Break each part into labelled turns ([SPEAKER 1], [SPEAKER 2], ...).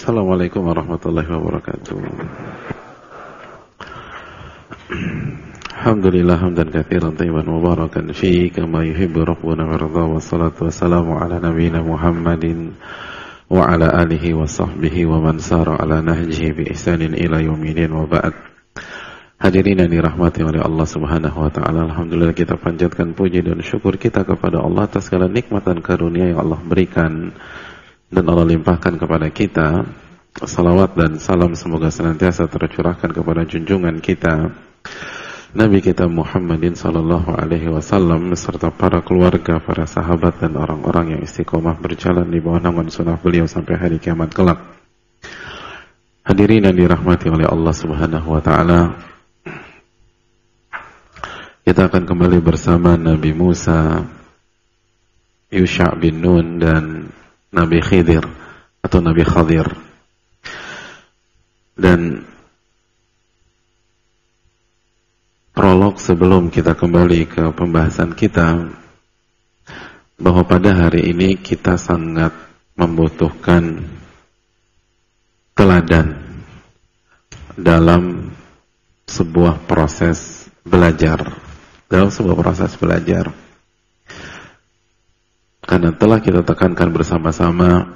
[SPEAKER 1] Assalamualaikum warahmatullahi wabarakatuh. Alhamdulillah hamdan katsiran tayyiban mubarakan fihi kama yuhibbu rabbuna wa yarda, wassalatu wassalamu ala nabiyyina Muhammadin wa ala alihi wa sahbihi wa man sara ala nahjihi bi ihsanin ila yaumil wa ba'd. Hadirin yang dirahmati oleh Allah Subhanahu wa taala, alhamdulillah kita panjatkan puji dan syukur kita kepada Allah atas segala nikmat dan karunia yang Allah berikan dan Allah limpahkan kepada kita. Salawat dan salam semoga senantiasa tercurahkan kepada junjungan kita Nabi kita Muhammadin sallallahu alaihi wasallam beserta para keluarga, para sahabat dan orang-orang yang istiqomah berjalan di bawah naungan sunnah beliau sampai hari kiamat kelak. Hadirin yang dirahmati oleh Allah Subhanahu wa taala, kita akan kembali bersama Nabi Musa, Yusha bin Nun dan Nabi Khidir atau Nabi Khadir. Dan prolog sebelum kita kembali ke pembahasan kita, bahwa pada hari ini kita sangat membutuhkan teladan dalam sebuah proses belajar, karena telah kita tekankan bersama-sama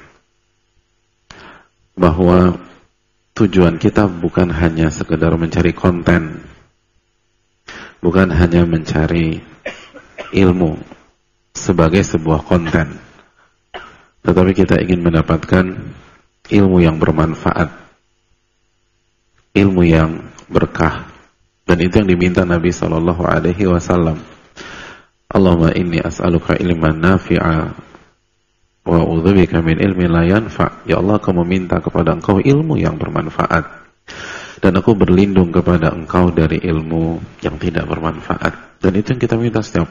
[SPEAKER 1] bahwa tujuan kita bukan hanya sekedar mencari konten, bukan hanya mencari ilmu sebagai sebuah konten, tetapi kita ingin mendapatkan ilmu yang bermanfaat, ilmu yang berkah. Dan itu yang diminta Nabi Sallallahu Alaihi Wasallam. Allahumma inni as'aluka ilman nafi'a wa a'udzubika min ilmin la yanfa'. Ya Allah, aku meminta kepada Engkau ilmu yang bermanfaat, dan aku berlindung kepada Engkau dari ilmu yang tidak bermanfaat. Dan itu yang kita minta setiap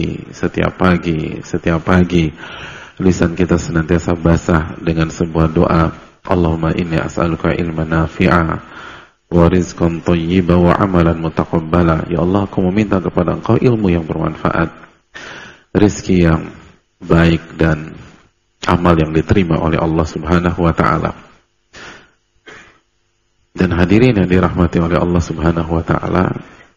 [SPEAKER 1] pagi. Lisan kita senantiasa basah dengan sebuah doa. Allahumma inni as'aluka ilman nafi'a wa rizqan thayyiban wa amalan mutaqabbala. Ya Allah, aku meminta kepada Engkau ilmu yang bermanfaat, rizki yang baik, dan amal yang diterima oleh Allah Subhanahu wa ta'ala. Dan hadirin yang dirahmati oleh Allah Subhanahu wa ta'ala,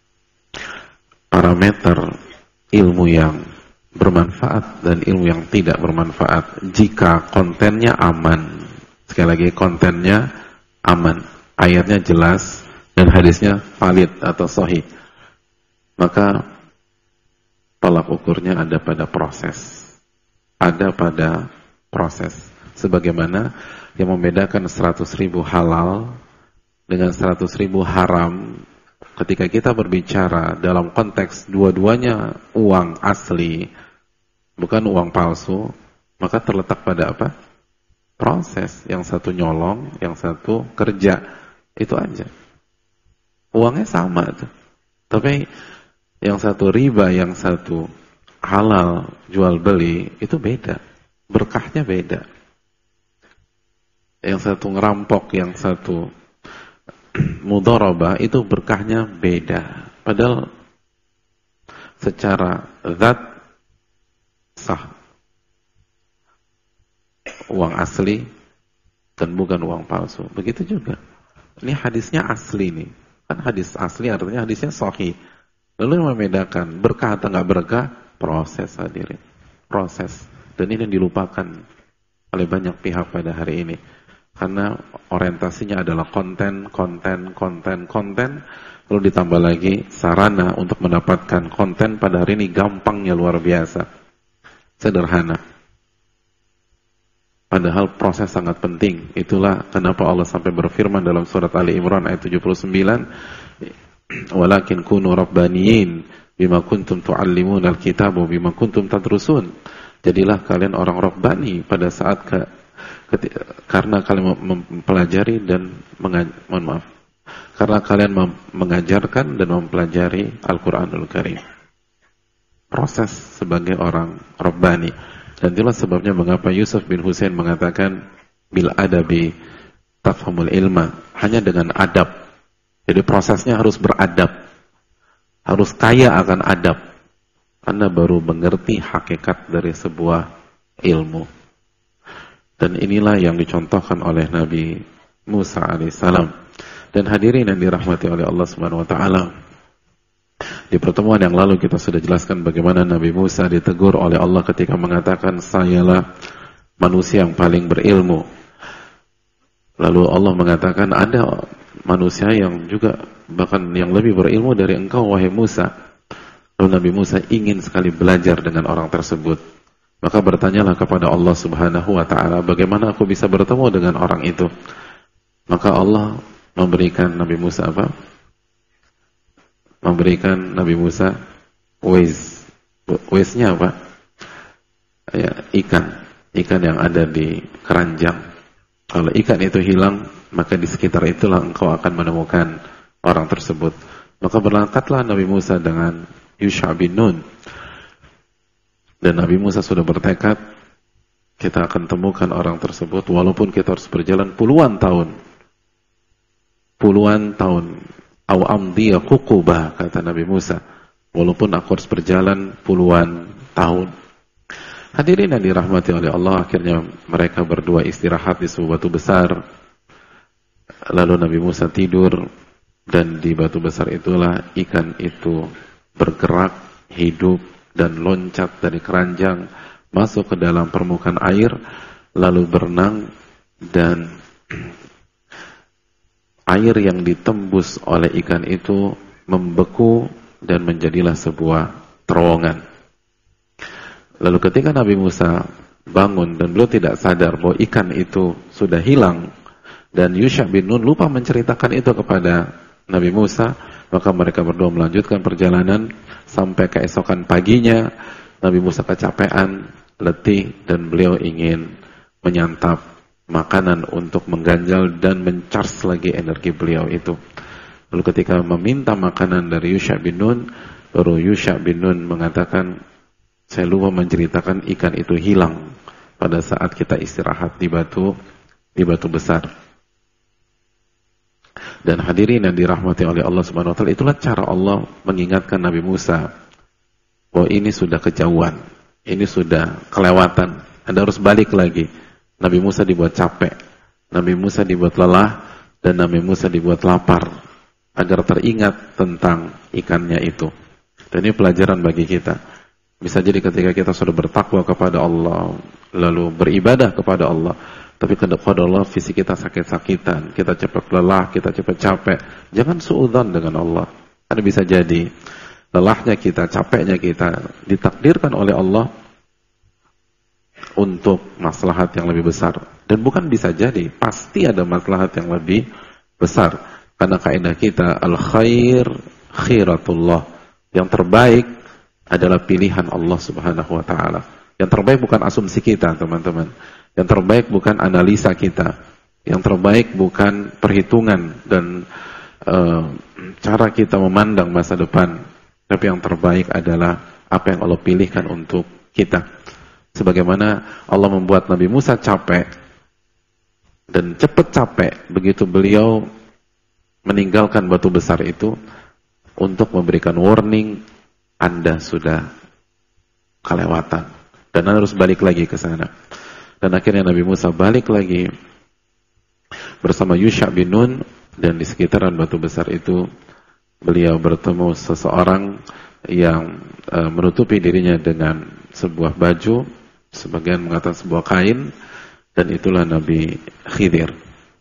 [SPEAKER 1] parameter ilmu yang bermanfaat dan ilmu yang tidak bermanfaat, jika kontennya aman, sekali lagi kontennya aman, ayatnya jelas dan hadisnya valid atau sahih, maka tolak ukurnya ada pada proses. Sebagaimana yang membedakan 100.000 halal dengan 100.000 haram, ketika kita berbicara dalam konteks dua-duanya uang asli, bukan uang palsu, maka terletak pada apa? Proses. Yang satu nyolong, yang satu kerja. Itu aja. Uangnya sama tuh. Tapi yang satu riba, yang satu halal, jual beli, itu beda. Berkahnya beda. Yang satu ngerampok, yang satu mudharabah, itu berkahnya beda. Padahal secara zat sah. Uang asli dan bukan uang palsu. Begitu juga. Ini hadisnya asli nih. Kan hadis asli artinya hadisnya sahih. Lalu yang membedakan berkah atau enggak berkah? Proses, hadirin. Proses. Dan ini yang dilupakan oleh banyak pihak pada hari ini. Karena orientasinya adalah konten. Lalu ditambah lagi sarana untuk mendapatkan konten pada hari ini gampangnya luar biasa. Sederhana. Padahal proses sangat penting. Itulah kenapa Allah sampai berfirman dalam surat Ali Imran ayat 79, walakin kunu rabbaniyin bima kuntum tuallimuna alkitab wa bima kuntum tadrusun. Jadilah kalian orang rabbani pada saat karena kalian mempelajari dan karena kalian mengajarkan dan mempelajari Al-Qur'anul Karim. Proses sebagai orang rabbani. Dan itulah sebabnya mengapa Yusuf bin Husain mengatakan bil adabi tafhamul ilma, hanya dengan adab. Jadi prosesnya harus beradab, harus kaya akan adab, Anda baru mengerti hakikat dari sebuah ilmu. Dan inilah yang dicontohkan oleh Nabi Musa alaihissalam. Dan hadirin yang dirahmati oleh Allah Subhanahu wa taala, di pertemuan yang lalu kita sudah jelaskan bagaimana Nabi Musa ditegur oleh Allah ketika mengatakan, "Sayalah manusia yang paling berilmu." Lalu Allah mengatakan, "Ada manusia yang juga bahkan yang lebih berilmu dari engkau, wahai Musa." Lalu Nabi Musa ingin sekali belajar dengan orang tersebut. Maka bertanyalah kepada Allah Subhanahu wa ta'ala, bagaimana aku bisa bertemu dengan orang itu? Maka Allah memberikan Nabi Musa apa? Memberikan Nabi Musa Waze. Waze-nya apa? Ya, ikan yang ada di keranjang. Kalau ikan itu hilang, maka di sekitar itulah engkau akan menemukan orang tersebut. Maka berangkatlah Nabi Musa dengan Yusha bin Nun. Dan Nabi Musa sudah bertekad, kita akan temukan orang tersebut walaupun kita harus berjalan puluhan tahun. Puluhan tahun. Aw amdiya kuqubah, kata Nabi Musa. Walaupun aku harus berjalan puluhan tahun. Hadirin yang dirahmati oleh Allah, akhirnya mereka berdua istirahat di sebuah batu besar. Lalu Nabi Musa tidur, dan di batu besar itulah ikan itu bergerak, hidup, dan loncat dari keranjang masuk ke dalam permukaan air, lalu berenang, dan air yang ditembus oleh ikan itu membeku dan menjadilah sebuah terowongan. Lalu ketika Nabi Musa bangun dan beliau tidak sadar bahwa ikan itu sudah hilang, dan Yusha bin Nun lupa menceritakan itu kepada Nabi Musa, maka mereka berdua melanjutkan perjalanan sampai keesokan paginya. Nabi Musa kecapean, letih, dan beliau ingin menyantap makanan untuk mengganjal dan mencharge lagi energi beliau itu. Lalu ketika meminta makanan dari Yusha bin Nun, baru Yusha bin Nun mengatakan, saya lupa menceritakan ikan itu hilang pada saat kita istirahat di batu besar. Dan hadirin yang dirahmati oleh Allah Subhanahu wa taala, itulah cara Allah mengingatkan Nabi Musa bahwa ini sudah kejauhan, ini sudah kelewatan, Anda harus balik lagi. Nabi Musa dibuat capek, Nabi Musa dibuat lelah, dan Nabi Musa dibuat lapar agar teringat tentang ikannya itu. Dan ini pelajaran bagi kita. Bisa jadi ketika kita sudah bertakwa kepada Allah, lalu beribadah kepada Allah, tapi kepada Allah fisik kita sakit-sakitan, kita cepat lelah, kita cepat capek, jangan suudzon dengan Allah. Karena bisa jadi lelahnya kita, capeknya kita ditakdirkan oleh Allah untuk maslahat yang lebih besar. Dan bukan bisa jadi, pasti ada maslahat yang lebih besar. Karena kaidah kita, al-khair khiratullah. Yang terbaik adalah pilihan Allah Subhanahu wa ta'ala. Yang terbaik bukan asumsi kita, teman-teman. Yang terbaik bukan analisa kita. Yang terbaik bukan perhitungan dan cara kita memandang masa depan. Tapi yang terbaik adalah apa yang Allah pilihkan untuk kita. Sebagaimana Allah membuat Nabi Musa capek dan cepat capek begitu beliau meninggalkan batu besar itu untuk memberikan warning, Anda sudah kelewatan dan Anda harus balik lagi ke sana. Dan akhirnya Nabi Musa balik lagi bersama Yusha bin Nun, dan di sekitaran batu besar itu beliau bertemu seseorang yang menutupi dirinya dengan sebuah baju, sebagian mengatakan sebuah kain, dan itulah Nabi Khidir.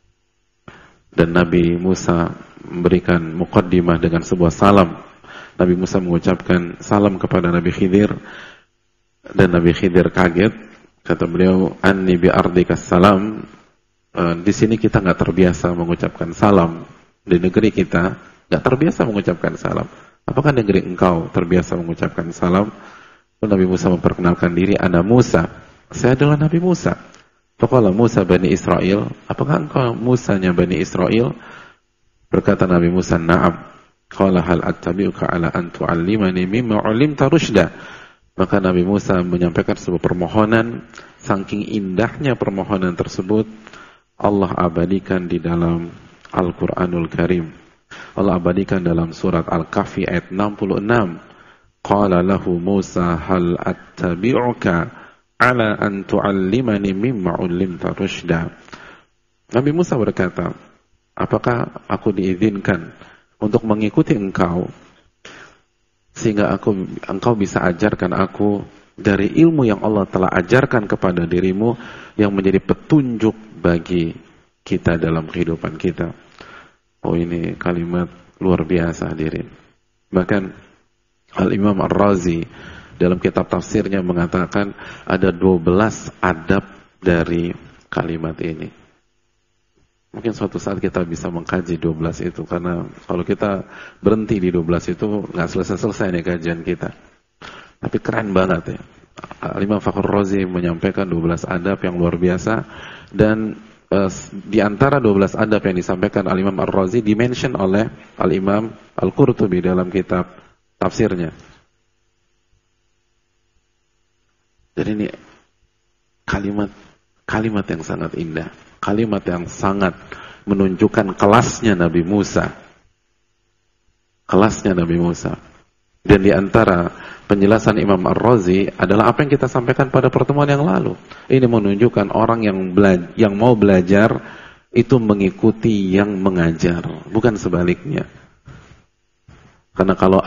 [SPEAKER 1] Dan Nabi Musa memberikan muqaddimah dengan sebuah salam. Nabi Musa mengucapkan salam kepada Nabi Khidir, dan Nabi Khidir kaget. Kata beliau, anni bi ardikas salam. Di sini kita nggak terbiasa mengucapkan salam. Di negeri kita nggak terbiasa mengucapkan salam. Apakah negeri engkau terbiasa mengucapkan salam? Lalu Nabi Musa memperkenalkan diri, ana Musa, saya adalah Nabi Musa. Faqala Musa Bani Israel, apakah engkau Musanya Bani Israel? Berkata Nabi Musa, na'am. Qala hal attabi'uka ala an tu'allimani mimma 'allimta rusyda. Maka Nabi Musa menyampaikan sebuah permohonan. Saking indahnya permohonan tersebut, Allah abadikan di dalam Al-Quranul Karim. Allah abadikan dalam surat Al-Kahfi ayat 66. Qala lahu Musa hal attabi'uka ala an tu'allimani mimma 'ullimta rusyda. Nabi Musa berkata, apakah aku diizinkan untuk mengikuti engkau sehingga engkau bisa ajarkan aku dari ilmu yang Allah telah ajarkan kepada dirimu yang menjadi petunjuk bagi kita dalam kehidupan kita. Oh, ini kalimat luar biasa hadirin. Bahkan Al-Imam Ar-Razi dalam kitab tafsirnya mengatakan ada 12 adab dari kalimat ini. Mungkin suatu saat kita bisa mengkaji 12 itu, karena kalau kita berhenti di 12 itu nggak selesai-selesai nih kajian kita. Tapi keren banget ya. Al-Imam Fakhrur Razi menyampaikan 12 adab yang luar biasa, dan di antara 12 adab yang disampaikan Al-Imam Ar-Razi dimention oleh Al-Imam Al-Qurtubi dalam kitab tafsirnya. Jadi ini kalimat yang sangat indah, kalimat yang sangat menunjukkan kelasnya Nabi Musa. Kelasnya Nabi Musa. Dan di antara penjelasan Imam Ar-Razi adalah apa yang kita sampaikan pada pertemuan yang lalu. Ini menunjukkan orang yang mau belajar itu mengikuti yang mengajar, bukan sebaliknya. Karena kalau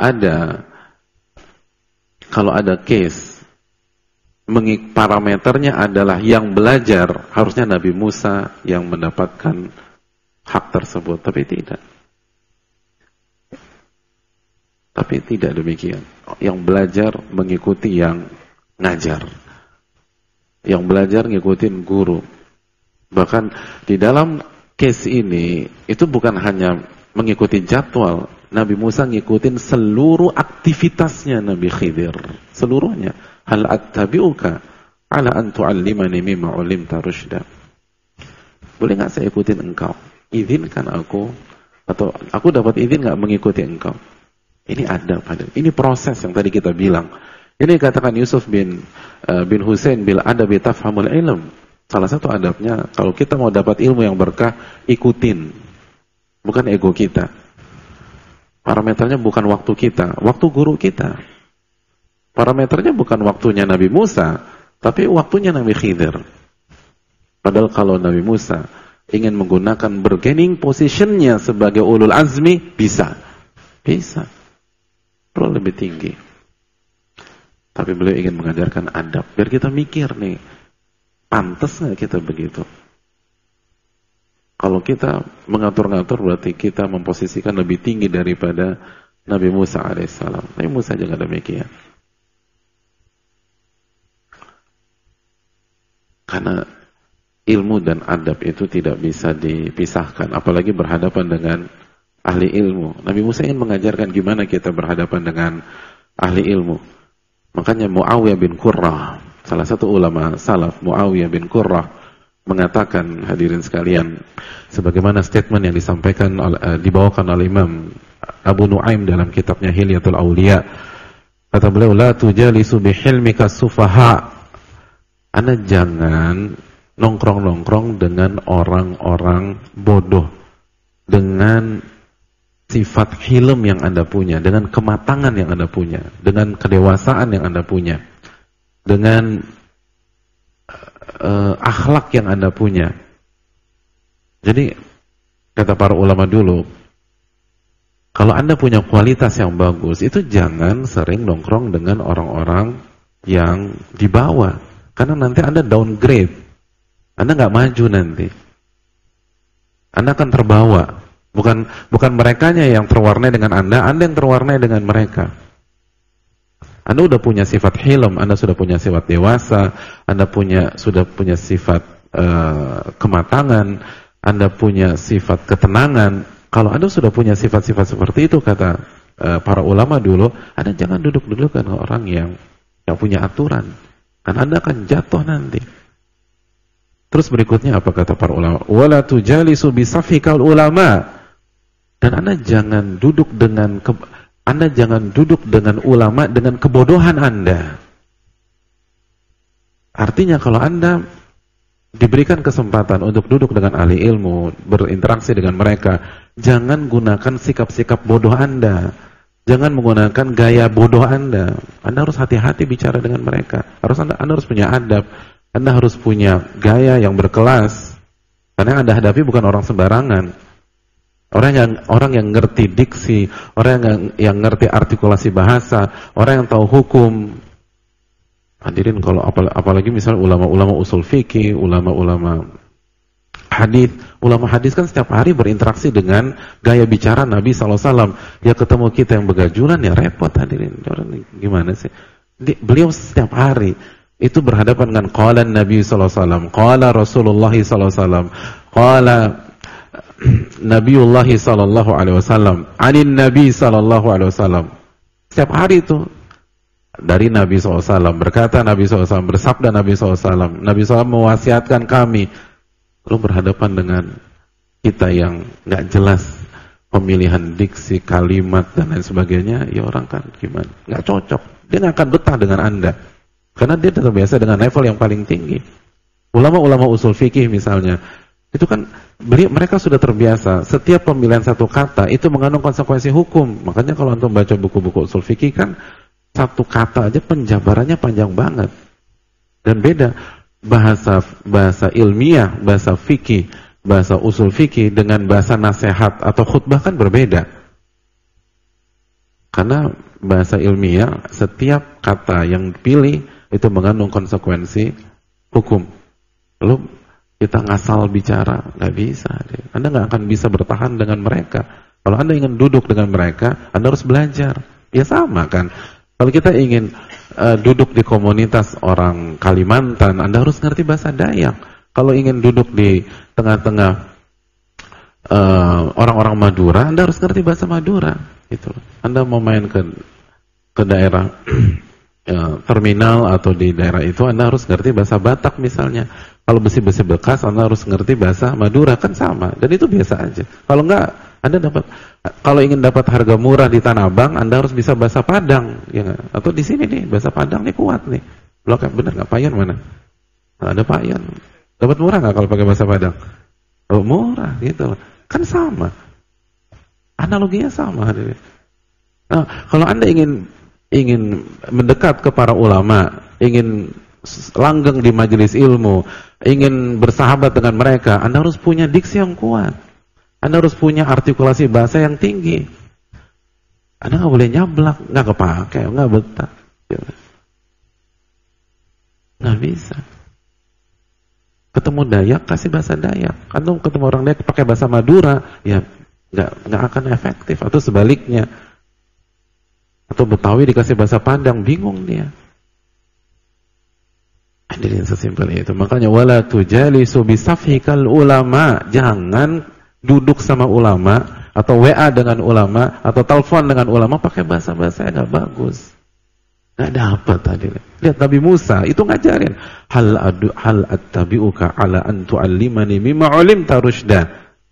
[SPEAKER 1] ada case parameternya adalah yang belajar, harusnya Nabi Musa yang mendapatkan hak tersebut, tapi tidak. Tapi tidak demikian. Yang belajar mengikuti yang ngajar. Yang belajar ngikutin guru. Bahkan di dalam case ini itu bukan hanya mengikuti jadwal, Nabi Musa ngikutin seluruh aktivitasnya Nabi Khidir, seluruhnya. Hal attabi'uka ala an tu'allimani mimma 'ullimta rusyda. Boleh enggak saya ikutin engkau? Izinkan aku, atau aku dapat izin enggak mengikuti engkau? Ini adab, ini proses yang tadi kita bilang. Ini katakan Yusuf bin Husain bil adabi tafhamul ilm. Salah satu adabnya, kalau kita mau dapat ilmu yang berkah, ikutin. Bukan ego kita. Parameternya bukan waktu kita, waktu guru kita. Parameternya bukan waktunya Nabi Musa, tapi waktunya Nabi Khidir. Padahal kalau Nabi Musa ingin menggunakan bargaining positionnya sebagai ulul azmi, bisa. Perlu lebih tinggi. Tapi beliau ingin mengajarkan adab, biar kita mikir nih, pantas nggak kita begitu? Kalau kita mengatur-ngatur berarti kita memposisikan lebih tinggi daripada Nabi Musa alaihissalam. Nabi Musa juga demikian. Karena ilmu dan adab itu tidak bisa dipisahkan, apalagi berhadapan dengan ahli ilmu. Nabi Musa ingin mengajarkan gimana kita berhadapan dengan ahli ilmu. Makanya Muawiyah bin Qurrah, salah satu ulama salaf, Muawiyah bin Qurrah mengatakan, hadirin sekalian, sebagaimana statement yang disampaikan dibawakan oleh Imam Abu Nuaim dalam kitabnya Hilyatul Auliya. Kata beliau, la tujalisu bihilmika sufaha. Anda jangan nongkrong-nongkrong dengan orang-orang bodoh, dengan sifat hilm yang Anda punya, dengan kematangan yang Anda punya, dengan kedewasaan yang Anda punya, dengan akhlak yang Anda punya. Jadi kata para ulama dulu, kalau Anda punya kualitas yang bagus, itu jangan sering nongkrong dengan orang-orang yang di bawah. Karena nanti Anda downgrade, Anda nggak maju nanti, Anda akan terbawa. Bukan merekanya yang terwarnai dengan Anda yang terwarnai dengan mereka. Anda sudah punya sifat hilm, Anda sudah punya sifat dewasa, Anda sudah punya sifat kematangan, Anda punya sifat ketenangan. Kalau Anda sudah punya sifat-sifat seperti itu, kata para ulama dulu, Anda jangan duduk-duduk dengan orang yang punya aturan. Karena Anda akan jatuh nanti. Terus berikutnya apa kata para ulama? Wala tujalisu bisafikal ulama. Dan Anda jangan duduk dengan ulama dengan kebodohan Anda. Artinya kalau Anda diberikan kesempatan untuk duduk dengan ahli ilmu, berinteraksi dengan mereka, jangan gunakan sikap-sikap bodoh Anda. Jangan menggunakan gaya bodoh Anda. Anda harus hati-hati bicara dengan mereka. Anda harus punya adab. Anda harus punya gaya yang berkelas. Karena yang Anda hadapi bukan orang sembarangan. Orang yang ngerti diksi, orang yang ngerti artikulasi bahasa, orang yang tahu hukum. Hadirin, kalau apalagi misalnya ulama-ulama usul fikih, ulama-ulama hadis, ulama hadis kan setiap hari berinteraksi dengan gaya bicara Nabi SAW. Ya ketemu kita yang begajulan ya repot, hadirin. Gimana sih? Beliau setiap hari itu berhadapan dengan qala Nabi SAW, qala Rasulullah SAW, qala Nabiullah sallallahu alaihi wasallam, anin Nabi sallallahu alaihi wasallam. Setiap hari itu dari Nabi SAW, berkata Nabi SAW, bersabda Nabi SAW, Nabi SAW mewasiatkan kami. Lalu berhadapan dengan kita yang nggak jelas pemilihan diksi, kalimat dan lain sebagainya, ya orang kan gimana? Nggak cocok. Dia nggak akan betah dengan Anda, karena dia terbiasa dengan level yang paling tinggi. Ulama-ulama usul fikih misalnya, itu kan mereka sudah terbiasa setiap pemilihan satu kata itu mengandung konsekuensi hukum. Makanya kalau antum baca buku-buku usul fikih kan satu kata aja penjabarannya panjang banget. Dan beda bahasa ilmiah, bahasa fikih, bahasa usul fikih dengan bahasa nasihat atau khutbah kan berbeda. Karena bahasa ilmiah setiap kata yang dipilih itu mengandung konsekuensi hukum. Lalu kita ngasal bicara, nggak bisa. Anda nggak akan bisa bertahan dengan mereka. Kalau Anda ingin duduk dengan mereka, Anda harus belajar. Ya sama kan. Kalau kita ingin duduk di komunitas orang Kalimantan, Anda harus ngerti bahasa Dayak. Kalau ingin duduk di tengah-tengah orang-orang Madura, Anda harus ngerti bahasa Madura. Gitu. Anda mau main ke daerah terminal atau di daerah itu, Anda harus ngerti bahasa Batak misalnya. Kalau besi-besi bekas, Anda harus ngerti bahasa Madura, kan sama. Dan itu biasa aja. Kalau enggak, kalau ingin dapat harga murah di Tanah Abang, Anda harus bisa bahasa Padang, ya. Atau di sini nih, bahasa Padang nih kuat nih. Blok bener nggak? Payan mana? Nah, ada Payan. Dapat murah nggak kalau pakai bahasa Padang? Oh, murah, gitu. Kan sama. Analoginya sama. Nah, kalau Anda ingin mendekat ke para ulama, ingin langgeng di majelis ilmu, ingin bersahabat dengan mereka, Anda harus punya diksi yang kuat. Anda harus punya artikulasi bahasa yang tinggi. Anda nggak boleh nyablak, nggak kepake, nggak betah. Nggak bisa. Ketemu Dayak, kasih bahasa Dayak. Atau ketemu orang Dayak pakai bahasa Madura, ya nggak akan efektif. Atau sebaliknya. Atau Betawi dikasih bahasa Padang, bingung dia. Hadirin sesimpel itu. Makanya wala tujalisu bisafhikal ulama. Jangan duduk sama ulama atau WA dengan ulama atau telepon dengan ulama pakai bahasa-bahasa yang enggak bagus. Enggak dapat hadirin. Lihat Nabi Musa itu ngajarin, hal attabi'uka ala an tu'allimani mimma 'ulimta rusyda.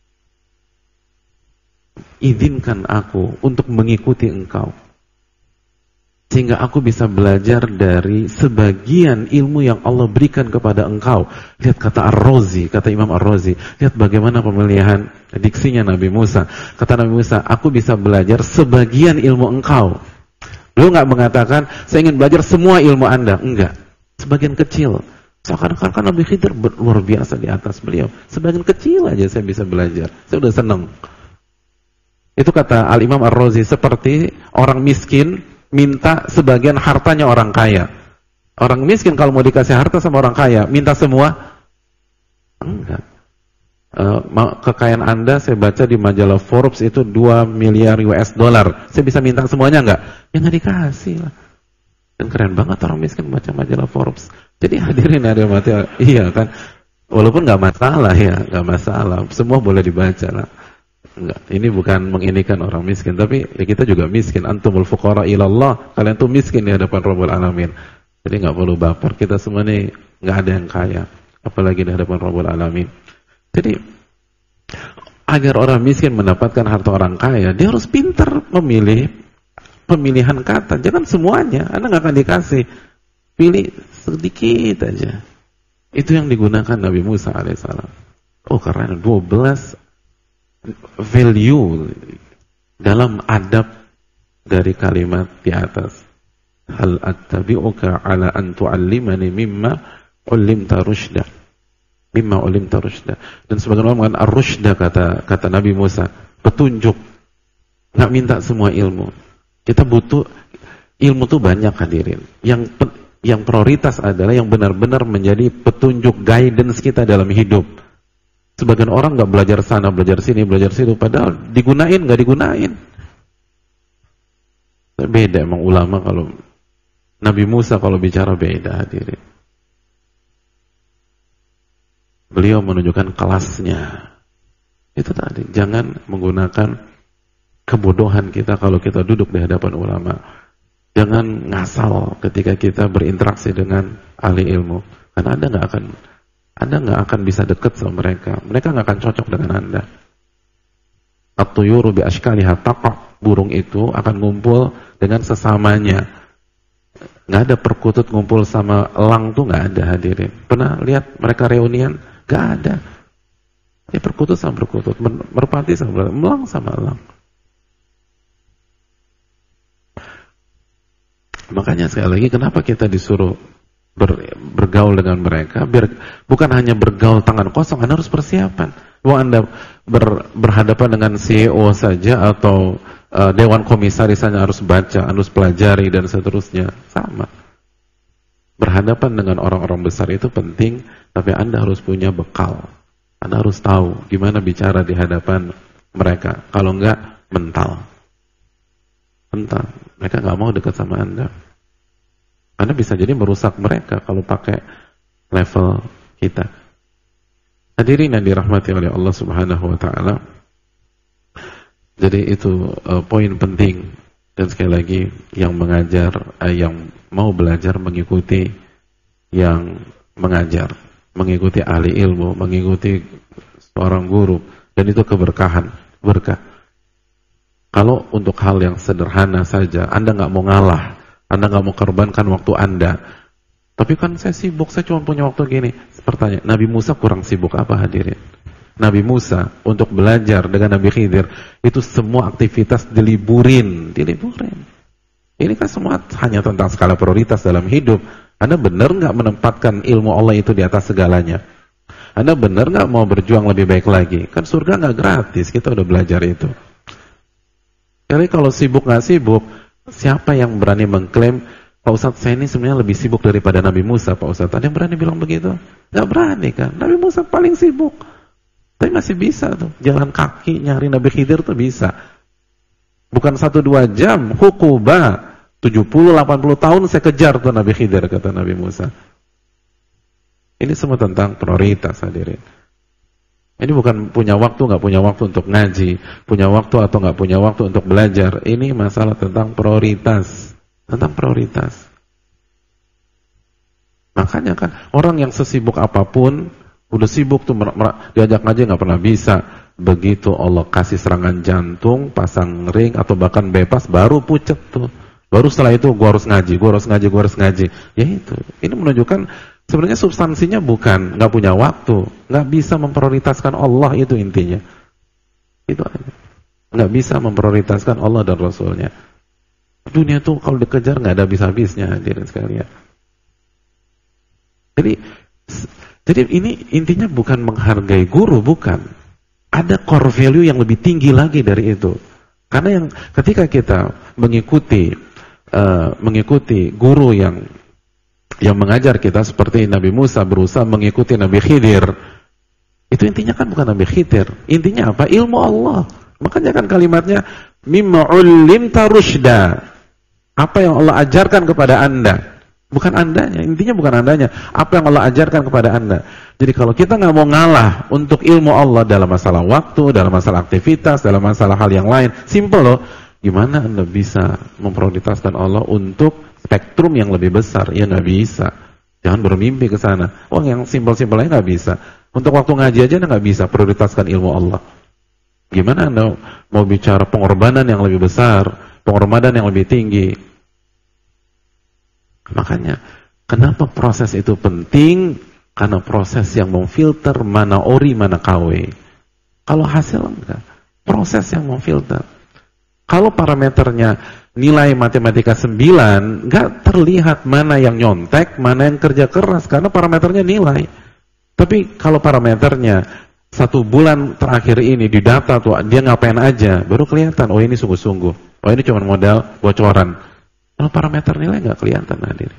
[SPEAKER 1] Izinkan aku untuk mengikuti engkau, sehingga aku bisa belajar dari sebagian ilmu yang Allah berikan kepada engkau. Lihat kata Ar-Razi, kata Imam Ar-Razi. Lihat bagaimana pemilihan diksinya Nabi Musa. Kata Nabi Musa, aku bisa belajar sebagian ilmu engkau. Beliau nggak mengatakan, saya ingin belajar semua ilmu Anda. Enggak, sebagian kecil. Seakan-akan Nabi Khidir luar biasa di atas beliau. Sebagian kecil aja saya bisa belajar. Saya udah senang. Itu kata Al-Imam Ar-Razi, seperti orang miskin minta sebagian hartanya orang kaya. Orang miskin kalau mau dikasih harta sama orang kaya, minta semua? Enggak. Kekayaan Anda saya baca di majalah Forbes itu 2 miliar US dollar. Saya bisa minta semuanya enggak? Ya enggak dikasih lah. Dan keren banget orang miskin baca majalah Forbes. Jadi hadirin ada mati, iya kan? Walaupun enggak masalah ya, enggak masalah. Semua boleh dibaca lah. Enggak, ini bukan menginikan orang miskin, tapi ya kita juga miskin. Antumul fuqara ilallah, kalian tuh miskin di hadapan Rabbul Alamin. Jadi nggak perlu baper, kita semua ini nggak ada yang kaya, apalagi di hadapan Rabbul Alamin. Jadi agar orang miskin mendapatkan harta orang kaya, dia harus pintar memilih pemilihan kata. Jangan semuanya, Anda nggak akan dikasih. Pilih sedikit aja. Itu yang digunakan Nabi Musa alaihissalam. Oh karena 12 value dalam adab dari kalimat di atas. Hal attabi'uka ala an tu'allimani mimma ulimta rusyda. Mimma ulimta rusyda. Dan sebagian orang mengatakan ar-rusyda, kata Nabi Musa, petunjuk. Nggak minta semua ilmu. Kita butuh ilmu tuh banyak hadirin. Yang prioritas adalah yang benar-benar menjadi petunjuk, guidance kita dalam hidup. Sebagian orang nggak belajar sana, belajar sini, belajar situ, padahal digunain nggak digunain. Beda emang ulama kalau Nabi Musa kalau bicara beda hadirin. Beliau menunjukkan kelasnya. Itu tadi, jangan menggunakan kebodohan kita kalau kita duduk di hadapan ulama. Jangan ngasal ketika kita berinteraksi dengan ahli ilmu, karena Anda nggak akan bisa dekat sama mereka. Mereka nggak akan cocok dengan Anda. At-tuyuru bi ashkaliha taqa. Burung itu akan ngumpul dengan sesamanya. Nggak ada perkutut ngumpul sama elang tuh nggak ada hadirin. Pernah lihat mereka reunian? Nggak ada. Ya perkutut sama perkutut, merpati sama elang sama elang. Makanya sekali lagi kenapa kita disuruh bergaul dengan mereka, biar bukan hanya bergaul tangan kosong, Anda harus persiapan. Bahwa Anda berhadapan dengan CEO saja atau dewan komisaris hanya harus baca, harus pelajari dan seterusnya, sama. Berhadapan dengan orang-orang besar itu penting, tapi Anda harus punya bekal. Anda harus tahu gimana bicara di hadapan mereka. Kalau enggak, mental. Mereka nggak mau dekat sama Anda. Anda bisa jadi merusak mereka kalau pakai level kita. Hadirin yang dirahmati oleh Allah Subhanahu wa taala. Jadi itu poin penting, dan sekali lagi yang mengajar, yang mau belajar mengikuti yang mengajar, mengikuti ahli ilmu, mengikuti seorang guru, dan itu keberkahan, berkah. Kalau untuk hal yang sederhana saja, Anda nggak mau ngalah, Anda nggak mau korbankan waktu Anda. Tapi kan saya sibuk, saya cuma punya waktu gini. Pertanyaan, Nabi Musa kurang sibuk apa hadirin? Nabi Musa untuk belajar dengan Nabi Khidir, itu semua aktivitas diliburin. Ini kan semua hanya tentang skala prioritas dalam hidup. Anda benar nggak menempatkan ilmu Allah itu di atas segalanya? Anda benar nggak mau berjuang lebih baik lagi? Kan surga nggak gratis, kita udah belajar itu. Jadi kalau sibuk nggak sibuk, siapa yang berani mengklaim, Pak Ustadz saya ini sebenarnya lebih sibuk daripada Nabi Musa, Pak Ustadz? Ada yang berani bilang begitu? Nggak berani kan? Nabi Musa paling sibuk. Tapi masih bisa tuh, jalan kaki nyari Nabi Khidir tuh bisa. Bukan 1-2 jam, hukuba 70-80 tahun saya kejar tuh Nabi Khidir, kata Nabi Musa. Ini semua tentang prioritas hadirin. Ini bukan punya waktu, nggak punya waktu untuk ngaji, punya waktu atau nggak punya waktu untuk belajar. Ini masalah tentang prioritas, tentang prioritas. Makanya kan orang yang sesibuk apapun, udah sibuk tuh diajak ngaji nggak pernah bisa. Begitu Allah kasih serangan jantung, pasang ring atau bahkan bebas, baru pucet tuh. Baru setelah itu gua harus ngaji. Ya itu. Ini menunjukkan sebenarnya substansinya bukan nggak punya waktu, nggak bisa memprioritaskan Allah, itu intinya. Itu aja. Nggak bisa memprioritaskan Allah dan Rasulnya. Dunia tuh kalau dikejar nggak ada habis-habisnya hadirin sekalian. Jadi ini intinya bukan menghargai guru, bukan. Ada core value yang lebih tinggi lagi dari itu. Karena yang ketika kita mengikuti guru yang mengajar kita, seperti Nabi Musa berusaha mengikuti Nabi Khidir, itu intinya kan bukan Nabi Khidir, intinya apa? Ilmu Allah. Makanya kan kalimatnya mimma ulimta rusyda, apa yang Allah ajarkan kepada Anda, bukan Andanya, intinya bukan Andanya, apa yang Allah ajarkan kepada Anda. Jadi kalau kita nggak mau ngalah untuk ilmu Allah dalam masalah waktu, dalam masalah aktivitas, dalam masalah hal yang lain, simple loh. Gimana Anda bisa memprioritaskan Allah untuk spektrum yang lebih besar? Ya nggak bisa. Jangan bermimpi ke sana. Oh, yang simpel-simpel aja nggak bisa. Untuk waktu ngaji aja nggak bisa prioritaskan ilmu Allah. Gimana Anda mau bicara pengorbanan yang lebih besar, pengorbanan yang lebih tinggi? Makanya, kenapa proses itu penting? Karena proses yang memfilter mana ori, mana KW. Kalau hasil enggak. Proses yang memfilter. Kalau parameternya nilai matematika 9, nggak terlihat mana yang nyontek, mana yang kerja keras, karena parameternya nilai. Tapi kalau parameternya 1 bulan terakhir ini di data tuh, dia ngapain aja, baru kelihatan, oh ini sungguh-sungguh, oh ini cuma modal bocoran. Kalau parameter nilai nggak kelihatan, hadir.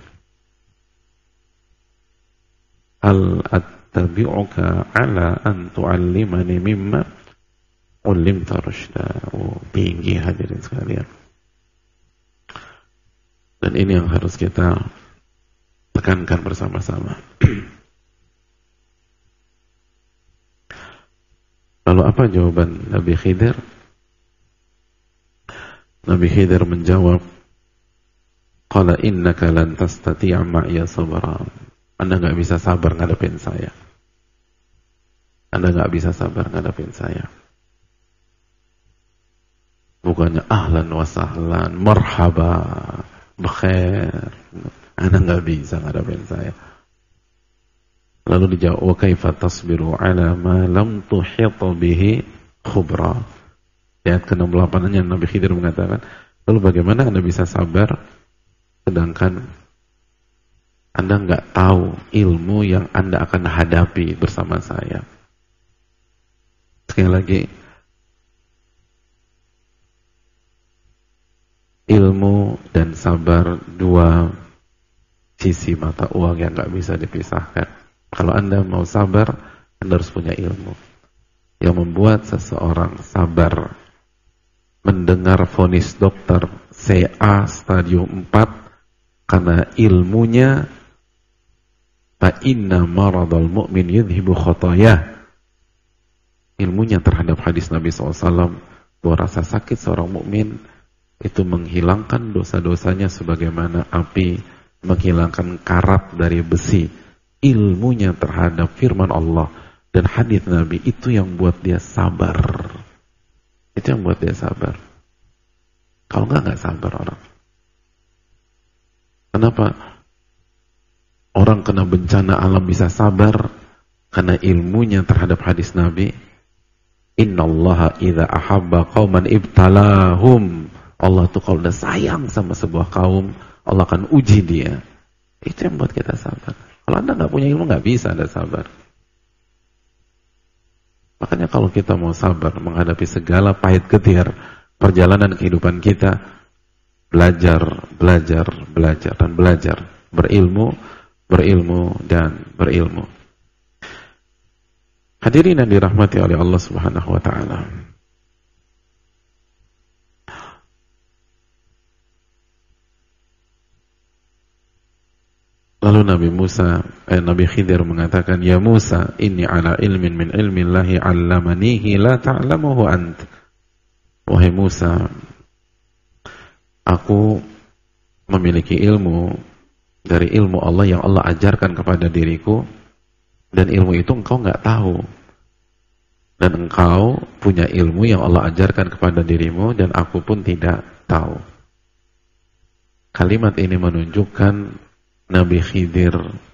[SPEAKER 1] Hal attabi'uka ala an tu'allimani mimma ulimta rusyda. Oh, tinggi hadirin sekalian. Dan ini yang harus kita tekankan bersama-sama. Lalu apa jawaban Nabi Khidir? Nabi Khidir menjawab, qala innaka lan tastati'a ma'iya sabra. Anda nggak bisa sabar ngadepin saya. Anda nggak bisa sabar ngadepin saya. Bukannya ahlan wa sahlan, marhaba, bekhair. Anda nggak bisa ngadepin saya. Lalu dijawab, wa kaifa tasbiru ala ma lam tuhit bihi khubra. Ayat ke-68-nya Nabi Khidir mengatakan, lalu bagaimana Anda bisa sabar sedangkan Anda nggak tahu ilmu yang Anda akan hadapi bersama saya. Sekali lagi, ilmu dan sabar dua sisi mata uang yang nggak bisa dipisahkan. Kalau Anda mau sabar, Anda harus punya ilmu. Yang membuat seseorang sabar mendengar vonis dokter CA stadium 4 karena ilmunya, fa inna maradul mu'min yudhibu khotoyah. Ilmunya terhadap hadis Nabi SAW bahwa rasa sakit seorang mukmin itu menghilangkan dosa-dosanya sebagaimana api menghilangkan karat dari besi. Ilmunya terhadap firman Allah dan hadis Nabi itu yang buat dia sabar. Itu yang buat dia sabar. Kalau nggak sabar orang. Kenapa orang kena bencana alam bisa sabar? Karena ilmunya terhadap hadis Nabi. Innallaha idza ahabba qauman ibtalahum. Allah tuh kalau udah sayang sama sebuah kaum, Allah akan uji dia. Itu yang buat kita sabar. Kalau Anda nggak punya ilmu, nggak bisa Anda sabar. Makanya kalau kita mau sabar menghadapi segala pahit getir perjalanan kehidupan kita, belajar, dan belajar. Berilmu, dan berilmu. Hadirin yang dirahmati oleh Allah Subhanahu wa ta'ala. Lalu Nabi Khidir mengatakan, ya Musa, inni ala ilmin min ilmillahi allamanihi la ta'lamuhu ant. Wahai Musa, aku memiliki ilmu dari ilmu Allah yang Allah ajarkan kepada diriku, dan ilmu itu engkau nggak tahu. Dan engkau punya ilmu yang Allah ajarkan kepada dirimu, dan aku pun tidak tahu. Kalimat ini menunjukkan Nabi Khidir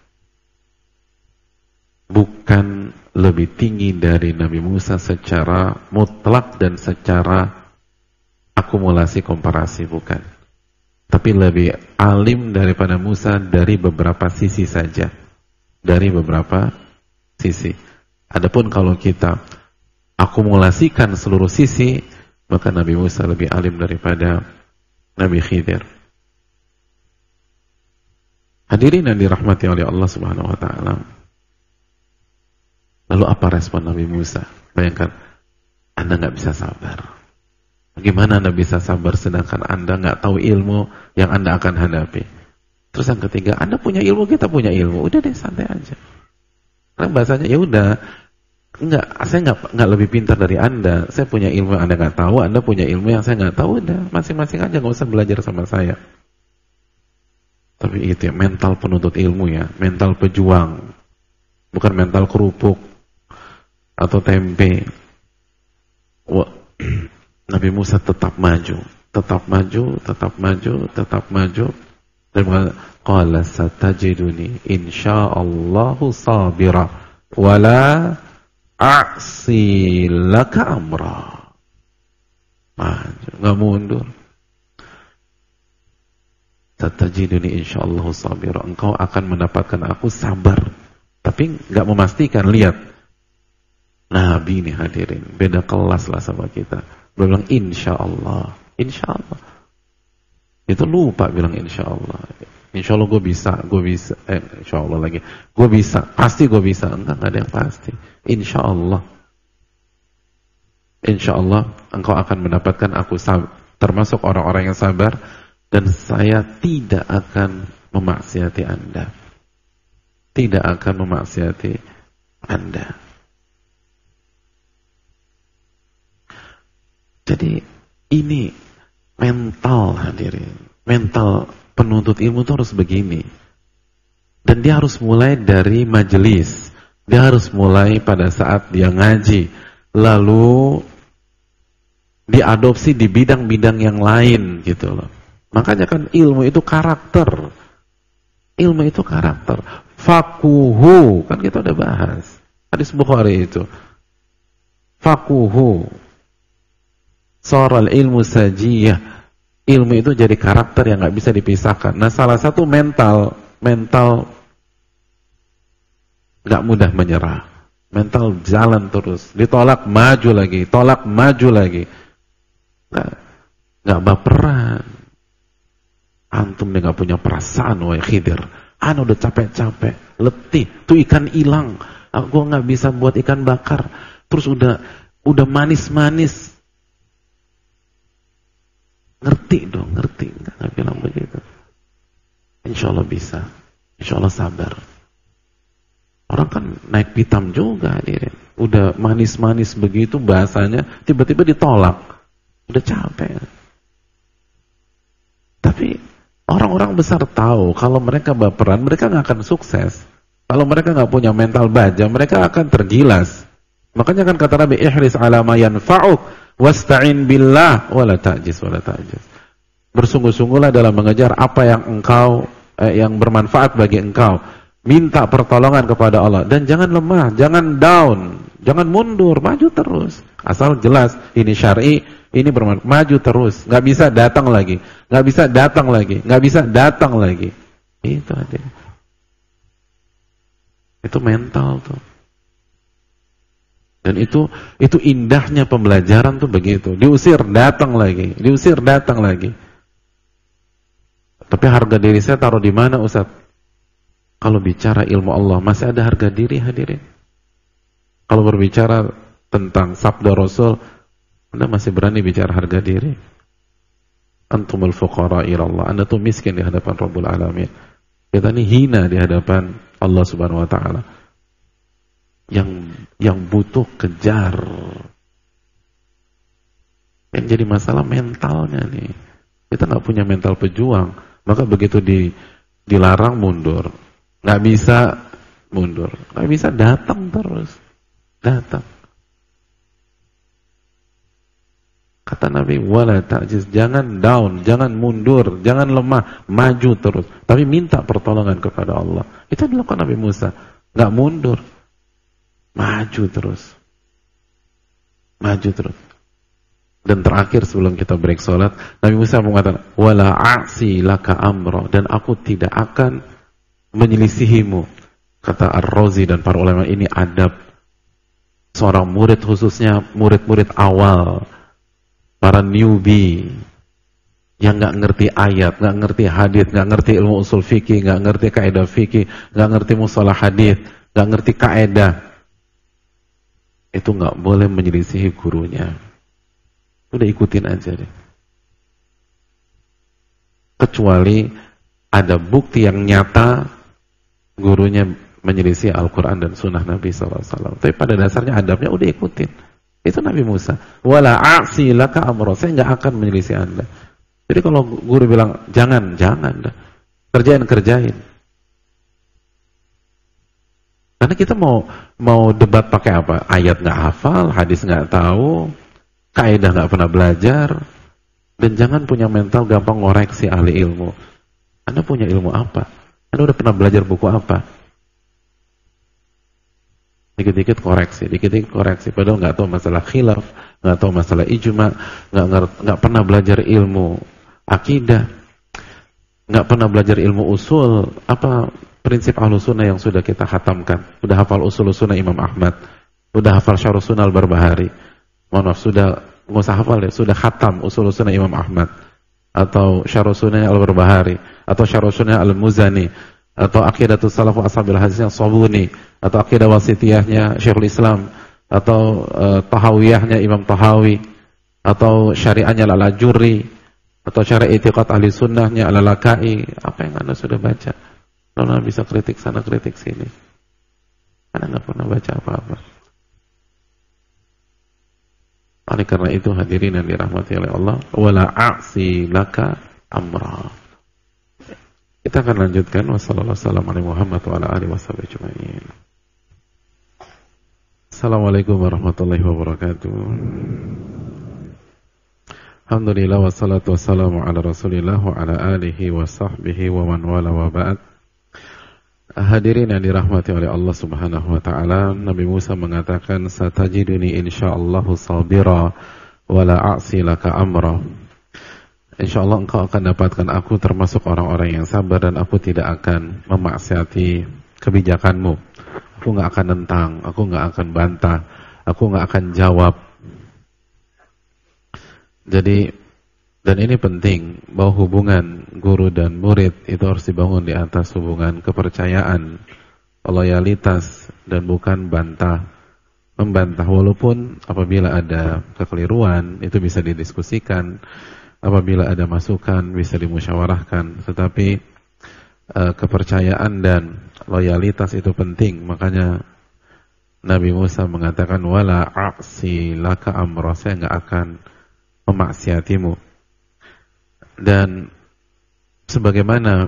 [SPEAKER 1] bukan lebih tinggi dari Nabi Musa secara mutlak dan secara akumulasi komparasi, bukan. Tapi lebih alim daripada Musa dari beberapa sisi saja. Dari beberapa sisi. Adapun kalau kita akumulasikan seluruh sisi, maka Nabi Musa lebih alim daripada Nabi Khidir. Hadirin yang dirahmati oleh Allah Subhanahu wa ta'ala. Lalu apa respon Nabi Musa? Bayangkan, Anda nggak bisa sabar. Bagaimana Anda bisa sabar sedangkan Anda nggak tahu ilmu yang Anda akan hadapi? Terus yang ketiga, Anda punya ilmu, kita punya ilmu. Udah deh, santai aja. Karena bahasanya, ya udah, saya nggak lebih pintar dari Anda. Saya punya ilmu yang Anda nggak tahu, Anda punya ilmu yang saya nggak tahu. Udah, masing-masing aja, nggak usah belajar sama saya. Tapi itu ya, mental penuntut ilmu ya, mental pejuang, bukan mental kerupuk atau tempe. Nabi Musa tetap maju. Dan mengatakan, qala satajiduni insyaallahu sabira wala a'si laka amra. Maju, nggak mundur. satajiduni insyaallah sabira, engkau akan mendapatkan aku sabar. Tapi nggak memastikan. Lihat Nabi ini hadirin, beda kelas lah sama kita. Dia bilang insyaallah, insyaallah. Itu lupa bilang insyaallah. Insyaallah gue bisa, insyaallah lagi, gue bisa, pasti gue bisa. Enggak ada yang pasti. Insyaallah, insyaallah engkau akan mendapatkan aku termasuk orang-orang yang sabar, dan saya tidak akan memaksiati Anda. Tidak akan memaksiati Anda. Jadi ini mental hadirin. Mental penuntut ilmu itu harus begini. Dan dia harus mulai dari majelis. Dia harus mulai pada saat dia ngaji. Lalu diadopsi di bidang-bidang yang lain gitu loh. Makanya kan ilmu itu karakter. Ilmu itu karakter. Fakuhu, kan kita udah bahas. Hadis Bukhari itu. Fakuhu. Soral ilmu sajiyah. Ilmu itu jadi karakter yang gak bisa dipisahkan. Nah salah satu mental gak mudah menyerah. Mental jalan terus. Ditolak maju lagi. Tolak maju lagi. Gak baperan. Antum dia gak punya perasaan. Wahai Khidir, ana udah capek-capek, letih, tuh ikan hilang, aku gak bisa buat ikan bakar, terus udah manis-manis. Ngerti dong, ngerti. Gak bilang begitu. Insya Allah bisa. Insya Allah sabar. Orang kan naik pitam juga hadirin. Udah manis-manis begitu bahasanya, tiba-tiba ditolak. Udah capek. Tapi orang-orang besar tahu kalau mereka baperan, mereka nggak akan sukses. Kalau mereka nggak punya mental baja, mereka akan tergilas. Makanya kan kata Nabi, ihris ala ma yanfa'uk wasta'in billah wala ta'jiz wala ta'jiz. Bersungguh-sungguhlah dalam mengejar apa yang yang bermanfaat bagi engkau. Minta pertolongan kepada Allah dan jangan lemah, jangan down, jangan mundur, maju terus. Asal jelas ini syar'i, ini bermanfaat, maju terus. Nggak bisa datang lagi, nggak bisa datang lagi, nggak bisa datang lagi. Itu aja. Itu mental tuh. Dan itu indahnya pembelajaran tuh begitu. Diusir datang lagi, diusir datang lagi. Tapi harga diri saya taruh di mana, Ustaz? Kalau bicara ilmu Allah masih ada harga diri hadirin. Kalau berbicara tentang sabda Rasul, Anda masih berani bicara harga diri? Antumul fuqara ilallah. Anda tuh miskin di hadapan Rabbul Alamin. Kita ini hina di hadapan Allah Subhanahu wa taala. Yang butuh kejar. Yang jadi masalah mentalnya nih. Kita nggak punya mental pejuang, maka begitu dilarang mundur. Nggak bisa mundur, nggak bisa datang terus, datang. Kata Nabi, wala ta'jiz, jangan down, jangan mundur, jangan lemah, maju terus. Tapi minta pertolongan kepada Allah. Itu dilakukan Nabi Musa, nggak mundur, maju terus, maju terus. Dan terakhir sebelum kita break sholat, Nabi Musa mengatakan, wala a'si laka amra, dan aku tidak akan menyelisihimu. Kata Ar-Razi dan para ulama, ini adab seorang murid, khususnya murid-murid awal, para newbie yang nggak ngerti ayat, nggak ngerti hadits, nggak ngerti ilmu usul fikih, nggak ngerti kaidah fikih, nggak ngerti mustalah hadits, nggak ngerti kaidah, itu nggak boleh menyelisihi gurunya. Udah ikutin aja deh. Kecuali ada bukti yang nyata gurunya menyelisih Al-Quran dan Sunnah Nabi SAW. Tapi pada dasarnya adabnya udah ikutin. Itu Nabi Musa. Wala a'si laka amra, saya nggak akan menyelisih Anda. Jadi kalau guru bilang jangan dah. Kerjain. Karena kita mau debat pakai apa? Ayat nggak hafal, hadis nggak tahu, kaidah nggak pernah belajar, dan jangan punya mental gampang ngoreksi ahli ilmu. Anda punya ilmu apa? Anda udah pernah belajar buku apa? Dikit-dikit koreksi. Padahal nggak tahu masalah khilaf, nggak tahu masalah ijma, nggak pernah belajar ilmu akidah. nggak pernah belajar ilmu usul, apa prinsip Ahlus Sunnah yang sudah kita khatamkan? Udah hafal usul sunnah Imam Ahmad, udah hafal Syarh Sunnah Al-Barbahari. Mohon maaf, sudah nggak usah hafal ya, sudah khatam usul sunnah Imam Ahmad, atau Syarh Sunnah Al-Barbahari, atau Syarh Sunnah Al-Muzani, atau Aqidatus Salaf wa Ashabil Haditsnya Sabuni, atau Aqidah Wasithiyahnya Syekhul Islam, atau Tahawiyahnya Imam Tahawi, atau Syariahnya Al-Ajurri, atau Syarah I'tiqad Ahli Sunnahnya Al-Laka'i. Apa yang Anda sudah baca? Kalau Anda bisa kritik sana, kritik sini. Anda nggak pernah baca apa-apa. Oleh karena itu hadirin yang dirahmati oleh Allah, wala a'si laka amra. Kita akan lanjutkan. Wassalamualaikum warahmatullahi wabarakatuh. Assalamualaikum warahmatullahi wabarakatuh. Alhamdulillah wassalatu wassalamu ala Rasulillah wa ala alihi wa sahbihi wa man wala wa ba'd. Hadirin yang dirahmati oleh Allah Subhanahu wa taala, Nabi Musa mengatakan satajiduni insyaallahu sabira wa la a'si laka amra. Insyaallah engkau akan dapatkan aku termasuk orang-orang yang sabar dan aku tidak akan memaksiati kebijakanmu. Aku enggak akan nentang, aku enggak akan bantah, aku enggak akan jawab. Jadi, dan ini penting, bahwa hubungan guru dan murid itu harus dibangun di atas hubungan kepercayaan, loyalitas, dan bukan membantah. Walaupun apabila ada kekeliruan, itu bisa didiskusikan, apabila ada masukan, bisa dimusyawarahkan, tetapi kepercayaan dan loyalitas itu penting. Makanya Nabi Musa mengatakan, wala a'si laka amra, saya enggak akan memaksiatimu. Dan sebagaimana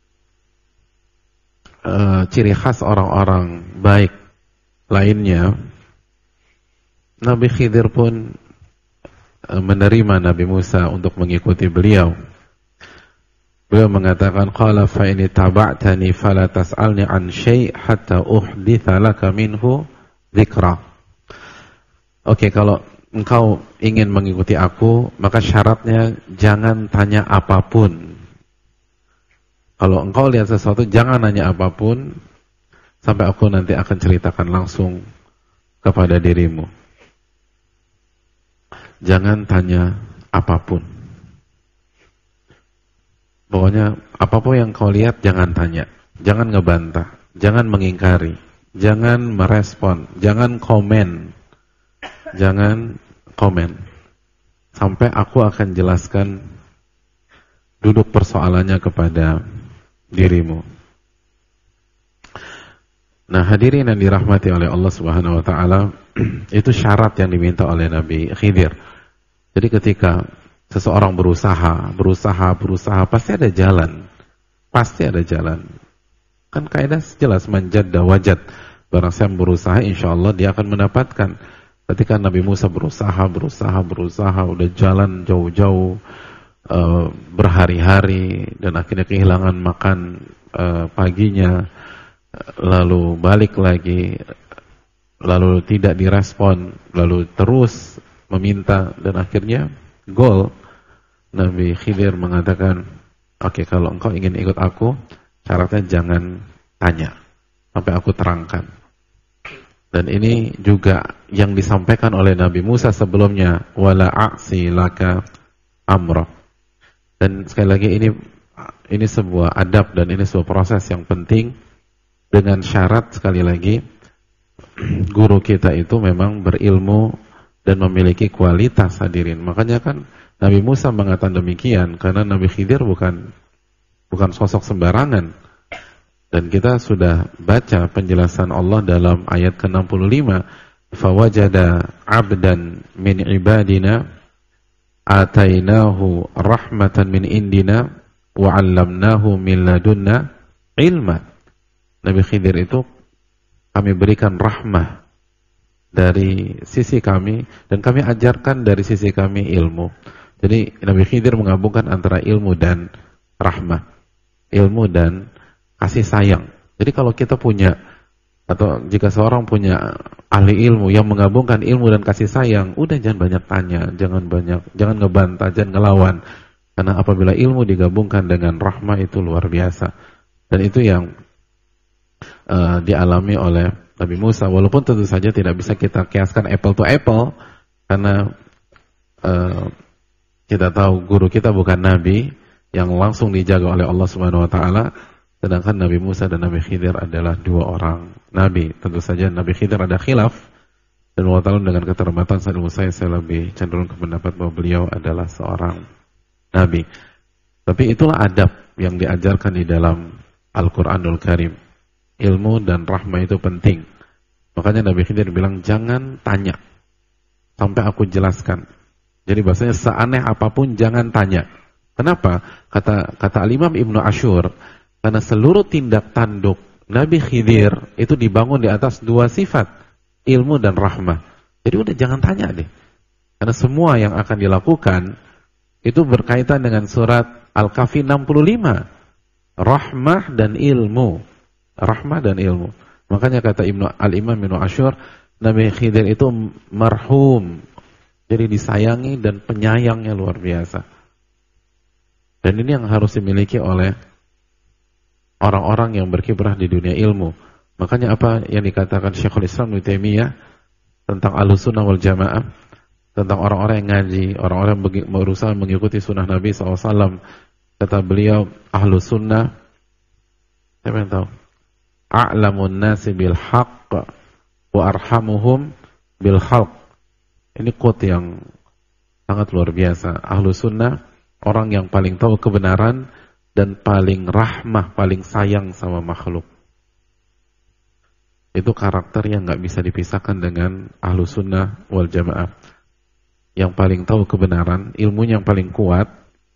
[SPEAKER 1] ciri khas orang-orang baik lainnya, Nabi Khidir pun menerima Nabi Musa untuk mengikuti beliau. Beliau mengatakan, qala fa in taba'tani fala tas'alni an syai' hatta uhditha laka minhu dzikra. Oke, kalau engkau ingin mengikuti aku, maka syaratnya jangan tanya apapun. Kalau engkau lihat sesuatu, jangan nanya apapun sampai aku nanti akan ceritakan langsung kepada dirimu. Jangan tanya apapun. Pokoknya apapun yang kau lihat jangan tanya, jangan ngebantah, jangan mengingkari, jangan merespon, jangan komen. Jangan komen sampai aku akan jelaskan duduk persoalannya kepada dirimu. Nah, hadirin yang dirahmati oleh Allah Subhanahu wa taala, itu syarat yang diminta oleh Nabi Khidir. Jadi ketika seseorang berusaha, pasti ada jalan. Pasti ada jalan. Kan kaidah jelas, man jadda wajad. Barang siapa berusaha, insyaallah dia akan mendapatkan. Ketika Nabi Musa berusaha, udah jalan jauh-jauh, berhari-hari, dan akhirnya kehilangan makan paginya, lalu balik lagi, lalu tidak direspon, lalu terus meminta, dan akhirnya goal. Nabi Khidir mengatakan, oke, kalau engkau ingin ikut aku, syaratnya jangan tanya sampai aku terangkan. Dan ini juga yang disampaikan oleh Nabi Musa sebelumnya, wala a'si laka amra. Dan sekali lagi ini sebuah adab dan ini sebuah proses yang penting, dengan syarat sekali lagi guru kita itu memang berilmu dan memiliki kualitas, hadirin. Makanya kan Nabi Musa mengatakan demikian karena Nabi Khidir bukan sosok sembarangan. Dan kita sudah baca penjelasan Allah dalam ayat ke-65, fawajada 'abdan min ibadina atainahu rahmatan min indina wa 'allamnahu min ladunna ilma. Nabi Khidir itu kami berikan rahmah dari sisi kami dan kami ajarkan dari sisi kami ilmu. Jadi Nabi Khidir menggabungkan antara ilmu dan rahmah, ilmu dan kasih sayang. Jadi kalau kita punya, atau jika seorang punya ahli ilmu yang menggabungkan ilmu dan kasih sayang, udah jangan banyak tanya, jangan ngebantah, jangan ngelawan. Karena apabila ilmu digabungkan dengan rahmah itu luar biasa. Dan itu yang dialami oleh Nabi Musa. Walaupun tentu saja tidak bisa kita kiaskan apple to apple. Karena kita tahu guru kita bukan Nabi yang langsung dijaga oleh Allah Subhanahu Wa Taala. Sedangkan Nabi Musa dan Nabi Khidir adalah dua orang Nabi. Tentu saja Nabi Khidir ada khilaf. Dan Allah Ta'ala dengan keterbatasan ilmu saya lebih cenderung ke pendapat bahwa beliau adalah seorang Nabi. Tapi itulah adab yang diajarkan di dalam Al-Quranul Karim. Ilmu dan rahmah itu penting. Makanya Nabi Khidir bilang, jangan tanya sampai aku jelaskan. Jadi bahasanya seaneh apapun jangan tanya. Kenapa? Kata Al-Imam Ibnu Ashur, karena seluruh tindak tanduk Nabi Khidir itu dibangun di atas dua sifat, ilmu dan rahmah. Jadi udah jangan tanya deh. Karena semua yang akan dilakukan itu berkaitan dengan surat Al-Kahfi 65. Rahmah dan ilmu. Rahmah dan ilmu. Makanya kata Al-Imam Ibnu Ashur, Nabi Khidir itu marhum. Jadi disayangi dan penyayangnya luar biasa. Dan ini yang harus dimiliki oleh orang-orang yang berkiprah di dunia ilmu. Makanya apa yang dikatakan Syekhul Islam Ibnu Taimiyah tentang Ahlussunnah wal Jamaah, tentang orang-orang yang ngaji, orang-orang yang berusaha mengikuti sunnah Nabi SAW. Kata beliau, Ahlussunnah, siapa yang tahu? A'lamun nasi bil haqq wa arhamuhum bil khalq. Ini quote yang sangat luar biasa. Ahlussunnah, orang yang paling tahu kebenaran dan paling rahmah, paling sayang sama makhluk. Itu karakter yang gak bisa dipisahkan dengan Ahlussunnah wal Jamaah. Yang paling tahu kebenaran, ilmunya yang paling kuat,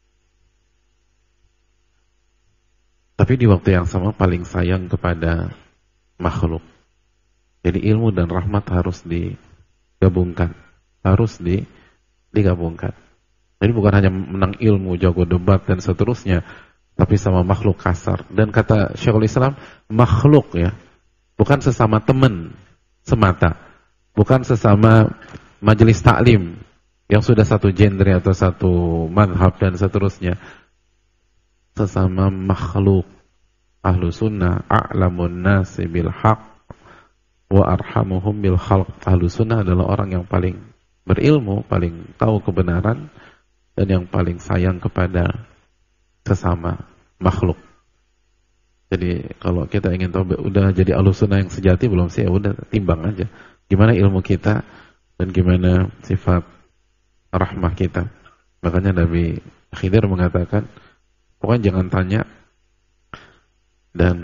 [SPEAKER 1] tapi di waktu yang sama paling sayang kepada makhluk. Jadi ilmu dan rahmat harus digabungkan. Harus digabungkan. Jadi bukan hanya menang ilmu, jago debat dan seterusnya, tapi sama makhluk kasar. Dan kata Syekhul Islam, makhluk ya, bukan sesama teman semata, bukan sesama majelis taklim yang sudah satu genre atau satu madhab dan seterusnya. Sesama makhluk. Ahlussunnah a'lamun nasi bil haqq wa arhamuhum bil khalq. Ahlussunnah adalah orang yang paling berilmu, paling tahu kebenaran, dan yang paling sayang kepada sesama makhluk. Jadi kalau kita ingin tahu udah jadi Ahlussunnah yang sejati belum sih, ya udah timbang aja gimana ilmu kita dan gimana sifat rahmah kita. Makanya Nabi Khidir mengatakan, pokoknya jangan tanya dan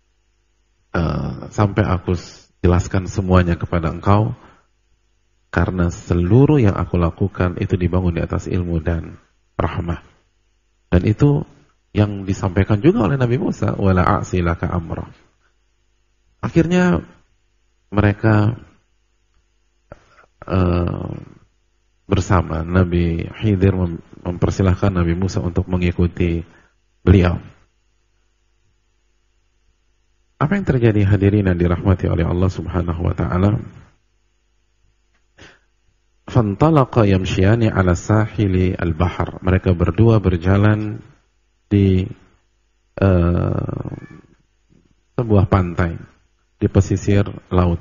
[SPEAKER 1] sampai aku jelaskan semuanya kepada engkau, karena seluruh yang aku lakukan itu dibangun di atas ilmu dan rahmah. Dan itu yang disampaikan juga oleh Nabi Musa, wala a'silaka amra. Akhirnya mereka bersama Nabi Khidir mempersilahkan Nabi Musa untuk mengikuti beliau. Apa yang terjadi hadirin yang dirahmati oleh Allah Subhanahu wa taala? Fantalaqa yamshiyani ala sahili al-bahr. Mereka berdua berjalan di sebuah pantai di pesisir laut.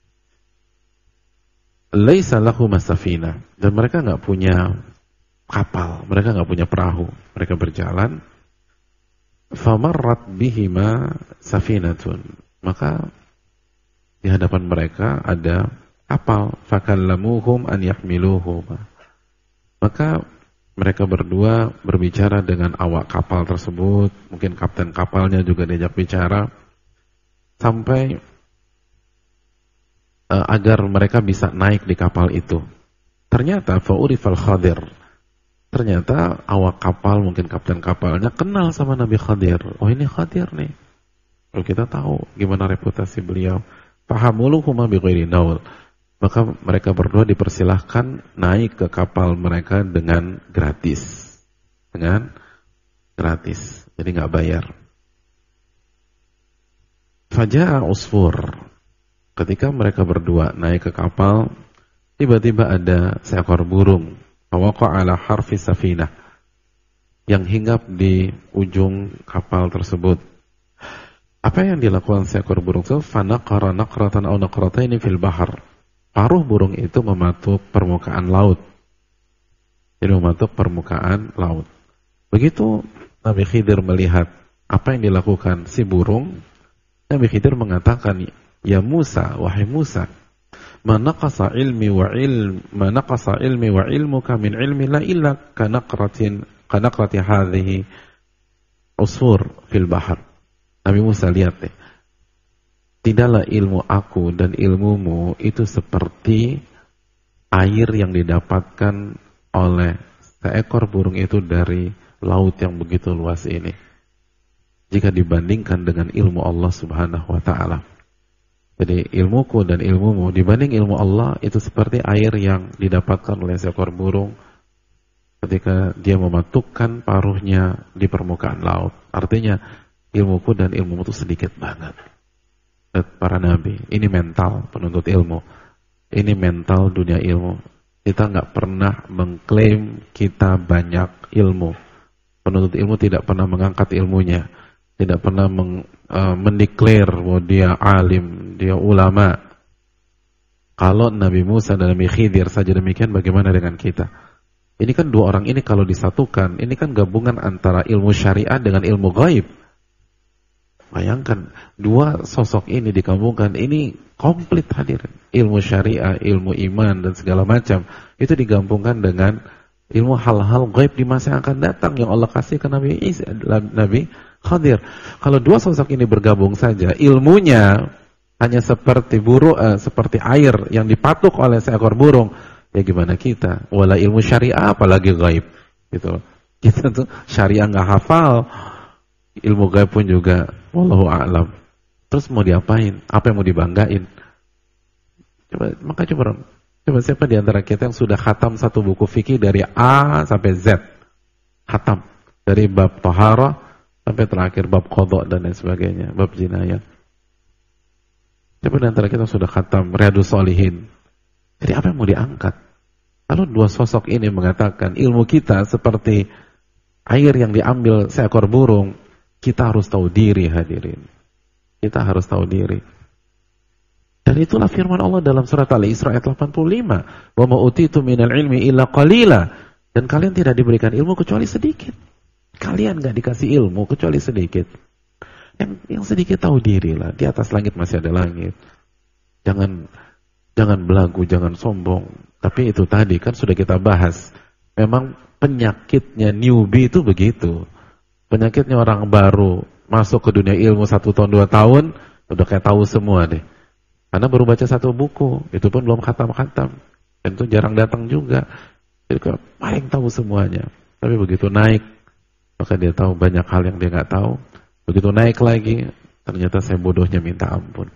[SPEAKER 1] Laisa lahum safina, dan mereka enggak punya kapal, mereka enggak punya perahu. Mereka berjalan, famarrat bihima safinatun, maka di hadapan mereka ada kapal, fakallamuhum an yahmiluhu, maka mereka berdua berbicara dengan awak kapal tersebut, mungkin kapten kapalnya juga diajak bicara, sampai agar mereka bisa naik di kapal itu. Ternyata fa'urifal Khadir, ternyata awak kapal, mungkin kapten kapalnya kenal sama Nabi Khadir. Oh, ini Khadir nih. Kalau kita tahu gimana reputasi beliau. Fahamuluhuma bighairi naul. Maka mereka berdua dipersilahkan naik ke kapal mereka dengan gratis. Dengan gratis. Jadi nggak bayar. Faja'a usfur. Ketika mereka berdua naik ke kapal, tiba-tiba ada seekor burung. Fawaqa ala harfi safinah. yang hinggap di ujung kapal tersebut. Apa yang dilakukan seekor burung itu? Fanaqara naqratan aw naqrataini fil bahar. Paruh burung itu mematuk permukaan laut. Jadi mematuk permukaan laut. Begitu Nabi Khidir melihat apa yang dilakukan si burung, Nabi Khidir mengatakan, "Ya Musa, wahai Musa, ma naqasa ilmi wa ilmuka min ilmi la illa kanaqrati hadhihi usfur fil bahar." Nabi Musa, lihat deh, tidaklah ilmu aku dan ilmumu itu seperti air yang didapatkan oleh seekor burung itu dari laut yang begitu luas ini, jika dibandingkan dengan ilmu Allah Subhanahu wa ta'ala. Jadi ilmuku dan ilmumu dibanding ilmu Allah itu seperti air yang didapatkan oleh seekor burung ketika dia mematukkan paruhnya di permukaan laut. Artinya ilmuku dan ilmumu itu sedikit banget. Para nabi, ini mental penuntut ilmu, ini mental dunia ilmu. Kita nggak pernah mengklaim kita banyak ilmu. Penuntut ilmu tidak pernah mengangkat ilmunya, tidak pernah mendeklar bahwa dia alim, dia ulama. Kalau Nabi Musa dan Nabi Khidir saja demikian, bagaimana dengan kita? Ini kan dua orang ini kalau disatukan, ini kan gabungan antara ilmu syariat dengan ilmu gaib. Bayangkan, dua sosok ini digabungkan, ini komplit hadirin. Ilmu syariah, ilmu iman, dan segala macam. Itu digabungkan dengan ilmu hal-hal gaib di masa yang akan datang yang Allah kasih ke Nabi Khidir. Kalau dua sosok ini bergabung saja, ilmunya hanya seperti seperti air yang dipatuk oleh seekor burung. Ya gimana kita? Wala ilmu syariah apalagi gaib. Gitu. Kita tuh syariah nggak hafal, ilmu gaib pun juga wallahu a'lam. Terus mau diapain? Apa yang mau dibanggain? Coba siapa di antara kita yang sudah khatam satu buku fikih dari A sampai Z? Khatam dari bab taharah sampai terakhir bab qadha dan lain sebagainya, bab jinayah. Siapa di antara kita sudah khatam Riyadhus Shalihin? Jadi apa yang mau diangkat? Kalau dua sosok ini mengatakan ilmu kita seperti air yang diambil seekor burung, kita harus tahu diri hadirin. Kita harus tahu diri. Dan itulah firman Allah dalam surat Al-Isra ayat 85. Wa ma utitu minal ilmi illa qalila. Dan kalian tidak diberikan ilmu kecuali sedikit. Kalian gak dikasih ilmu kecuali sedikit. Yang sedikit tahu diri lah. Di atas langit masih ada langit. Jangan belagu, jangan sombong. Tapi itu tadi kan sudah kita bahas. Memang penyakitnya newbie itu begitu. Penyakitnya orang baru masuk ke dunia ilmu 1 tahun 2 tahun udah kayak tahu semua deh. Karena baru baca 1 buku, itu pun belum khatam-khatam. Dan itu jarang datang juga. Jadi paling tahu semuanya. Tapi begitu naik, maka dia tahu banyak hal yang dia nggak tahu. Begitu naik lagi, ternyata saya bodohnya minta ampun.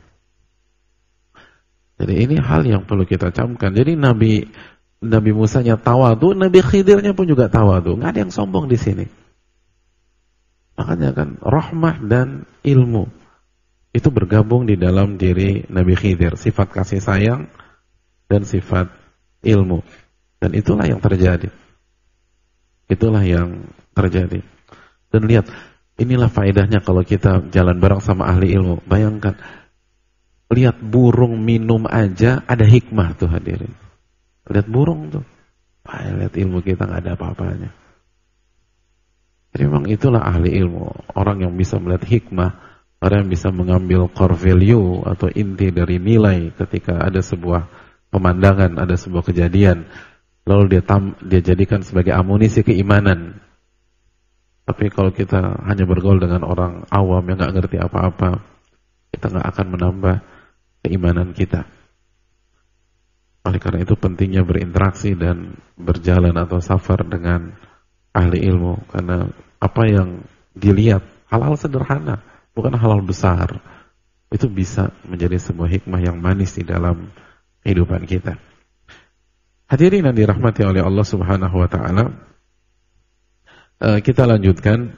[SPEAKER 1] Jadi ini hal yang perlu kita camkan. Jadi Nabi Musanya tawadu, Nabi Khidirnya pun juga tawadu. Nggak ada yang sombong di sini. Makanya kan rahmah dan ilmu itu bergabung di dalam diri Nabi Khidir. Sifat kasih sayang dan sifat ilmu. Dan itulah yang terjadi. Itulah yang terjadi. Dan lihat, inilah faedahnya kalau kita jalan bareng sama ahli ilmu. Bayangkan, lihat burung minum aja ada hikmah tuh hadirin. Lihat burung tuh. Lihat ilmu kita nggak ada apa-apanya. Jadi memang itulah ahli ilmu. Orang yang bisa melihat hikmah, orang yang bisa mengambil core value atau inti dari nilai ketika ada sebuah pemandangan, ada sebuah kejadian, lalu dia jadikan sebagai amunisi keimanan. Tapi kalau kita hanya bergaul dengan orang awam yang nggak ngerti apa-apa, kita nggak akan menambah keimanan kita. Oleh karena itu pentingnya berinteraksi dan berjalan atau safar dengan ahli ilmu, karena apa yang dilihat hal-hal sederhana, bukan hal-hal besar, itu bisa menjadi sebuah hikmah yang manis di dalam kehidupan kita. Hadirin yang dirahmati oleh Allah Subhanahu wa taala, kita lanjutkan.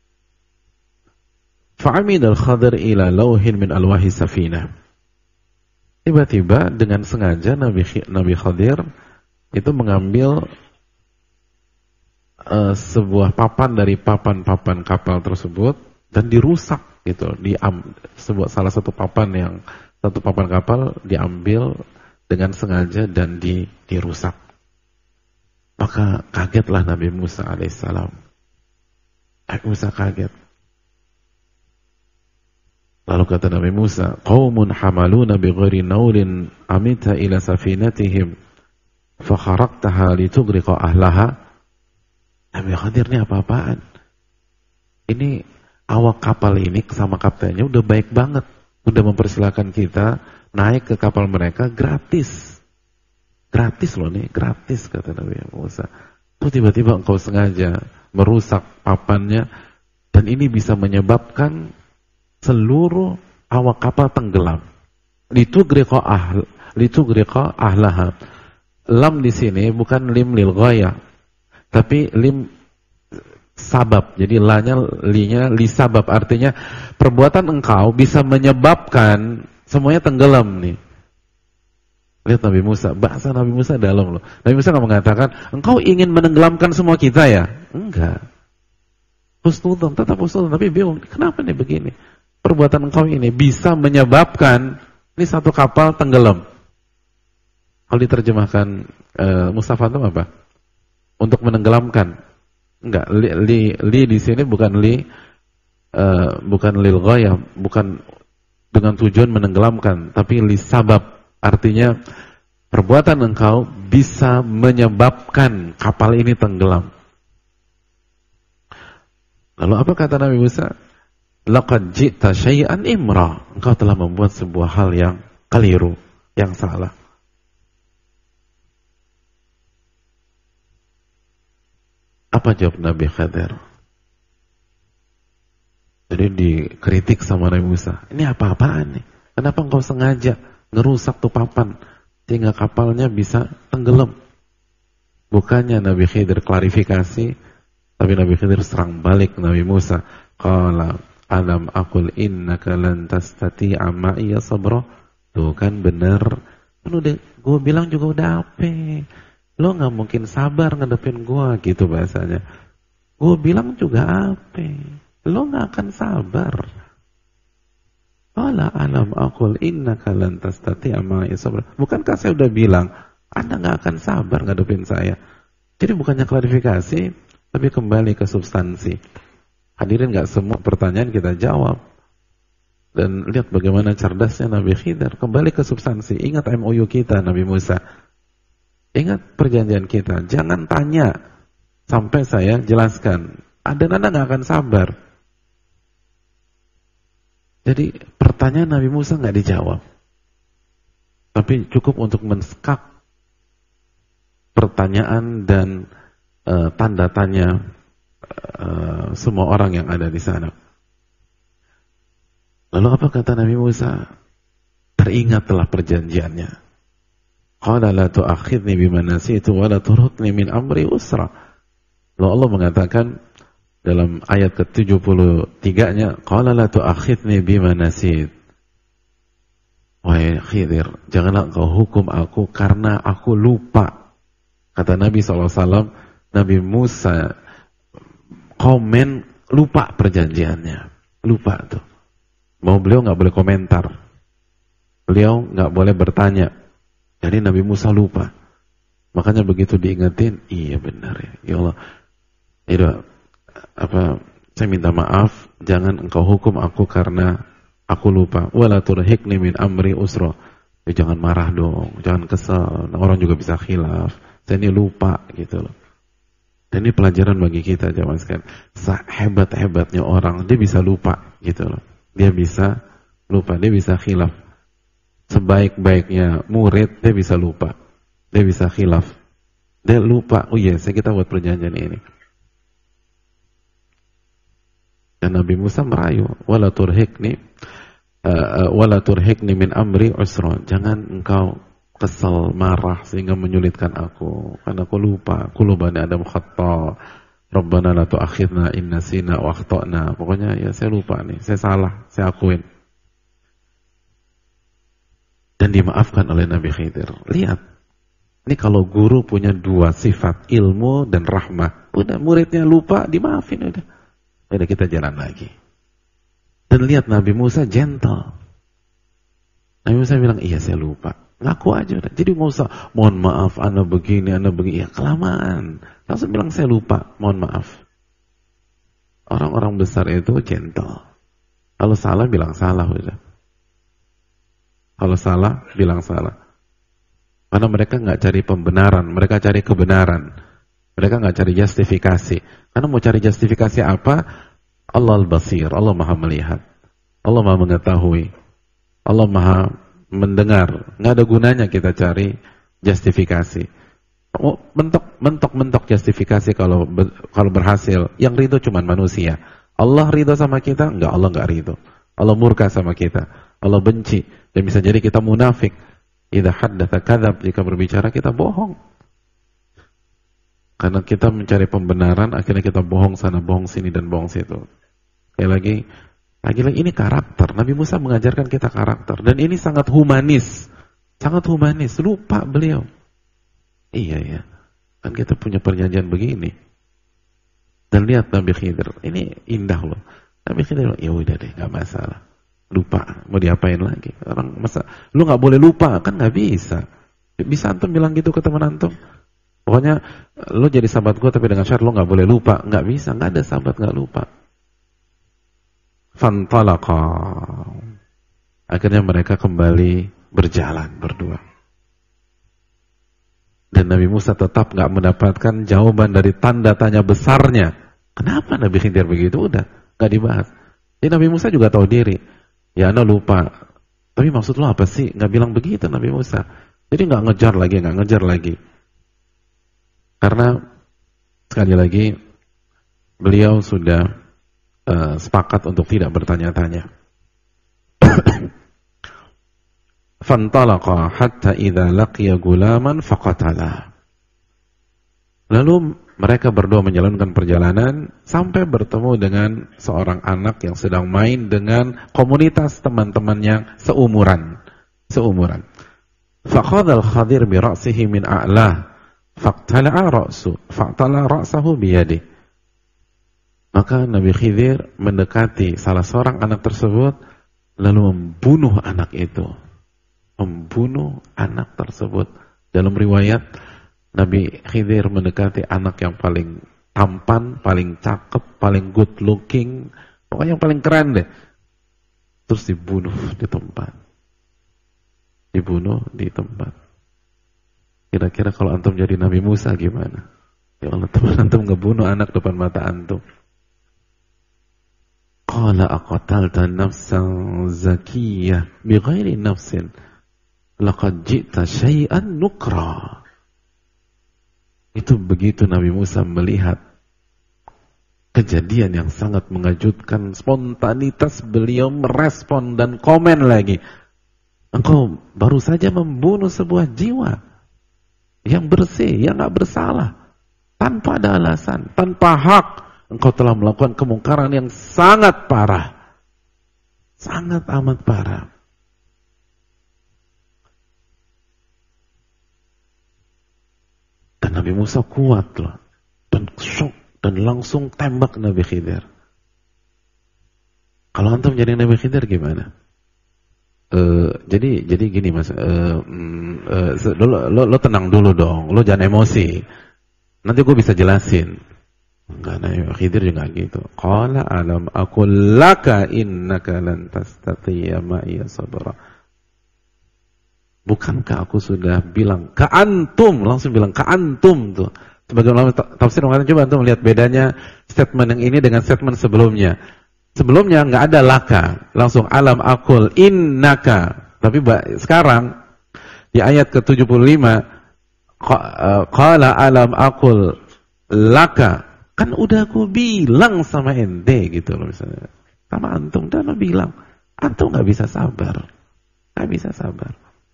[SPEAKER 1] Fa'amid al-Khadir ila lauhin min alwahi safinah. Tiba-tiba dengan sengaja Nabi Khadir itu mengambil sebuah papan dari papan-papan kapal tersebut dan dirusak gitu. Salah satu papan kapal diambil dengan sengaja dan dirusak. Maka kagetlah Nabi Musa alaihissalam. Nabi Musa kaget. Lalu kata Nabi Musa, "Qaumun hamaluna bighairi naulin amita ila safinatihim fa kharaqtaha litughriqa ahlaha." Nabi Khidir ini apa-apaan? Ini awak kapal ini sama kaptennya udah baik banget, udah mempersilahkan kita naik ke kapal mereka gratis. Gratis loh nih, gratis kata Nabi Musa. Tuh tiba-tiba engkau sengaja merusak papannya dan ini bisa menyebabkan seluruh awak kapal tenggelam. Litughriqa ahlaha. Lam di sini bukan lim lil ghayah, tapi lim sabab. Jadi linya li sabab, artinya perbuatan engkau bisa menyebabkan semuanya tenggelam nih. Lihat Nabi Musa, bahasa Nabi Musa dalam loh. Nabi Musa nggak mengatakan engkau ingin menenggelamkan semua kita ya? Enggak. Husnudon, tetap husnudon, tapi bingung kenapa nih begini? Perbuatan engkau ini bisa menyebabkan ini satu kapal tenggelam. Kalau diterjemahkan Mustafa itu apa? Untuk menenggelamkan. Enggak, li di sini bukan bukan lil ghayah, bukan dengan tujuan menenggelamkan, tapi li sabab, artinya perbuatan engkau bisa menyebabkan kapal ini tenggelam. Lalu apa kata Nabi Musa? Laqad ji'ta syai'an imra. Engkau telah membuat sebuah hal yang keliru, yang salah. Apa jawab Nabi Khidir? Jadi dikritik sama Nabi Musa. Ini apa-apaan nih? Kenapa engkau sengaja ngerusak tuh papan sehingga kapalnya bisa tenggelam? Bukannya Nabi Khidir klarifikasi, tapi Nabi Khidir serang balik Nabi Musa. Qala alam aqul innaka lan tastati'a ma'iya sabra. Tuh kan bener. Kan udah gue bilang juga udah apa? Lo gak mungkin sabar ngadepin gue, gitu bahasanya. Gue bilang juga apa? Lo gak akan sabar. Qala alam aqul innaka lan tastati'a ma'iya sabra. Bukankah saya udah bilang Anda gak akan sabar ngadepin saya? Jadi bukannya klarifikasi, tapi kembali ke substansi. Hadirin, gak semua pertanyaan kita jawab. Dan lihat bagaimana cerdasnya Nabi Khidir. Kembali ke substansi. Ingat MOU kita Nabi Musa. Ingat perjanjian kita. Jangan tanya sampai saya jelaskan. Anda gak akan sabar. Jadi pertanyaan Nabi Musa gak dijawab. Tapi cukup untuk men-skak pertanyaan dan tanda tanya semua orang yang ada di sana. Lalu apa kata Nabi Musa? Teringatlah perjanjiannya. Qala la tu'akhidni bima nasitu wa la turhaqni min amri usra. Lalu Allah mengatakan dalam ayat ke-73-nya, qala la tu'akhidni bima nasit. Wahai Khidir, janganlah engkau hukum aku karena aku lupa. Kata Nabi SAW, Nabi Musa komen lupa perjanjiannya, lupa tuh. Mau beliau nggak boleh komentar, beliau nggak boleh bertanya. Jadi Nabi Musa lupa. Makanya begitu diingetin, iya benar ya, ya Allah. Itu saya minta maaf, jangan engkau hukum aku karena aku lupa. Wala turhiqni min amri usra. Ya, jangan marah dong, jangan kesel. Orang juga bisa khilaf. Saya ini lupa gitu loh. Dan ini pelajaran bagi kita jamaah sekalian. Sehebat-hebatnya orang, dia bisa lupa gitu loh. Dia bisa lupa, dia bisa khilaf. Sebaik-baiknya murid, dia bisa lupa. Dia bisa khilaf. Dia lupa, oh iya, kita buat perjanjian ini. Dan Nabi Musa merayu, wala turhiqni min amri usra. Jangan engkau kesel, marah sehingga menyulitkan aku, karena aku lupa. Kullu bani Adam khata, Rabbana la tu'akhidna in nasina wa akhtana. Pokoknya ya saya lupa nih, saya salah, saya akuin. Dan dimaafkan oleh Nabi Khidir. Lihat, ini kalau guru punya dua sifat, ilmu dan rahmah. Udah muridnya lupa, dimaafin udah. Udah kita jalan lagi. Dan lihat Nabi Musa gentle. Nabi Musa bilang, iya saya lupa. Ngaku aja udah. Jadi nggak usah, mohon maaf, ana begini. Ya kelamaan. Langsung bilang saya lupa, mohon maaf. Orang-orang besar itu gentle. Kalau salah bilang salah udah. Kalau salah bilang salah. Karena mereka nggak cari pembenaran, mereka cari kebenaran. Mereka nggak cari justifikasi. Karena mau cari justifikasi apa? Allah al-Basir, Allah maha melihat. Allah maha mengetahui. Allah maha mendengar. Nggak ada gunanya kita cari justifikasi. Oh, mentok justifikasi kalau berhasil. Yang ridho cuma manusia. Allah ridho sama kita? Enggak, Allah nggak ridho. Allah murka sama kita. Allah benci. Dan bisa jadi kita munafik. Idza haddatsa kadzab, jika berbicara kita bohong. Karena kita mencari pembenaran, akhirnya kita bohong sana, bohong sini, dan bohong situ. Lagi ini karakter. Nabi Musa mengajarkan kita karakter. Dan ini sangat humanis. Sangat humanis. Lupa beliau. Iya ya. Kan kita punya perjanjian begini. Dan lihat Nabi Khidir. Ini indah loh. Nabi Khidir, ya udah deh, gak masalah. Lupa, mau diapain lagi? Orang masa lu nggak boleh lupa, kan nggak bisa. Bisa antum bilang gitu ke teman antum? Pokoknya lu jadi sahabat gue tapi dengan syarat lu nggak boleh lupa, nggak bisa, nggak ada sahabat nggak lupa. Fantalaqa. Akhirnya mereka kembali berjalan berdua. Dan Nabi Musa tetap nggak mendapatkan jawaban dari tanda tanya besarnya. Kenapa Nabi Khidir begitu? Udah nggak dibahas. Jadi Nabi Musa juga tahu diri. Ya ana lupa. Tapi maksud lo apa sih? Nggak bilang begitu Nabi Musa. Jadi nggak ngejar lagi. Karena sekali lagi beliau sudah sepakat untuk tidak bertanya-tanya. Fantalaqa hatta idza laqiya gulaman faqatala. Lalu mereka berdua menjalankan perjalanan sampai bertemu dengan seorang anak yang sedang main dengan komunitas teman-temannya seumuran. Faqadha al-Khadir bi ra'sihi min a'la faqtala ra'sahu bi yadihi. Maka Nabi Khidir mendekati salah seorang anak tersebut lalu membunuh anak itu. Membunuh anak tersebut. Dalam riwayat Nabi Khidir mendekati anak yang paling tampan, paling cakep, paling good looking, pokoknya yang paling keren deh. Terus dibunuh di tempat. Kira-kira kalau antum jadi Nabi Musa gimana? Ya Allah, teman antum ngebunuh anak depan mata antum. Qala aqatalta nafsan zakiyah bighairi nafsin laqad ji'ta syai'an nukra. Itu begitu Nabi Musa melihat kejadian yang sangat mengejutkan, spontanitas beliau merespon dan komen lagi. Engkau baru saja membunuh sebuah jiwa yang bersih, yang gak bersalah, tanpa ada alasan, tanpa hak. Engkau telah melakukan kemungkaran yang sangat parah, sangat amat parah. Dan Nabi Musa kuat loh, dan shock, dan langsung tembak Nabi Khidir. Kalau antum jadi Nabi Khidir gimana? Jadi gini mas, lo tenang dulu dong, lo jangan emosi. Nanti gue bisa jelasin. Enggak, Nabi Khidir juga gitu. Qala alam aqul laka innaka lan tastati'a ma'iya sabra. Bukankah aku sudah bilang ke antum, langsung bilang ke antum tuh. Sebagai ulama tafsir mengatakan, coba antum lihat bedanya statement yang ini dengan statement sebelumnya. Sebelumnya nggak ada laka, langsung alam akul innaka. Tapi sekarang di ayat ke-75 qala alam akul laka, kan udah aku bilang sama ente gitu loh misalnya. Sama antum dan bilang, antum nggak bisa sabar. Nggak bisa sabar.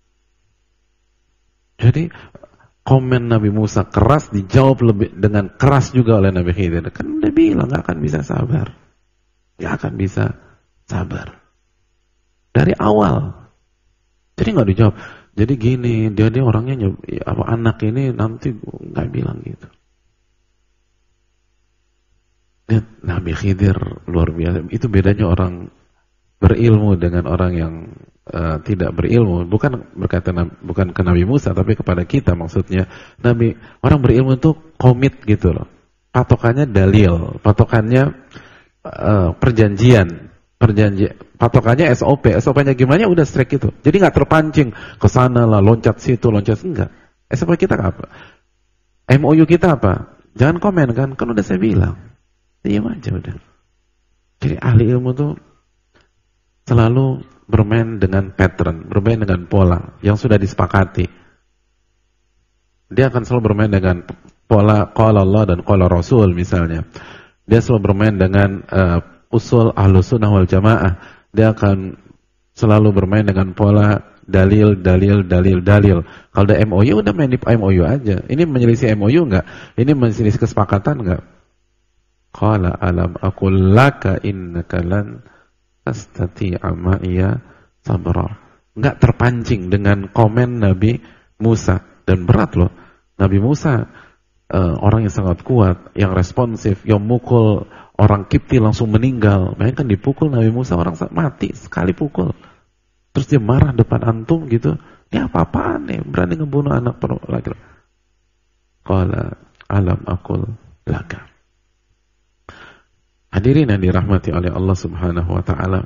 [SPEAKER 1] Jadi komen Nabi Musa keras dijawab lebih dengan keras juga oleh Nabi Khidir. Kan udah bilang nggak akan bisa sabar. Nggak akan bisa sabar. Dari awal. Jadi nggak dijawab. Jadi gini, dia orangnya anak ini nanti nggak bilang gitu. Nabi Khidir luar biasa. Itu bedanya orang berilmu dengan orang yang tidak berilmu. Bukan bukan ke Nabi Musa, tapi kepada kita maksudnya. Orang berilmu itu komit gitu loh. Patokannya dalil, patokannya perjanjian, patokannya SOP-nya gimana udah strike itu. Jadi nggak terpancing ke sana lah, loncat situ, loncat enggak. SOP kita apa? MOU kita apa? Jangan komen kan udah saya bilang. Diam aja udah. Jadi ahli ilmu tuh selalu bermain dengan pattern, bermain dengan pola yang sudah disepakati. Dia akan selalu bermain dengan pola qala Allah dan qala Rasul misalnya. Dia selalu bermain dengan usul Ahlus Sunnah wal Jamaah. Dia akan selalu bermain dengan pola dalil. Kalau ada MOU udah main di MOU aja. Ini menyelisih MOU enggak? Ini menyelisih kesepakatan enggak? Qala alam aqul laka innaka lan tastati'a ma'iya sabra. Enggak terpancing dengan komen Nabi Musa. Dan berat loh. Nabi Musa orang yang sangat kuat, yang responsif, yang mukul orang Kipti langsung meninggal. Bayangkan dipukul Nabi Musa, orang mati sekali pukul. Terus dia marah depan antum gitu. Ini apa-apaan nih, berani ngebunuh anak laki-laki. Qala alam aqul laka. Hadirin yang dirahmati oleh Allah Subhanahu wa taala.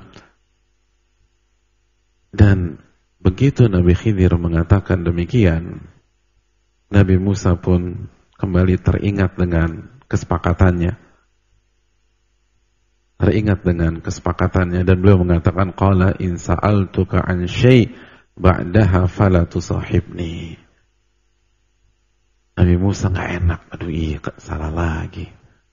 [SPEAKER 1] Dan begitu Nabi Khidir mengatakan demikian, Nabi Musa pun kembali teringat dengan kesepakatannya. Dan beliau mengatakan qala in sa'altuka an syai' ba'daha fala tusahibni. Nabi Musa enggak enak, aduh iya salah lagi.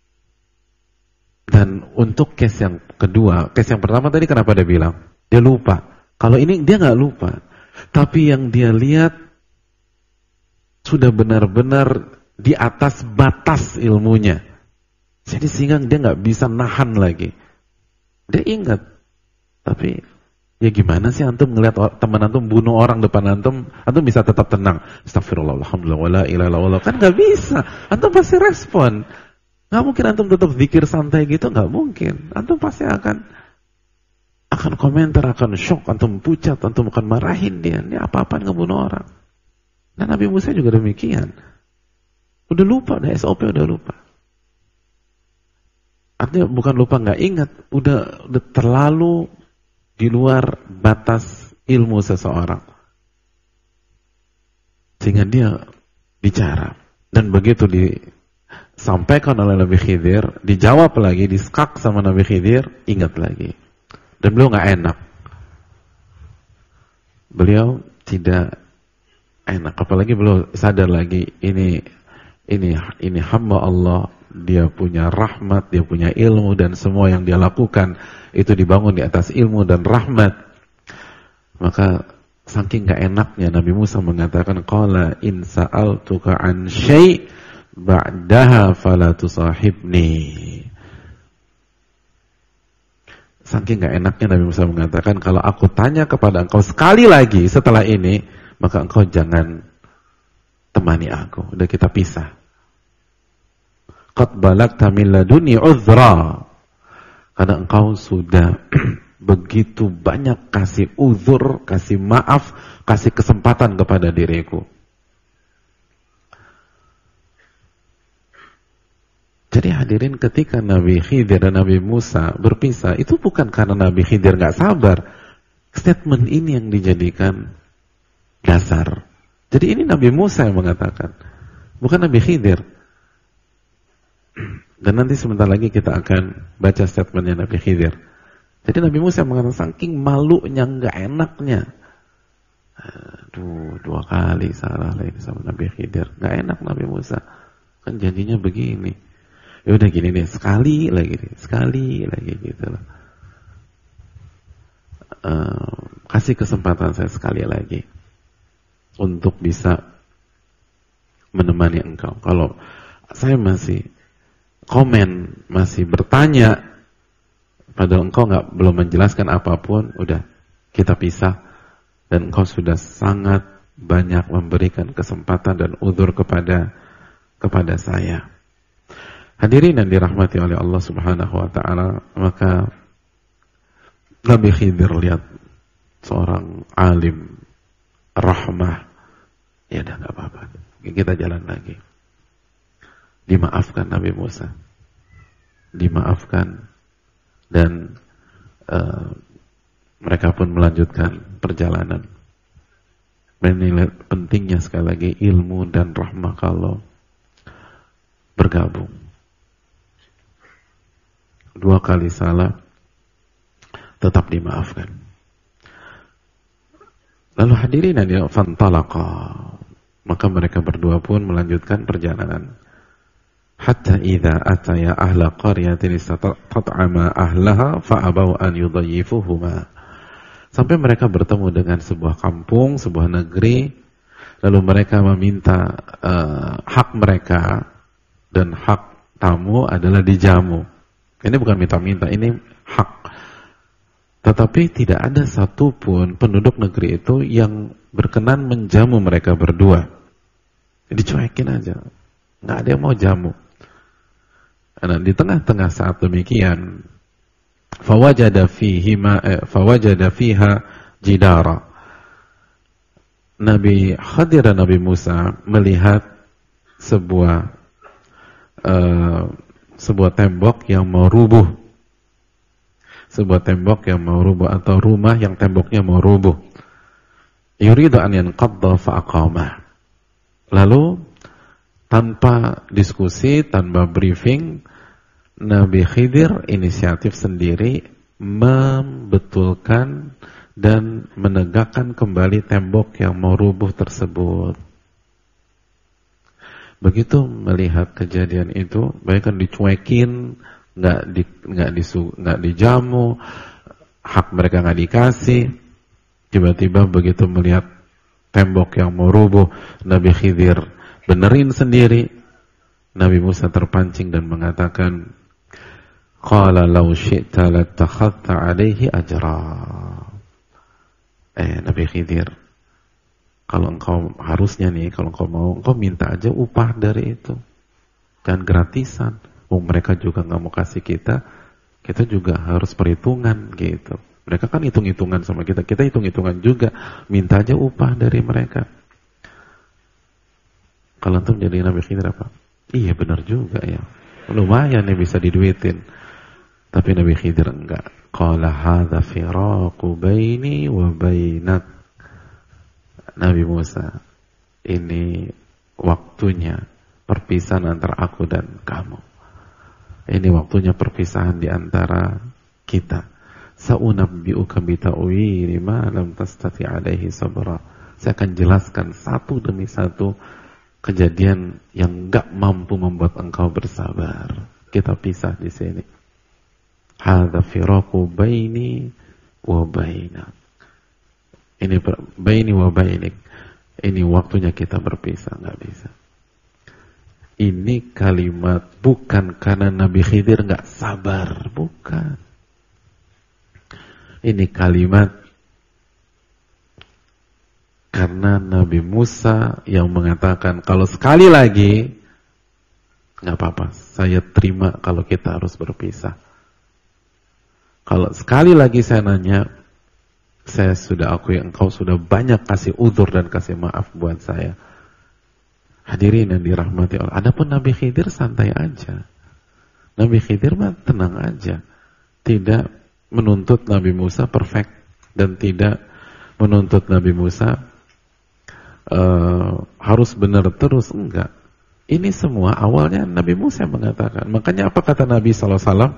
[SPEAKER 1] Dan untuk case yang kedua, case yang pertama tadi kenapa dia bilang? Dia lupa. Kalau ini dia nggak lupa. Tapi yang dia lihat sudah benar-benar di atas batas ilmunya. Jadi sehingga dia nggak bisa nahan lagi. Dia ingat. Tapi ya gimana sih antum ngelihat teman antum bunuh orang depan antum bisa tetap tenang. Astagfirullah, alhamdulillah, wala ilaha illallah. Kan nggak bisa. Antum pasti respon. Nggak mungkin antum tetap zikir santai gitu, nggak mungkin. Antum pasti akan komentar, akan shock, antum pucat, antum akan marahin dia. Ini apa-apaan ngebunuh orang. Dan Nabi Musa juga demikian. Udah lupa, udah SOP udah lupa. Artinya bukan lupa nggak ingat, udah terlalu di luar batas ilmu seseorang. Sehingga dia bicara. Dan begitu disampaikan oleh Nabi Khidir, dijawab lagi, diskak sama Nabi Khidir, ingat lagi. Dan beliau nggak enak. Beliau tidak enak, apalagi beliau sadar lagi ini hamba Allah, dia punya rahmat, dia punya ilmu, dan semua yang dia lakukan itu dibangun di atas ilmu dan rahmat. Maka saking nggak enaknya Nabi Musa mengatakan qala in sa'altuka an syai' ba'daha fala tusahibni. Saking gak enaknya Nabi Musa mengatakan, kalau aku tanya kepada engkau sekali lagi setelah ini, maka engkau jangan temani aku. Udah kita pisah. Qad balagta min laduni uzra. Karena engkau sudah begitu banyak kasih uzur, kasih maaf, kasih kesempatan kepada diriku. Jadi hadirin, ketika Nabi Khidir dan Nabi Musa berpisah, itu bukan karena Nabi Khidir gak sabar. Statement ini yang dijadikan dasar. Jadi ini Nabi Musa yang mengatakan, bukan Nabi Khidir. Dan nanti sebentar lagi kita akan baca statementnya Nabi Khidir. Jadi Nabi Musa yang mengatakan, saking malunya, gak enaknya. Aduh, 2 kali salah lagi sama Nabi Khidir. Gak enak Nabi Musa. Kan janjinya begini. Ya udah gini nih, sekali lagi gitu loh. Kasih kesempatan saya sekali lagi untuk bisa menemani engkau. Kalau saya masih komen, masih bertanya, padahal engkau belum menjelaskan apapun, udah kita pisah. Dan engkau sudah sangat banyak memberikan kesempatan dan uzur kepada saya. Hadirin yang dirahmati oleh Allah Subhanahu wa taala, maka Nabi Khidir lihat seorang alim rahmah, ya udah enggak apa-apa, kita jalan lagi. Dimaafkan Nabi Musa, dimaafkan, dan mereka pun melanjutkan perjalanan. Menilai pentingnya sekali lagi ilmu dan rahmah kalau bergabung. 2 kali salah tetap dimaafkan. Lalu hadirin yang fantalaqa, maka mereka berdua pun melanjutkan perjalanan. Hatta idza ataya ahla qaryatin istat'ama ahlaha fa'abaw an yudayyifuhuma. Sampai mereka bertemu dengan sebuah kampung, sebuah negeri, lalu mereka meminta hak mereka, dan hak tamu adalah dijamu. Ini bukan minta-minta, ini hak. Tetapi tidak ada satupun penduduk negeri itu yang berkenan menjamu mereka berdua. Dicuekin aja, nggak ada yang mau jamu. Nah, di tengah-tengah saat demikian, fawajada fiha jidara. Nabi Khadir dan Nabi Musa melihat sebuah tembok yang mau rubuh. Sebuah tembok yang mau rubuh, atau rumah yang temboknya mau rubuh. Yuridu an yanqadda fa'aqamah. Lalu tanpa diskusi, tanpa briefing, Nabi Khidir inisiatif sendiri membetulkan dan menegakkan kembali tembok yang mau rubuh tersebut. Begitu melihat kejadian itu, mereka dicuekin, nggak dijamu, hak mereka nggak dikasih. Tiba-tiba begitu melihat tembok yang mau rubuh, Nabi Khidir benerin sendiri. Nabi Musa terpancing dan mengatakan, qala law syi'ta latakhadta 'alaihi ajra. Nabi Khidir, kalau engkau harusnya nih, kalau engkau mau, engkau minta aja upah dari itu, jangan gratisan. Mereka juga nggak mau kasih kita juga harus perhitungan gitu. Mereka kan hitung-hitungan sama kita hitung-hitungan juga, minta aja upah dari mereka. Kalau antum jadi Nabi Khidir apa? Iya benar juga ya, lumayan nih bisa diduitin. Tapi Nabi Khidir enggak. Qala hadza firaqu baini wa bainak. Nabi Musa, ini waktunya perpisahan antara aku dan kamu. Ini waktunya perpisahan di antara kita. Sa'unabbi'uka bita'wili ma lam tastati 'alaihi sabra. Saya akan jelaskan satu demi satu kejadian yang enggak mampu membuat engkau bersabar. Kita pisah di sini. Hadza firaqu baini wa bainak. Ini baini wa bainik. Ini waktunya kita berpisah, enggak bisa. Ini kalimat bukan karena Nabi Khidir enggak sabar, bukan. Ini kalimat karena Nabi Musa yang mengatakan, kalau sekali lagi, nggak apa-apa, saya terima kalau kita harus berpisah. Kalau sekali lagi saya nanya, saya sudah akui engkau sudah banyak kasih udzur dan kasih maaf buat saya. Hadirin yang dirahmati Allah. Adapun Nabi Khidir santai aja. Nabi Khidir mah tenang aja. Tidak menuntut Nabi Musa perfect, dan tidak menuntut Nabi Musa harus benar terus, enggak. Ini semua awalnya Nabi Musa yang mengatakan. Makanya apa kata Nabi SAW?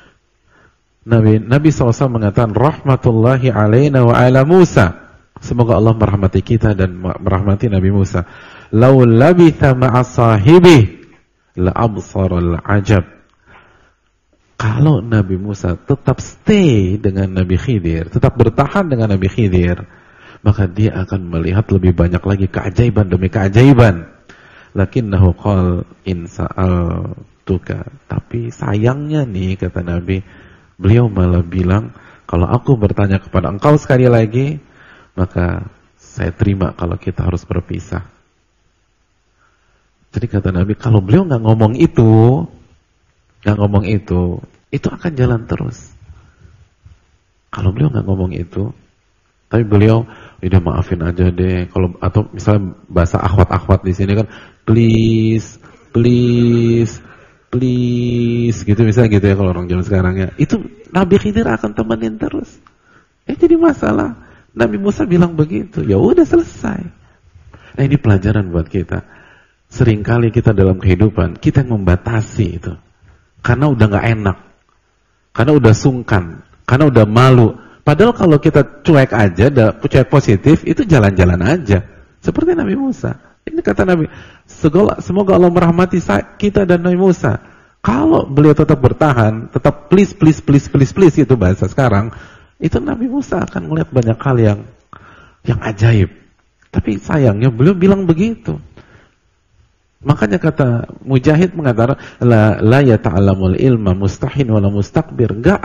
[SPEAKER 1] Nabi SAW mengatakan, rahmatullahi alaina wa ala Musa. Semoga Allah merahmati kita dan merahmati Nabi Musa. Lau labitha ma'a sahibi la absaral ajab. Kalau Nabi Musa tetap stay dengan Nabi Khidir, tetap bertahan dengan Nabi Khidir, maka dia akan melihat lebih banyak lagi keajaiban demi keajaiban. Lakinnahu qal in sa'altuka. Tapi sayangnya nih, kata Nabi, beliau malah bilang, kalau aku bertanya kepada engkau sekali lagi, maka saya terima kalau kita harus berpisah. Jadi kata Nabi, kalau beliau nggak ngomong itu, nggak ngomong itu akan jalan terus. Kalau beliau nggak ngomong itu, tapi beliau udah maafin aja deh. Kalau atau misalnya bahasa akhwat-akhwat di sini kan, please, please, please, gitu misalnya gitu ya kalau orang zaman sekarang ya. Itu Nabi Khidir akan temenin terus. Jadi masalah. Nabi Musa bilang begitu, ya udah selesai. Nah ini pelajaran buat kita. Seringkali kita dalam kehidupan kita yang membatasi itu, karena udah nggak enak, karena udah sungkan, karena udah malu. Padahal kalau kita cuek aja, cuek positif, itu jalan-jalan aja. Seperti Nabi Musa. Ini kata Nabi, semoga Allah merahmati kita dan Nabi Musa. Kalau beliau tetap bertahan, tetap please, please, please, please, please, itu bahasa sekarang, itu Nabi Musa akan melihat banyak hal yang ajaib. Tapi sayangnya beliau bilang begitu. Makanya kata Mujahid mengatakan, la yata'allamul ilma mustahin wala mustakbir. Gak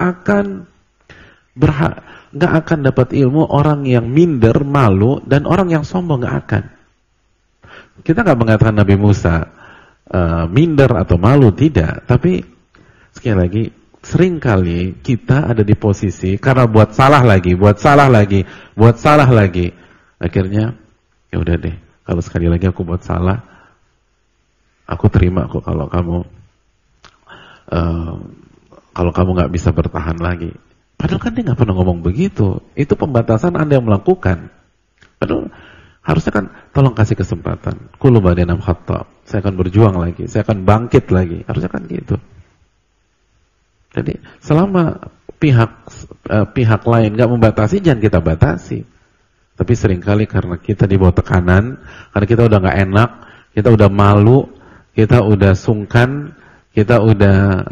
[SPEAKER 1] akan dapat ilmu orang yang minder, malu, dan orang yang sombong, gak akan. Kita gak mengatakan Nabi Musa minder atau malu, tidak. Tapi sekali lagi, seringkali kita ada di posisi karena buat salah lagi, akhirnya ya udah deh, kalau sekali lagi aku buat salah, aku terima kok kalau kamu nggak bisa bertahan lagi. Padahal kan dia nggak pernah ngomong begitu. Itu pembatasan Anda yang melakukan. Padahal harusnya kan tolong kasih kesempatan. Kullu badinam khata'. Saya akan berjuang lagi, saya akan bangkit lagi. Harusnya kan gitu. Jadi selama pihak lain nggak membatasi, jangan kita batasi. Tapi seringkali karena kita di bawah tekanan, karena kita udah nggak enak, kita udah malu, kita udah sungkan, kita udah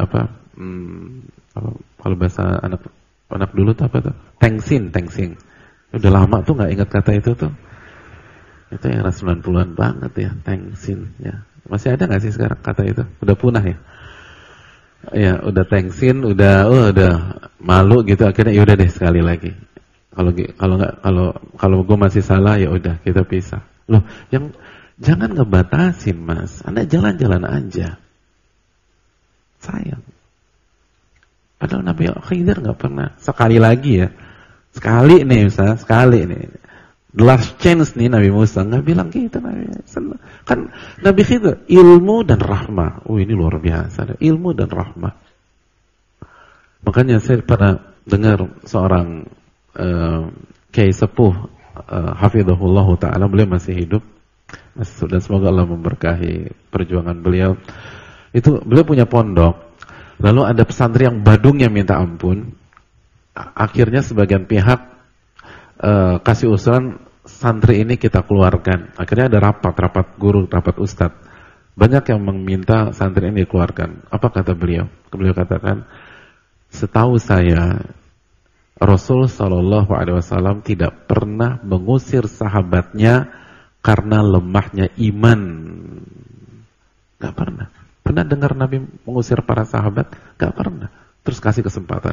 [SPEAKER 1] kalau bahasa anak dulu tuh apa tuh? Tengsin. Udah lama tuh nggak ingat kata itu tuh. Itu era 90-an banget ya, tengsin ya. Masih ada nggak sih sekarang kata itu? Udah punah ya? Ya udah tengsin, udah malu gitu, akhirnya ya udah deh sekali lagi. Kalau gue masih salah ya udah kita pisah. Loh, yang jangan ngebatasin Mas. Anda jalan-jalan aja. Sayang. Padahal Nabi Khidir nggak pernah. Sekali lagi ya. Sekali nih misalnya, the last chance nih Nabi Musa nggak bilang gitu Nabi. Kan Nabi Khidir ilmu dan rahmah. Ini luar biasa. Ilmu dan rahmah. Makanya saya pernah dengar seorang kiai sepuh hafizahullah taala, beliau masih hidup dan semoga Allah memberkahi perjuangan beliau. Itu beliau punya pondok. Lalu ada pesantren yang badungnya minta ampun. Akhirnya sebagian pihak kasih usulan santri ini kita keluarkan. Akhirnya ada rapat guru, rapat ustadz. Banyak yang meminta santri ini dikeluarkan. Apa kata beliau? Beliau katakan, setahu saya Rasul Shallallahu Alaihi Wasallam tidak pernah mengusir sahabatnya karena lemahnya iman. Gak pernah. Pernah dengar Nabi mengusir para sahabat? Gak pernah. Terus kasih kesempatan.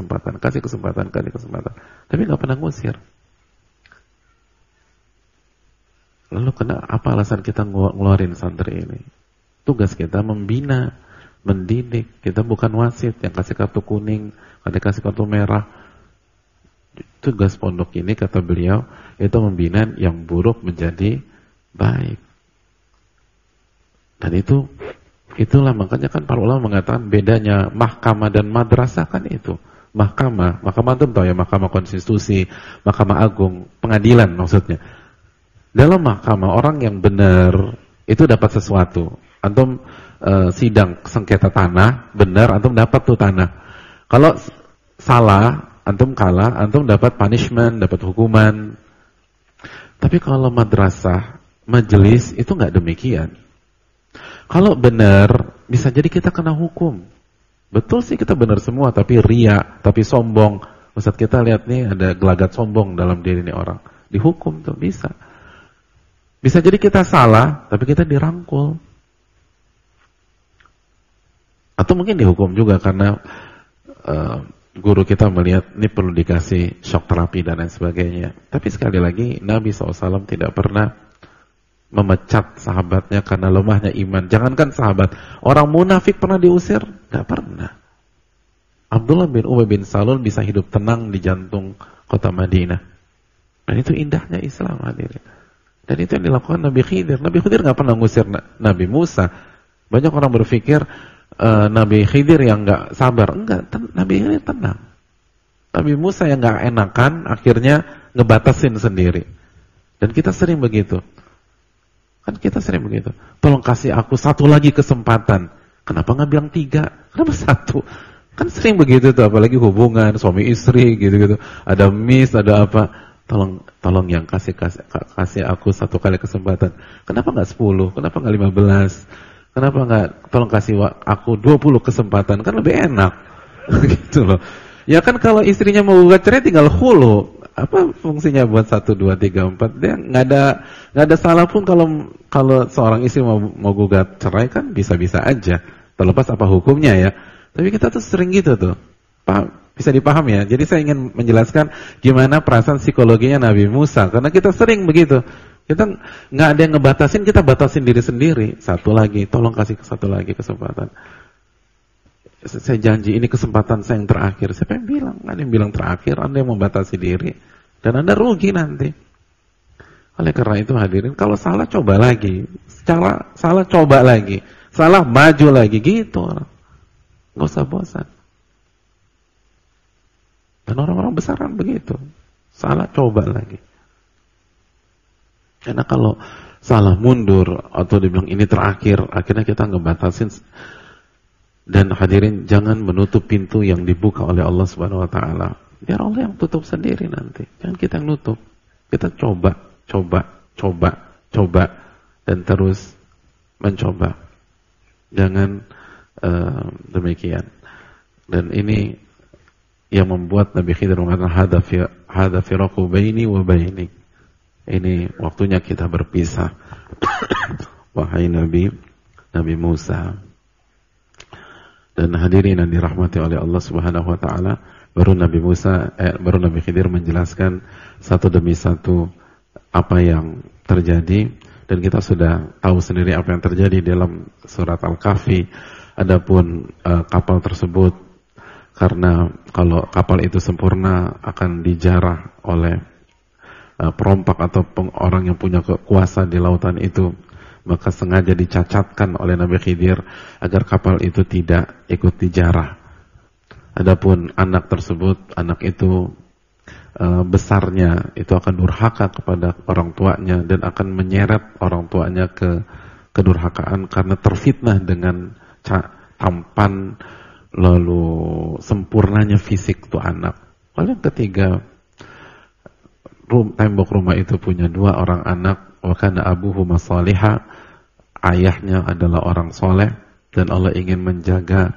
[SPEAKER 1] Tapi gak pernah ngusir. Lalu apa alasan kita ngeluarin santri ini? Tugas kita membina, mendidik. Kita bukan wasit yang kasih kartu kuning, kasih kartu merah. Tugas pondok ini, kata beliau, itu membina yang buruk menjadi baik. Dan itulah makanya kan para ulama mengatakan bedanya mahkamah dan madrasah kan itu. Mahkamah itu tahu ya, mahkamah konstitusi, mahkamah agung, pengadilan maksudnya. Dalam mahkamah orang yang benar itu dapat sesuatu. Antum sidang sengketa tanah, benar antum dapat tuh tanah. Kalau salah, antum kalah, antum dapat punishment, dapat hukuman. Tapi kalau madrasah, majelis itu nggak demikian. Kalau benar, bisa jadi kita kena hukum. Betul sih kita benar semua, tapi ria, tapi sombong. Ustaz kita lihat nih ada gelagat sombong dalam diri nih orang. Dihukum tuh bisa. Bisa jadi kita salah, tapi kita dirangkul. Atau mungkin dihukum juga karena guru kita melihat ini perlu dikasih shock terapi dan lain sebagainya. Tapi sekali lagi Nabi SAW tidak pernah memecat sahabatnya karena lemahnya iman. Jangankan sahabat, orang munafik pernah diusir? Tidak pernah. Abdullah bin Ubay bin Salul bisa hidup tenang di jantung kota Madinah. Dan itu indahnya Islam, hadirin. Dan itu yang dilakukan Nabi Khidir. Nabi Khidir nggak pernah ngusir Nabi Musa. Banyak orang berpikir Nabi Khidir yang nggak sabar. Enggak, Nabi Khidir tenang. Nabi Musa yang nggak enakan, akhirnya ngebatasin sendiri. Dan kita sering begitu. Kan kita sering begitu. Tolong kasih aku satu lagi kesempatan. Kenapa nggak bilang 3? Kenapa 1? Kan sering begitu tuh, apalagi hubungan suami istri gitu-gitu. Ada miss, ada apa? Tolong yang kasih aku satu kali kesempatan. Kenapa nggak 10? Kenapa nggak 15? Kenapa nggak tolong kasih aku 20 kesempatan? Kan lebih enak. Gitu loh. Ya kan kalau istrinya mau gugat cerai tinggal khulu. Apa fungsinya buat 1, 2, 3, 4? Dia nggak ada salah pun kalau seorang istri mau gugat cerai kan bisa-bisa aja. Terlepas apa hukumnya ya. Tapi kita tuh sering gitu tuh. Bisa dipahami ya. Jadi saya ingin menjelaskan gimana perasaan psikologinya Nabi Musa. Karena kita sering begitu. Kita nggak ada yang ngebatasin, kita batasin diri sendiri. Satu lagi, tolong kasih satu lagi kesempatan. Saya janji ini kesempatan saya yang terakhir. Siapa yang bilang? Ada yang bilang terakhir, Anda yang membatasi diri. Dan Anda rugi nanti. Oleh karena itu hadirin, kalau salah coba lagi. Salah coba lagi. Salah maju lagi. Gitu orang. Nggak usah bosan. Dan orang-orang besar kan begitu. Salah coba lagi. Karena kalau salah mundur atau dibilang ini terakhir, akhirnya kita ngebatasin. Dan hadirin, jangan menutup pintu yang dibuka oleh Allah Subhanahu wa taala. Biar Allah yang tutup sendiri nanti. Jangan kita yang nutup. Kita coba dan terus mencoba. Jangan demikian. Dan ini yang membuat Nabi Khidir mengatakan hadza firaqu baini wa bainik. Ini waktunya kita berpisah. Wahai Nabi Musa. Dan hadirin yang dirahmati oleh Allah Subhanahu wa taala, baru Nabi Khidir menjelaskan satu demi satu apa yang terjadi, dan kita sudah tahu sendiri apa yang terjadi dalam surat Al-Kahfi. Adapun kapal tersebut, karena kalau kapal itu sempurna akan dijarah oleh perompak atau orang yang punya kuasa di lautan itu, maka sengaja dicacatkan oleh Nabi Khidir agar kapal itu tidak ikut dijarah. Adapun anak itu besarnya itu akan durhaka kepada orang tuanya dan akan menyeret orang tuanya ke kedurhakaan karena terfitnah dengan tampan lalu sempurnanya fisik tuh anak. Lalu yang ketiga, tembok rumah itu punya 2 orang anak. Wa kana abuhuma shaliha, ayahnya adalah orang soleh, dan Allah ingin menjaga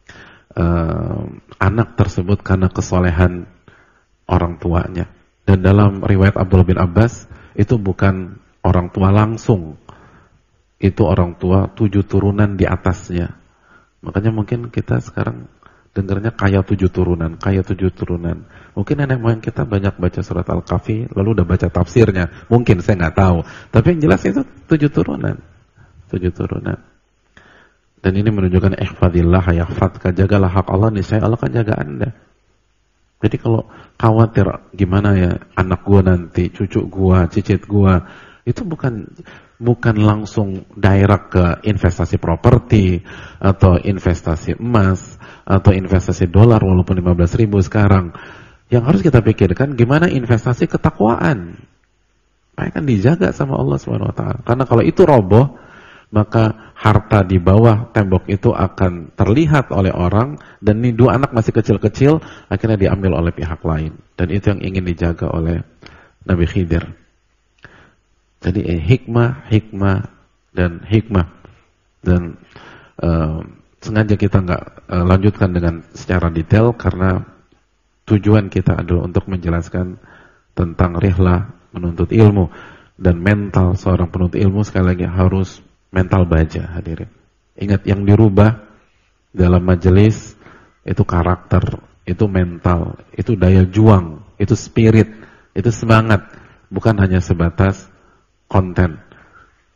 [SPEAKER 1] anak tersebut karena kesolehan orang tuanya. Dan dalam riwayat Abdullah bin Abbas, itu bukan orang tua langsung, itu orang tua 7 turunan di atasnya. Makanya mungkin kita sekarang dengarnya kaya 7 turunan. Mungkin nenek moyang kita banyak baca surat Al-Kahfi, lalu udah baca tafsirnya. Mungkin, saya nggak tahu. Tapi yang jelas itu 7 turunan. Dan ini menunjukkan ihfadillah yahfadka, jagalah hak Allah, niscaya Allah akan jaga Anda. Jadi kalau khawatir gimana ya anak gua nanti, cucu gua, cicit gua, itu bukan langsung direct ke investasi properti atau investasi emas atau investasi dolar walaupun 15.000 sekarang. Yang harus kita pikirkan gimana investasi ketakwaan. Supaya kan dijaga sama Allah SWT. Karena kalau itu roboh, maka harta di bawah tembok itu akan terlihat oleh orang, dan ini 2 anak masih kecil-kecil akhirnya diambil oleh pihak lain. Dan itu yang ingin dijaga oleh Nabi Khidir. Jadi hikmah dan sengaja kita nggak lanjutkan dengan secara detail karena tujuan kita adalah untuk menjelaskan tentang rihlah menuntut ilmu, dan mental seorang penuntut ilmu sekali lagi harus mental baja, hadirin. Ingat, yang dirubah dalam majelis itu karakter, itu mental, itu daya juang, itu spirit, itu semangat, bukan hanya sebatas konten.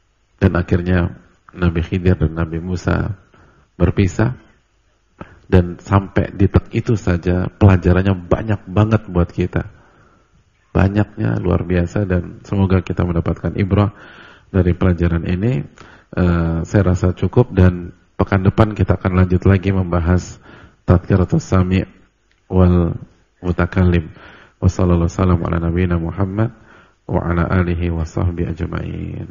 [SPEAKER 1] Dan akhirnya Nabi Khidir dan Nabi Musa berpisah. Dan sampai di detik itu saja pelajarannya banyak banget buat kita. Banyaknya luar biasa, dan semoga kita mendapatkan ibrah dari pelajaran ini. Saya rasa cukup, dan pekan depan kita akan lanjut lagi membahas Tadhkiratus Sami' wal Mutakallim. Wassallallahu wasallam ala nabiyina Muhammad wa ala alihi wa sahbihi ajma'in.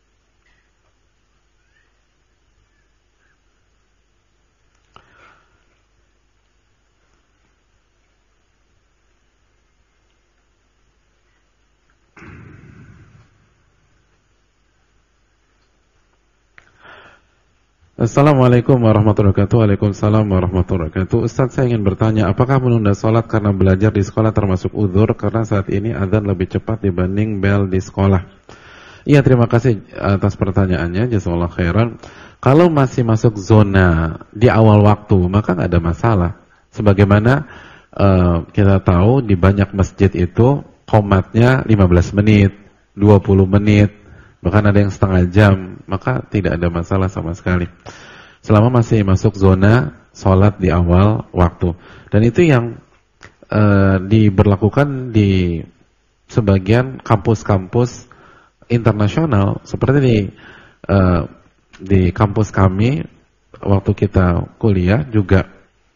[SPEAKER 1] Assalamualaikum warahmatullahi wabarakatuh. Waalaikumsalam warahmatullahi wabarakatuh. Ustaz, saya ingin bertanya, apakah menunda sholat karena belajar di sekolah termasuk uzur? Karena saat ini adzan lebih cepat dibanding bel di sekolah. Iya, terima kasih atas pertanyaannya. Jazakallahu khairan. Kalau masih masuk zona di awal waktu, maka nggak ada masalah. Sebagaimana kita tahu di banyak masjid itu qomatnya 15 menit, 20 menit, bahkan ada yang setengah jam, maka tidak ada masalah sama sekali selama masih masuk zona sholat di awal waktu. Dan itu yang diberlakukan di sebagian kampus-kampus internasional, seperti di kampus kami waktu kita kuliah juga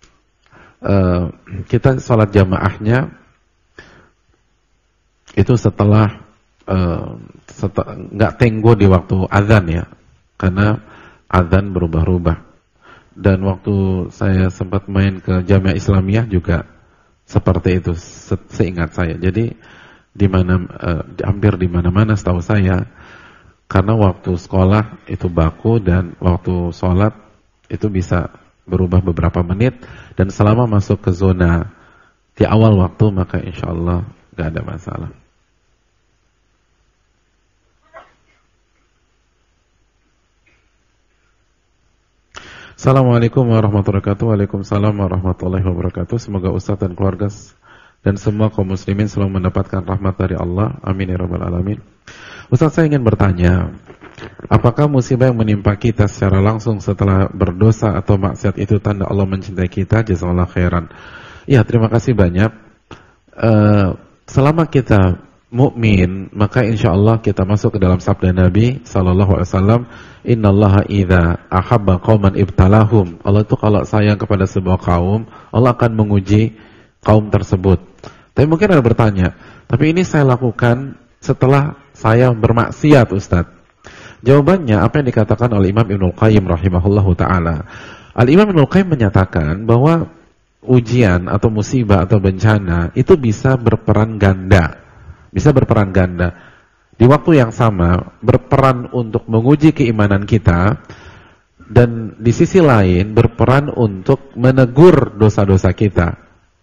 [SPEAKER 1] kita sholat jamaahnya itu setelah nggak tenggo di waktu azan ya, karena azan berubah-ubah. Dan waktu saya sempat main ke Jamiah Islamiyah juga seperti itu, seingat saya. Jadi di mana hampir di mana-mana setahu saya, karena waktu sekolah itu baku dan waktu sholat itu bisa berubah beberapa menit, dan selama masuk ke zona di awal waktu maka insya Allah nggak ada masalah. Assalamualaikum warahmatullahi wabarakatuh. Waalaikumsalam warahmatullahi wabarakatuh. Semoga Ustaz dan keluarga dan semua kaum muslimin selalu mendapatkan rahmat dari Allah. Amin ya rabbal alamin. Ustaz, saya ingin bertanya, apakah musibah yang menimpa kita secara langsung setelah berdosa atau maksiat itu tanda Allah mencintai kita? Jazakallahu khairan. Ya, terima kasih banyak. Selama kita mukmin, maka insya Allah kita masuk ke dalam sabda Nabi sallallahu alaihi wasallam, innallaha idza ahabba qauman ibtalahum. Allah itu kalau sayang kepada sebuah kaum, Allah akan menguji kaum tersebut. Tapi mungkin ada bertanya, tapi ini saya lakukan setelah saya bermaksiat, Ustaz. Jawabannya apa yang dikatakan oleh Imam Ibnul Qayyim rahimahullahu taala. Al-Imam Ibnul Qayyim menyatakan bahwa ujian atau musibah atau bencana itu bisa berperan ganda. Bisa berperan ganda. Di waktu yang sama berperan untuk menguji keimanan kita, dan di sisi lain berperan untuk menegur dosa-dosa kita,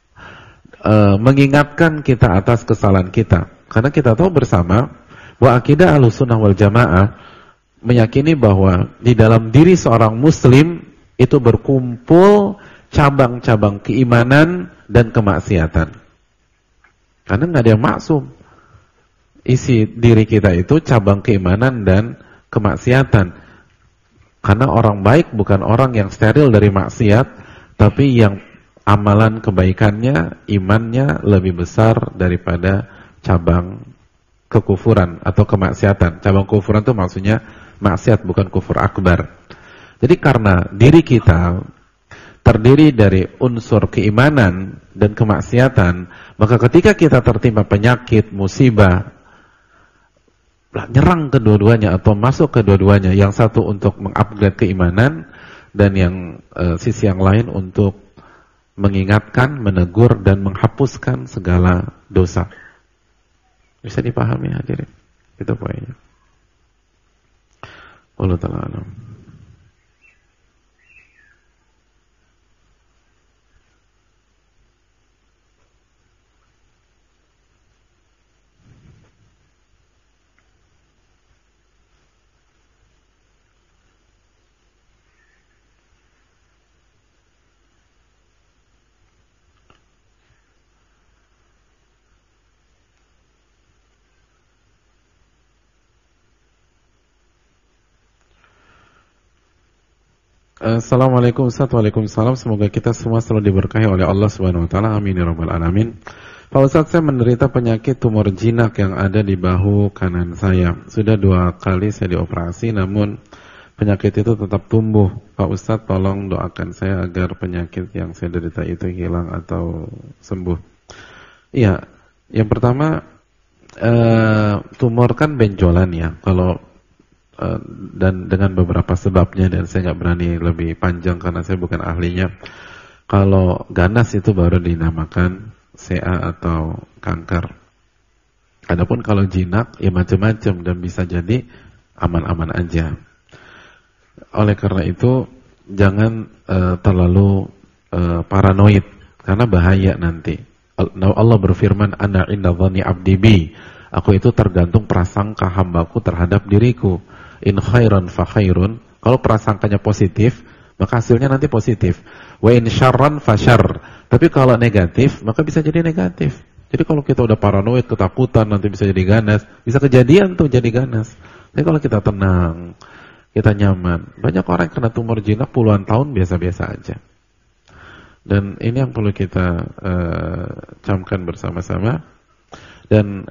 [SPEAKER 1] mengingatkan kita atas kesalahan kita. Karena kita tahu bersama bahwa akidah Ahlussunnah wal Jamaah meyakini bahwa di dalam diri seorang muslim itu berkumpul cabang-cabang keimanan dan kemaksiatan. Karena nggak ada yang maksum. Isi diri kita itu cabang keimanan dan kemaksiatan. Karena orang baik bukan orang yang steril dari maksiat, tapi yang amalan kebaikannya, imannya lebih besar daripada cabang kekufuran atau kemaksiatan. Cabang kekufuran itu maksudnya maksiat, bukan kufur akbar. Jadi karena diri kita terdiri dari unsur keimanan dan kemaksiatan, maka ketika kita tertimpa penyakit, musibah, nyerang kedua-duanya atau masuk kedua-duanya, yang satu untuk mengupgrade keimanan dan yang sisi yang lain untuk mengingatkan, menegur dan menghapuskan segala dosa. Bisa dipahami hadirin? Itu poinnya. Allah Ta'ala alam. Assalamualaikum Ustaz. Waalaikumsalam. Semoga kita semua selalu diberkahi oleh Allah Subhanahu wa taala. Amin ya rabbal alamin. Pak Ustaz, saya menderita penyakit tumor jinak yang ada di bahu kanan saya. Sudah 2 kali saya dioperasi, namun penyakit itu tetap tumbuh. Pak Ustaz, tolong doakan saya agar penyakit yang saya derita itu hilang atau sembuh. Iya, yang pertama tumor kan benjolan ya. Kalau dan dengan beberapa sebabnya, dan saya nggak berani lebih panjang karena saya bukan ahlinya. Kalau ganas itu baru dinamakan CA atau kanker. Adapun kalau jinak ya macam-macam dan bisa jadi aman-aman aja. Oleh karena itu jangan terlalu paranoid karena bahaya nanti. Allah berfirman, Ana inda dhanni abdi bi. Aku itu tergantung prasangka hambaku terhadap diriku. In khairan fa khairun. Kalau prasangkanya positif, maka hasilnya nanti positif. Wa in syarran fa syarr. Tapi kalau negatif, maka bisa jadi negatif. Jadi kalau kita udah paranoid, ketakutan, nanti bisa jadi ganas. Bisa kejadian tuh jadi ganas. Tapi kalau kita tenang, kita nyaman. Banyak orang yang kena tumor jinak puluhan tahun biasa-biasa aja. Dan ini yang perlu kita camkan bersama-sama. Dan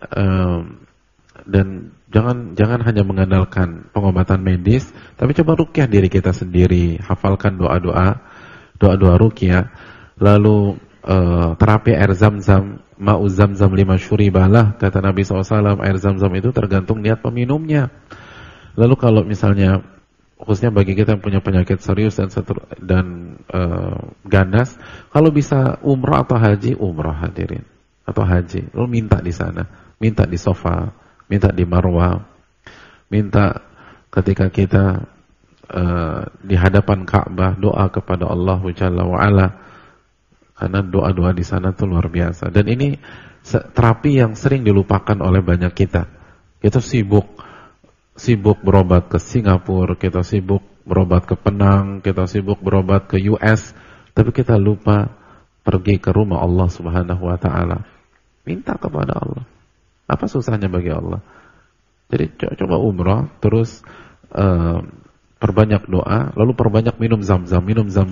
[SPEAKER 1] jangan hanya mengandalkan pengobatan medis, tapi coba ruqyah diri kita sendiri, hafalkan doa-doa ruqyah, lalu terapi air zam-zam, ma'u zam-zam lima syuribalah, kata Nabi SAW, air zam-zam itu tergantung niat peminumnya. Lalu kalau misalnya khususnya bagi kita yang punya penyakit serius dan ganas, kalau bisa umrah atau haji, umrah hadirin atau haji, lalu minta di sana, minta di sofa, minta di marwah, minta ketika kita di hadapan Ka'bah, doa kepada Allah Jalla wa'ala, karena doa-doa di sana tuh luar biasa. Dan ini terapi yang sering dilupakan oleh banyak kita. Kita sibuk berobat ke Singapura, kita sibuk berobat ke Penang, kita sibuk berobat ke US, tapi kita lupa pergi ke rumah Allah Subhanahu wa taala. Minta kepada Allah. Apa susahnya bagi Allah? Jadi coba umrah, terus perbanyak doa, lalu perbanyak minum zam-zam.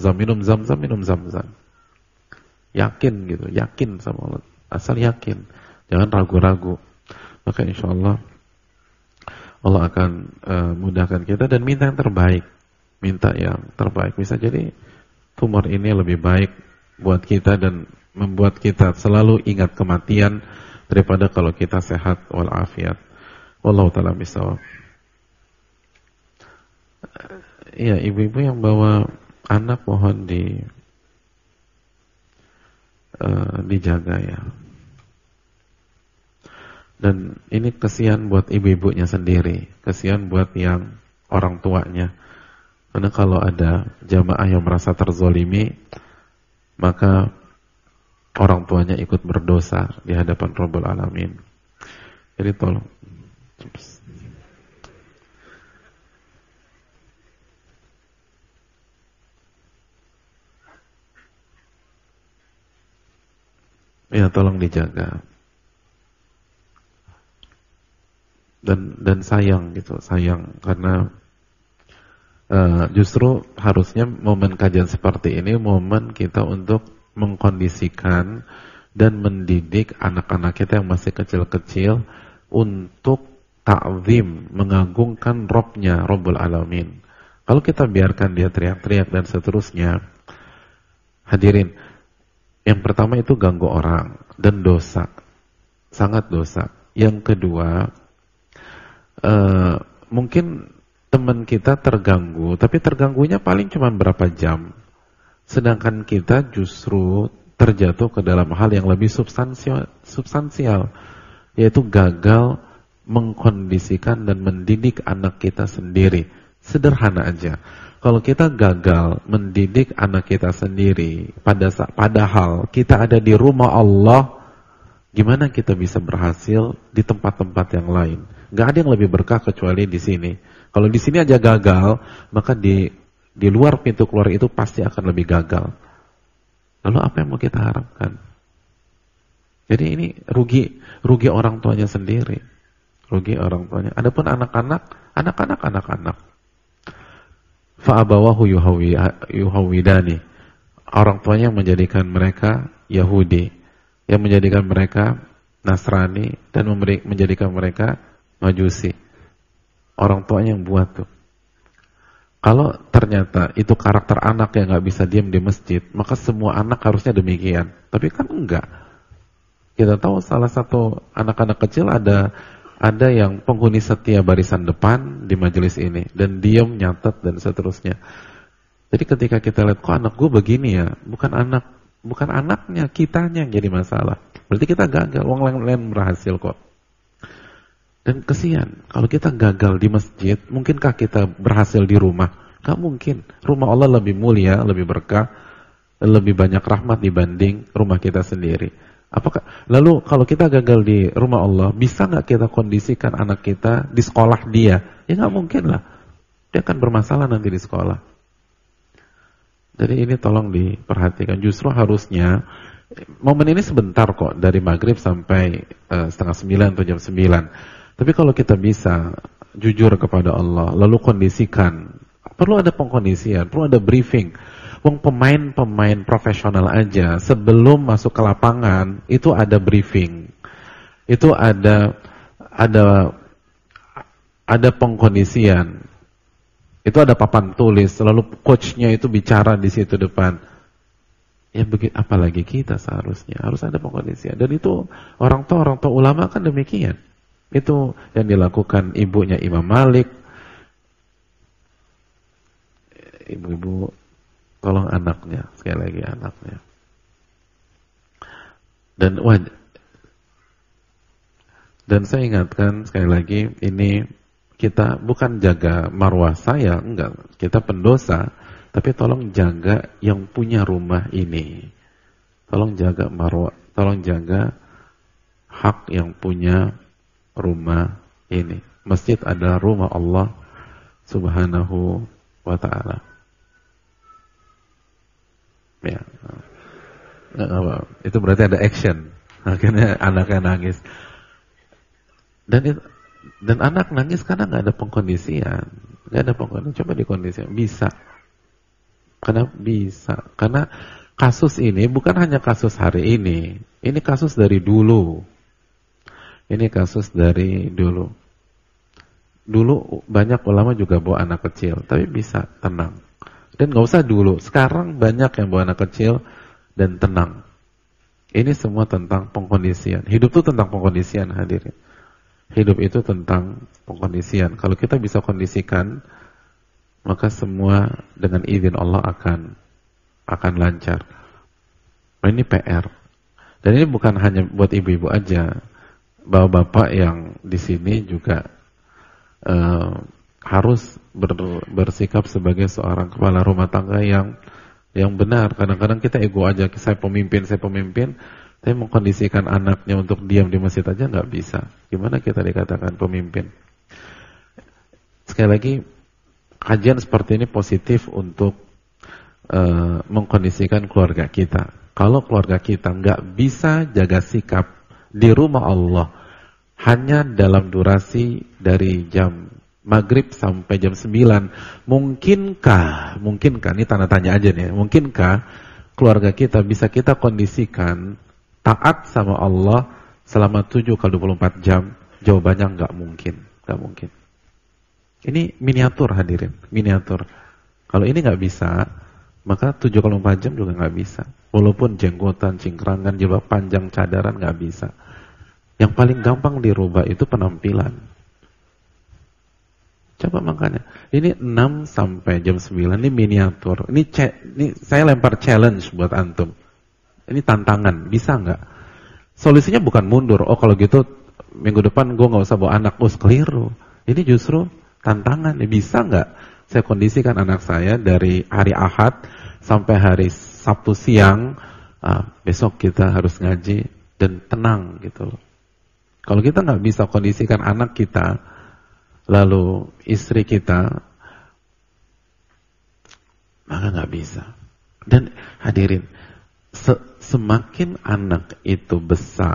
[SPEAKER 1] Yakin gitu, yakin sama Allah. Asal yakin, jangan ragu-ragu. Maka insya Allah akan mudahkan kita, dan minta yang terbaik. Minta yang terbaik. Bisa jadi tumor ini lebih baik buat kita dan membuat kita selalu ingat kematian daripada kalau kita sehat walafiat. Wallahu ta'ala bishawab. Iya, ibu-ibu yang bawa anak mohon dijaga ya. Dan ini kesian buat ibu-ibunya sendiri, kesian buat yang orang tuanya. Karena kalau ada jamaah yang merasa terzolimi, maka orang tuanya ikut berdosa di hadapan Rabbul Alamin. Jadi tolong. Ya, tolong dijaga. Dan sayang gitu, sayang karena justru harusnya momen kajian seperti ini momen kita untuk mengkondisikan dan mendidik anak-anak kita yang masih kecil-kecil untuk ta'zim, mengagungkan Rabbnya, Rabbul Alamin. Kalau kita biarkan dia teriak-teriak dan seterusnya, hadirin, yang pertama itu ganggu orang dan dosa, sangat dosa. Yang kedua, mungkin teman kita terganggu, tapi terganggunya paling cuma berapa jam. Sedangkan kita justru terjatuh ke dalam hal yang lebih substansial, yaitu gagal mengkondisikan dan mendidik anak kita sendiri. Sederhana aja. Kalau kita gagal mendidik anak kita sendiri, padahal kita ada di rumah Allah, gimana kita bisa berhasil di tempat-tempat yang lain? Gak ada yang lebih berkah kecuali di sini. Kalau di sini aja gagal, maka di luar pintu keluar itu pasti akan lebih gagal. Lalu apa yang mau kita harapkan? Jadi ini rugi orang tuanya sendiri. Rugi orang tuanya. Adapun anak-anak. Fa'abawahu yuhawidani. Orang tuanya yang menjadikan mereka Yahudi, yang menjadikan mereka Nasrani, dan menjadikan mereka Majusi. Orang tuanya yang buat tuh. Kalau ternyata itu karakter anak yang gak bisa diam di masjid, maka semua anak harusnya demikian. Tapi kan enggak. Kita tahu salah satu anak-anak kecil ada yang penghuni setia barisan depan di majelis ini, dan diam, nyatet, dan seterusnya. Jadi ketika kita lihat, kok anak gue begini ya, bukan anaknya, kitanya yang jadi masalah. Berarti kita gagal, orang lain berhasil kok. Dan kesian, kalau kita gagal di masjid, mungkinkah kita berhasil di rumah? Gak mungkin. Rumah Allah lebih mulia, lebih berkah, lebih banyak rahmat dibanding rumah kita sendiri. Lalu kalau kita gagal di rumah Allah, bisa gak kita kondisikan anak kita di sekolah dia? Ya gak mungkin lah. Dia akan bermasalah nanti di sekolah. Jadi ini tolong diperhatikan. Justru harusnya, momen ini sebentar kok, dari maghrib sampai 8:30 atau jam 9. Tapi kalau kita bisa jujur kepada Allah, lalu kondisikan, perlu ada pengkondisian, perlu ada briefing. Wong pemain profesional aja sebelum masuk ke lapangan itu ada briefing, itu ada pengkondisian, itu ada papan tulis, lalu coachnya itu bicara di situ depan. Ya begitu, apalagi kita seharusnya harus ada pengkondisian. Dan itu orang tua ulama kan demikian. Itu yang dilakukan ibunya Imam Malik. Ibu-ibu, tolong anaknya, sekali lagi anaknya. Dan saya ingatkan sekali lagi, ini kita bukan jaga marwah saya, enggak. Kita pendosa, tapi tolong jaga yang punya rumah ini. Tolong jaga marwah, tolong jaga hak yang punya rumah ini. Masjid adalah rumah Allah Subhanahu wa ta'ala. Ya. Itu berarti ada action. Akhirnya anaknya nangis. Dan anak nangis karena nggak ada pengkondisian. Nggak ada pengkondisian. Coba dikondisikan. Bisa. Karena kasus ini bukan hanya kasus hari ini. Ini kasus dari dulu. Dulu banyak ulama juga bawa anak kecil, tapi bisa tenang. Dan nggak usah dulu. Sekarang banyak yang bawa anak kecil dan tenang. Ini semua tentang pengkondisian. Hidup itu tentang pengkondisian, hadirin. Hidup itu tentang pengkondisian. Kalau kita bisa kondisikan, maka semua dengan izin Allah akan lancar. Nah, ini PR. Dan ini bukan hanya buat ibu-ibu aja. Bapak-bapak yang di sini juga harus bersikap sebagai seorang kepala rumah tangga yang benar. Kadang-kadang kita ego aja, saya pemimpin, tapi mengkondisikan anaknya untuk diam di masjid aja nggak bisa. Gimana kita dikatakan pemimpin? Sekali lagi, kajian seperti ini positif untuk mengkondisikan keluarga kita. Kalau keluarga kita nggak bisa jaga sikap di rumah Allah hanya dalam durasi dari jam maghrib sampai jam 9, mungkinkah, ini tanda tanya aja nih, mungkinkah keluarga kita bisa kita kondisikan taat sama Allah selama 7x24 jam? Jawabannya nggak mungkin. Ini miniatur, hadirin, miniatur. Kalau ini nggak bisa, maka 7x24 jam juga nggak bisa. Walaupun jenggotan, cingkrangan, jilbab panjang, cadaran nggak bisa. Yang paling gampang dirubah itu penampilan. Coba makanya, ini 6 sampai jam 9, ini miniatur. Ini saya lempar challenge buat antum. Ini tantangan, bisa nggak? Solusinya bukan mundur. Oh kalau gitu minggu depan gue nggak usah bawa anak. Oh keliru. Ini justru tantangan. Bisa nggak saya kondisikan anak saya dari hari Ahad sampai hari Sabtu siang, besok kita harus ngaji dan tenang gitu loh. Kalau kita nggak bisa kondisikan anak kita, lalu istri kita, maka nggak bisa. Dan hadirin, semakin anak itu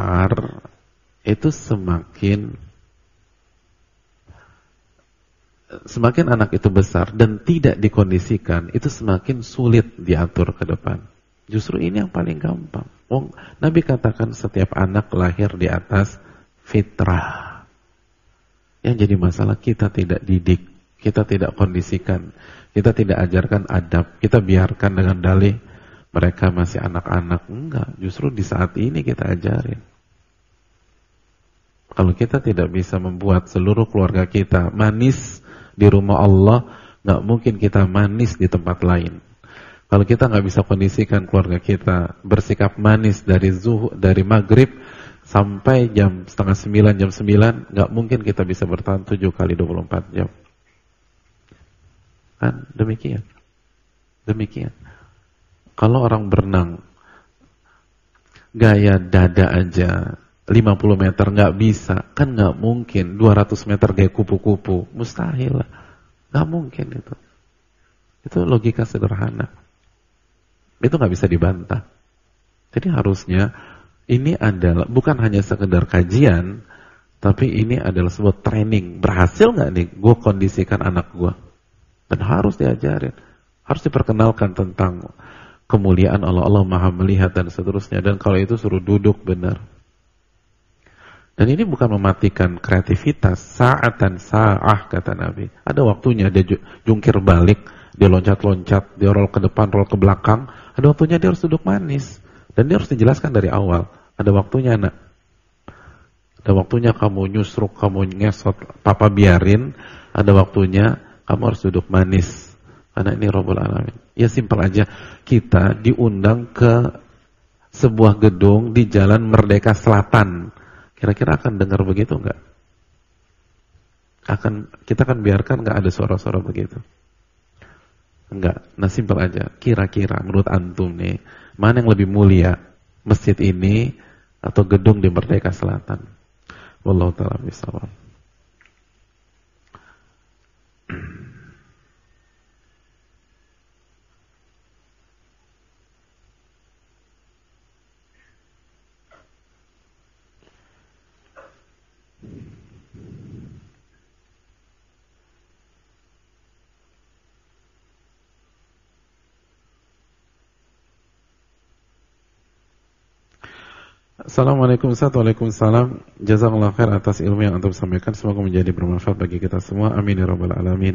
[SPEAKER 1] besar, itu semakin semakin anak itu besar dan tidak dikondisikan, itu semakin sulit diatur ke depan. Justru ini yang paling gampang. Nabi katakan setiap anak lahir di atas fitrah. Yang jadi masalah kita tidak didik, kita tidak kondisikan, kita tidak ajarkan adab, kita biarkan dengan dalih mereka masih anak-anak. Enggak, justru di saat ini kita ajarin. Kalau kita tidak bisa membuat seluruh keluarga kita manis di rumah Allah, nggak mungkin kita manis di tempat lain. Kalau kita nggak bisa kondisikan keluarga kita bersikap manis dari maghrib sampai jam 8:30, jam 9, nggak mungkin kita bisa bertahan 7 kali 24 jam. Kan demikian. Kalau orang berenang gaya dada aja 50 meter nggak bisa, kan nggak mungkin 200 meter gaya kupu-kupu, mustahil lah, nggak mungkin itu. Itu logika sederhana, itu nggak bisa dibantah. Jadi harusnya ini adalah bukan hanya sekedar kajian, tapi ini adalah sebuah training. Berhasil nggak nih gue kondisikan anak gue, dan harus diajarin, harus diperkenalkan tentang kemuliaan Allah, Allah Maha melihat dan seterusnya. Dan kalau itu suruh duduk benar. Dan ini bukan mematikan kreativitas, sa'atan sa'ah kata Nabi. Ada waktunya dia jungkir balik, dia loncat-loncat, dia roll ke depan, roll ke belakang. Ada waktunya dia harus duduk manis. Dan dia harus dijelaskan dari awal. Ada waktunya nak. Ada waktunya kamu nyusruk, kamu ngesot, papa biarin. Ada waktunya kamu harus duduk manis. Karena ini Rabbul Alamin. Ya simpel aja, kita diundang ke sebuah gedung di Jalan Merdeka Selatan. Kira-kira akan dengar begitu enggak? Kita akan biarkan enggak ada suara-suara begitu? Enggak. Nah simpel aja, kira-kira menurut antum nih, mana yang lebih mulia? Masjid ini atau gedung di Merdeka Selatan? Wallahu ta'ala bishawab. Assalamualaikum warahmatullahi wabarakatuh. Jazakallah khair atas ilmu yang antum sampaikan. Semoga menjadi bermanfaat bagi kita semua. Amin ya rabbal alamin.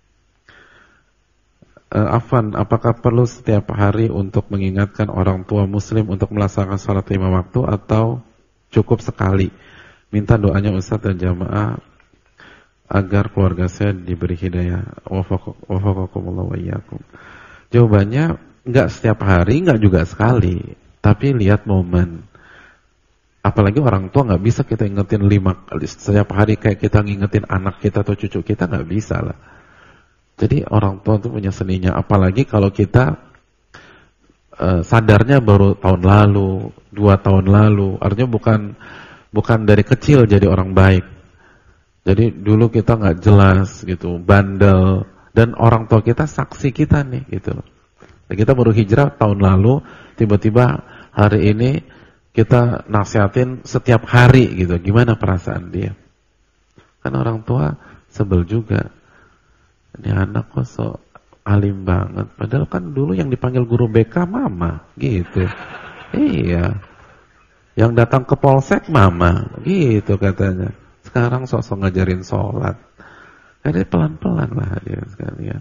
[SPEAKER 1] Afwan, apakah perlu setiap hari untuk mengingatkan orang tua muslim untuk melaksanakan salat 5 waktu atau cukup sekali? Minta doanya Ustaz dan jamaah agar keluarga saya diberi hidayah. Wafaqakumullah wa iyyakum. Jawabannya enggak setiap hari, enggak juga sekali, tapi lihat momen. Apalagi orang tua nggak bisa kita ingetin 5 kali setiap hari kayak kita ngingetin anak kita atau cucu kita, nggak bisa lah. Jadi orang tua itu punya seninya. Apalagi kalau kita sadarnya baru tahun lalu, 2 tahun lalu, artinya bukan dari kecil jadi orang baik. Jadi dulu kita nggak jelas gitu, bandel, dan orang tua kita saksi kita nih gitu. Dan kita baru hijrah tahun lalu, tiba-tiba hari ini kita nasihatin setiap hari gitu, gimana perasaan dia? Kan orang tua sebel juga. Ini anak kok so alim banget, padahal kan dulu yang dipanggil guru BK mama gitu. Iya. Yang datang ke polsek mama gitu katanya. Sekarang sok-sok ngajarin sholat. Jadi pelan-pelan lah dia sekalian.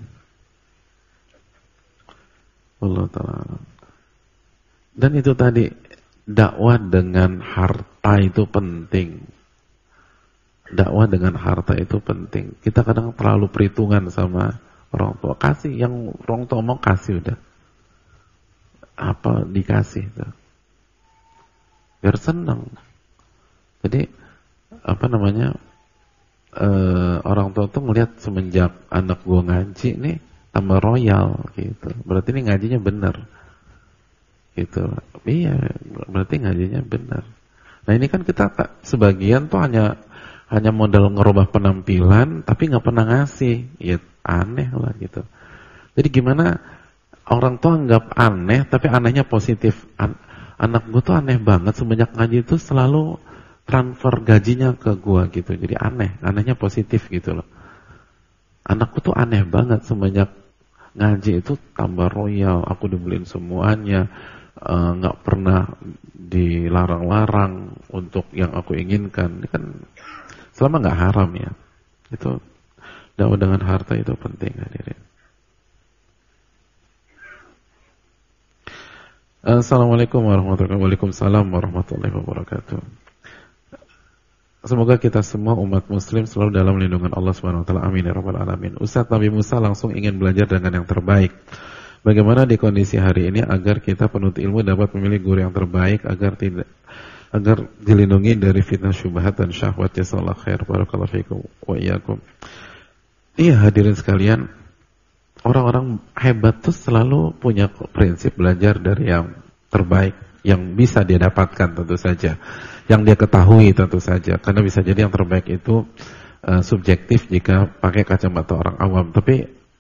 [SPEAKER 1] Allah ta'ala. Dan itu tadi, dakwah dengan harta itu penting. Dakwah dengan harta itu penting. Kita kadang terlalu perhitungan sama orang tua. Kasih yang orang tua mau kasih udah. Apa dikasih tuh. Biar senang. Jadi apa namanya? Orang tua tuh ngelihat semenjak anak gua ngaji nih tambah royal gitu. Berarti ini ngajinya bener. Gitu. Iya, berarti ngajinya benar. Nah ini kan kita sebagian tuh hanya modal ngerubah penampilan, tapi nggak pernah ngasih. Ya aneh lah gitu. Jadi gimana orang tua anggap aneh, tapi anehnya positif. Anak gue tuh aneh banget semenjak ngaji itu selalu transfer gajinya ke gue gitu. Jadi anehnya positif gitu loh. Anakku tuh aneh banget semenjak ngaji itu tambah royal, aku dibeliin semuanya, nggak pernah dilarang-larang untuk yang aku inginkan. Ini kan selama nggak haram ya, itu dakwah dengan harta itu penting hadirin. Assalamualaikum warahmatullahi wabarakatuh. Semoga kita semua umat muslim selalu dalam lindungan Allah Subhanahu wa taala. Amin ya rabbal alamin. Ustaz, Nabi Musa langsung ingin belajar dengan yang terbaik. Bagaimana di kondisi hari ini agar kita penuntut ilmu dapat memilih guru yang terbaik agar dilindungi dari fitnah syubhat dan syahwat. Jazakallahu khair. Barakallahu fikum wa iyyakum. Iya hadirin sekalian, orang-orang hebat tuh selalu punya prinsip belajar dari yang terbaik, yang bisa dia dapatkan tentu saja, yang dia ketahui tentu saja, karena bisa jadi yang terbaik itu subjektif jika pakai kacamata orang awam. Tapi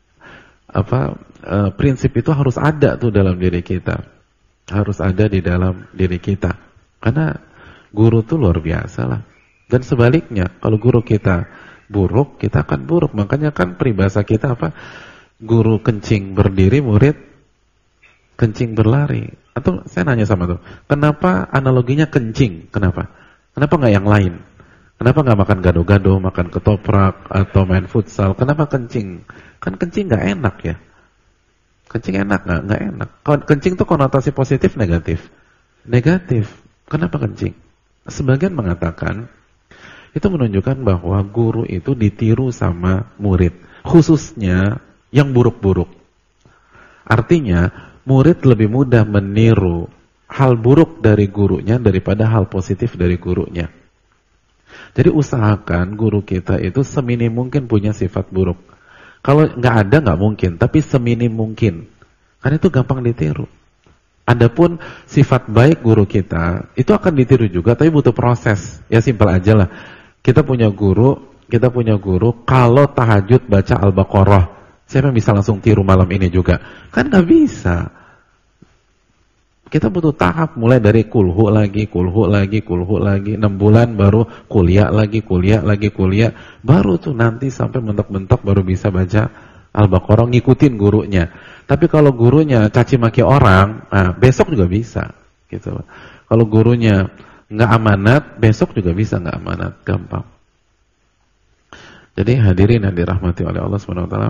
[SPEAKER 1] prinsip itu harus ada tuh dalam diri kita, harus ada di dalam diri kita, karena guru tuh luar biasa lah. Dan sebaliknya, kalau guru kita buruk, kita akan buruk. Makanya kan peribahasa kita apa? Guru kencing berdiri, murid kencing berlari. Atau saya nanya sama tuh, kenapa analoginya kencing? Kenapa? Kenapa nggak yang lain? Kenapa nggak makan gado-gado, makan ketoprak, atau main futsal? Kenapa kencing? Kan kencing nggak enak ya. Kencing enak nggak? Nggak enak. Kencing tuh konotasi positif, negatif? Negatif. Kenapa kencing? Sebagian mengatakan itu menunjukkan bahwa guru itu ditiru sama murid, khususnya yang buruk-buruk. Artinya murid lebih mudah meniru hal buruk dari gurunya daripada hal positif dari gurunya. Jadi usahakan guru kita itu seminim mungkin punya sifat buruk. Kalau nggak ada nggak mungkin, tapi seminim mungkin. Karena itu gampang ditiru. Adapun sifat baik guru kita itu akan ditiru juga, tapi butuh proses. Ya simpel aja lah. Kita punya guru kalau tahajud baca Al-Baqarah, siapa yang bisa langsung tiru malam ini juga? Kan nggak bisa. Kita butuh tahap, mulai dari kulhu lagi, 6 bulan baru kuliah lagi, baru tuh nanti sampai mentok-mentok baru bisa baca Al-Baqarah, ngikutin gurunya. Tapi kalau gurunya caci maki orang, nah besok juga bisa, gitu. Kalau gurunya nggak amanat, besok juga bisa nggak amanat, gampang. Jadi hadirin yang dirahmati oleh Allah Subhanahu wa taala,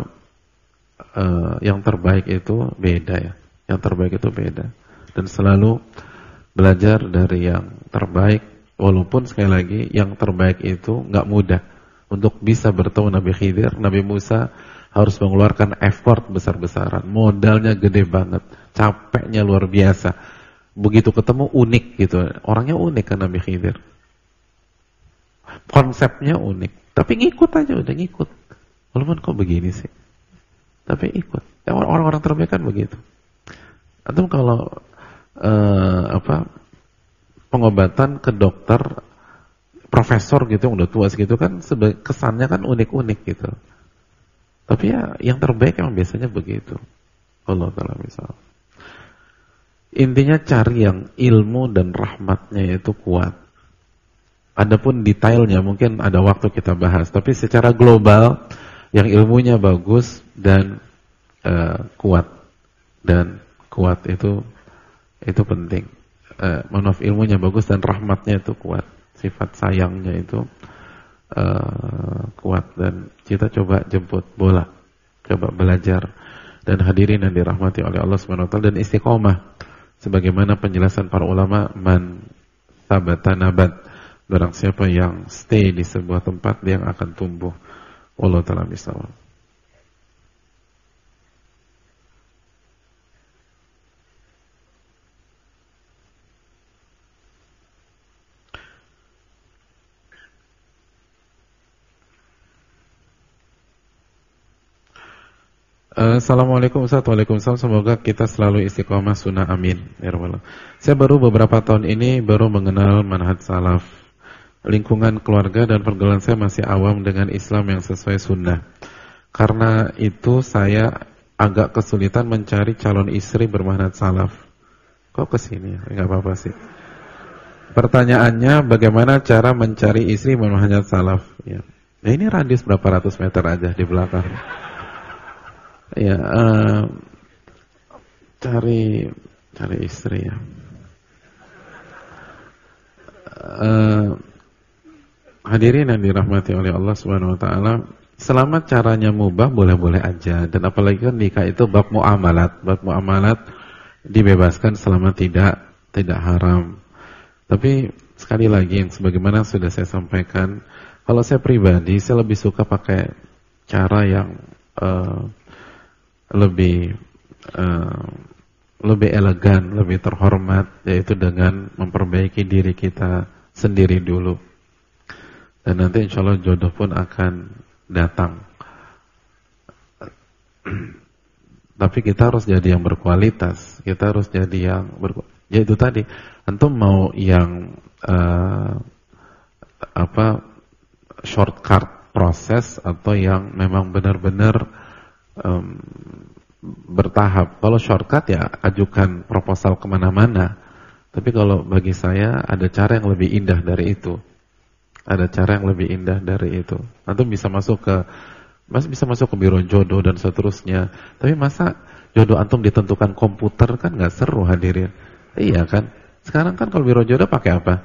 [SPEAKER 1] yang terbaik itu beda ya. Yang terbaik itu beda. Dan selalu belajar dari yang terbaik, walaupun sekali lagi yang terbaik itu nggak mudah. Untuk bisa bertemu Nabi Khidir, Nabi Musa harus mengeluarkan effort besar-besaran, modalnya gede banget, capeknya luar biasa. Begitu ketemu unik gitu, orangnya unik kan Nabi Khidir, konsepnya unik, tapi ngikut aja, udah ngikut. Walaupun kok begini sih, tapi ikut. Orang-orang terbaik kan begitu. Atau kalau pengobatan ke dokter profesor gitu yang udah tua segitu kan kesannya kan unik-unik gitu. Tapi ya yang terbaik emang biasanya begitu. Allah Ta'ala misal. Intinya cari yang ilmu dan rahmatnya itu kuat. Adapun detailnya mungkin ada waktu kita bahas. Tapi secara global yang ilmunya bagus dan kuat. Dan kuat itu penting. Maaf, ilmunya bagus dan rahmatnya itu kuat. Sifat sayangnya itu kuat. Dan kita coba jemput bola. Coba belajar. Dan hadirin yang dirahmati oleh Allah Subhanahu wa taala, dan istiqomah. Sebagaimana penjelasan para ulama, man sabata nabat, barang siapa yang stay di sebuah tempat dia yang akan tumbuh. Wallahu ta'ala bishawab. Assalamualaikum Ustaz. Waalaikumsalam. Semoga kita selalu istiqomah sunnah, amin ya rabbal alamin. Saya baru beberapa tahun ini mengenal manhaj salaf. Lingkungan keluarga dan pergaulan saya masih awam dengan Islam yang sesuai sunnah. Karena itu saya agak kesulitan mencari calon istri bermanhaj salaf. Kok kesini? Enggak apa-apa sih. Pertanyaannya, bagaimana cara mencari istri bermanhaj salaf? Ya. Ya ini radius berapa ratus meter aja di belakang. Ya, cari istri ya. Hadirin yang dirahmati oleh Allah Subhanahu Wa Taala, selama caranya mubah boleh-boleh aja. Dan apalagi kan nikah itu bab muamalat. Bab muamalat dibebaskan selama tidak haram. Tapi sekali lagi yang sebagaimana sudah saya sampaikan, kalau saya pribadi saya lebih suka pakai cara yang lebih elegan, lebih terhormat, yaitu dengan memperbaiki diri kita sendiri dulu. Dan nanti insya Allah jodoh pun akan datang. Tapi kita harus jadi yang berkualitas. Kita harus jadi yang ya itu tadi. Antum mau yang shortcut proses atau yang memang benar-benar bertahap. Kalau shortcut ya ajukan proposal kemana-mana. Tapi kalau bagi saya ada cara yang lebih indah dari itu. Ada cara yang lebih indah dari itu. Antum bisa masuk ke biro jodoh dan seterusnya. Tapi masa jodoh antum ditentukan komputer, kan nggak seru hadirin. Iya kan? Sekarang kan kalau biro jodoh pakai apa?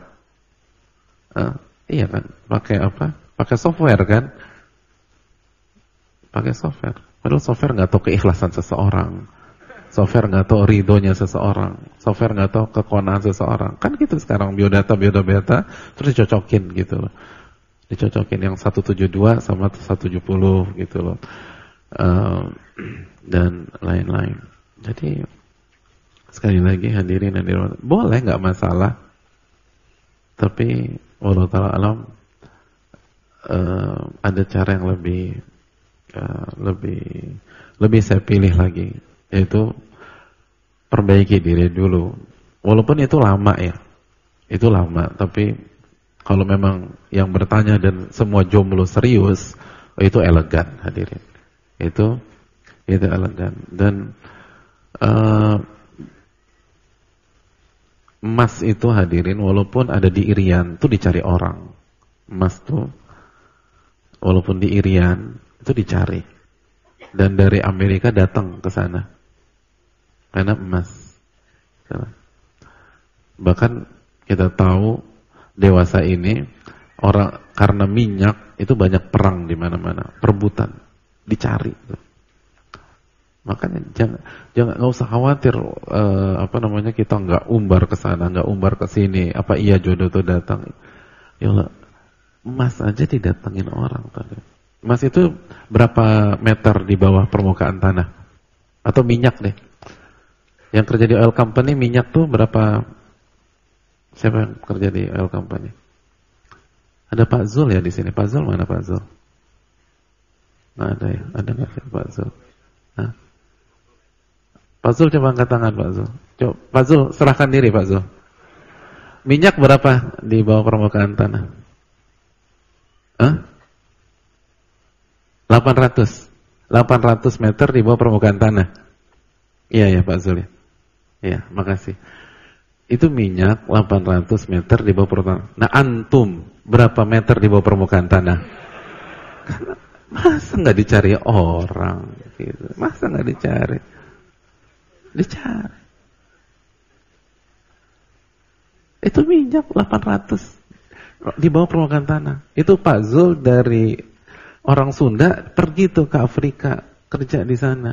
[SPEAKER 1] Iya kan? Pakai apa? Pakai software kan? Pakai software. Padahal software nggak tahu keikhlasan seseorang. Software nggak tahu ridhonya seseorang. Software nggak tahu kekonahan seseorang. Kan gitu sekarang biodata terus dicocokin gitu loh. Dicocokin yang 172 sama 170 gitu loh. Dan lain-lain. Jadi sekali lagi hadirin, boleh nggak masalah. Tapi wallahu ta'ala alam, ada cara yang lebih saya pilih lagi, yaitu perbaiki diri dulu. Walaupun itu lama ya. Itu lama, tapi kalau memang yang bertanya dan semua jomblo serius, itu elegan hadirin. Itu elegan. Dan emas itu hadirin, walaupun ada di Irian, itu dicari orang. Emas tuh walaupun di Irian itu dicari. Dan dari Amerika datang ke sana. Karena emas. Bahkan kita tahu dewasa ini orang karena minyak itu banyak perang di mana-mana, perebutan, dicari. Makanya jangan nggak usah khawatir kita nggak umbar ke sana, nggak umbar ke sini. Apa iya jodoh itu datang? Ya Allah, emas aja didatengin orang tadi. Emas itu berapa meter di bawah permukaan tanah? Atau minyak deh. Yang kerja di oil company minyak tuh berapa? Siapa yang kerja di oil company? Ada Pak Zul ya di sini. Pak Zul mana Pak Zul? Nggak ada ya? Ada nggak Pak Zul? Hah? Pak Zul coba angkat tangan Pak Zul. Coba Pak Zul serahkan diri Pak Zul. Minyak berapa di bawah permukaan tanah? Hah? 800 meter di bawah permukaan tanah. Iya ya Pak Zul ya. Iya, makasih. Itu minyak 800 meter di bawah permukaan. Nah, antum berapa meter di bawah permukaan tanah? Karena masa nggak dicari orang gitu. Masa nggak dicari? Dicari. Itu minyak 800 di bawah permukaan tanah. Itu Pak Zul dari orang Sunda pergi tuh ke Afrika, kerja di sana.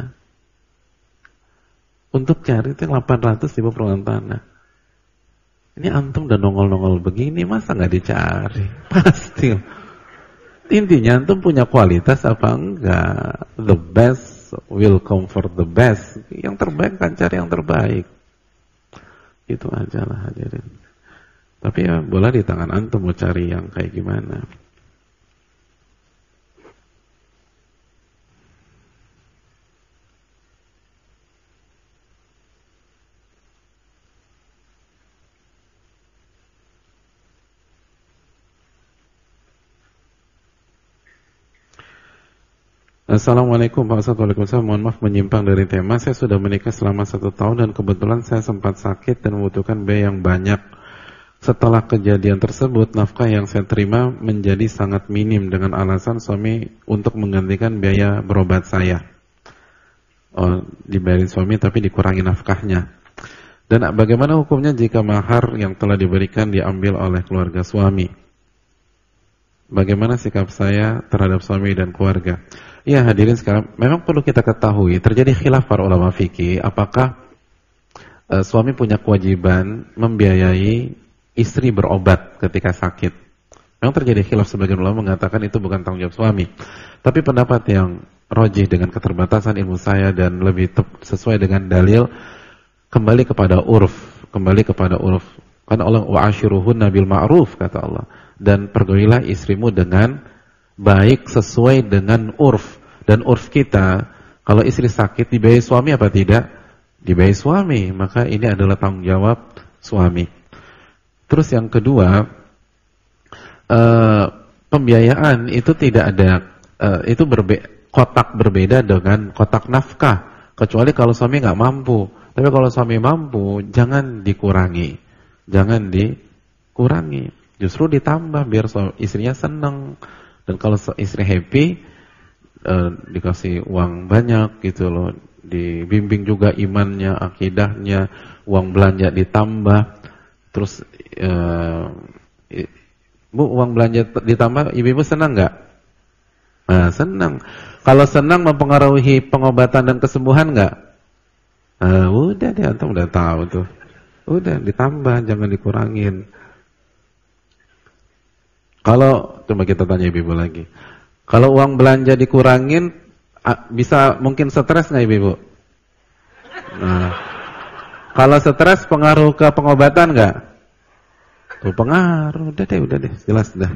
[SPEAKER 1] Untuk cari itu 800 di bawah permukaan tanah. Ini antum udah nongol-nongol begini, masa nggak dicari? Pasti. Intinya antum punya kualitas apa enggak? The best will come for the best. Yang terbaik kan cari yang terbaik. Itu aja lah hadirin. Tapi ya boleh di tangan antum mau cari yang kayak gimana. Assalamualaikum Pak Ustaz. Waalaikumsalam. Mohon maaf menyimpang dari tema. Saya sudah menikah selama 1 tahun dan kebetulan saya sempat sakit dan membutuhkan biaya yang banyak. Setelah kejadian tersebut, nafkah yang saya terima menjadi sangat minim dengan alasan suami untuk menggantikan biaya berobat saya. Oh, dibayarin suami tapi dikurangi nafkahnya. Dan bagaimana hukumnya jika mahar yang telah diberikan diambil oleh keluarga suami? Bagaimana sikap saya terhadap suami dan keluarga? Ya hadirin sekarang, memang perlu kita ketahui, terjadi khilaf para ulama fikih, apakah suami punya kewajiban membiayai istri berobat ketika sakit. Memang terjadi khilaf, sebagian ulama mengatakan itu bukan tanggung jawab suami. Tapi pendapat yang rajih dengan keterbatasan ilmu saya dan lebih sesuai dengan dalil, kembali kepada urf. Karena Allah wa'ashiruhunna bil ma'ruf, kata Allah. Dan pergaulilah istrimu dengan baik sesuai dengan urf. Dan urf kita, kalau istri sakit dibiayai suami apa tidak? Dibiayai suami, maka ini adalah tanggung jawab suami. Terus yang kedua, pembiayaan itu tidak ada, itu kotak berbeda dengan kotak nafkah, kecuali kalau suami nggak mampu. Tapi kalau suami mampu, jangan dikurangi, justru ditambah biar istrinya senang. Dan kalau istri happy, dikasih uang banyak gitu loh, dibimbing juga imannya, akidahnya, uang belanja ditambah. Terus Bu, uang belanja ditambah, ibu-ibu senang nggak? Nah, senang. Kalau senang mempengaruhi pengobatan dan kesembuhan nggak? Udah deh, antum udah tahu tuh. Udah ditambah, jangan dikurangin. Kalau coba kita tanya ibu-ibu lagi. Kalau uang belanja dikurangin, bisa mungkin stres nggak ibu-ibu? Nah, kalau stres pengaruh ke pengobatan nggak? Tuh pengaruh, udah deh, jelas dah.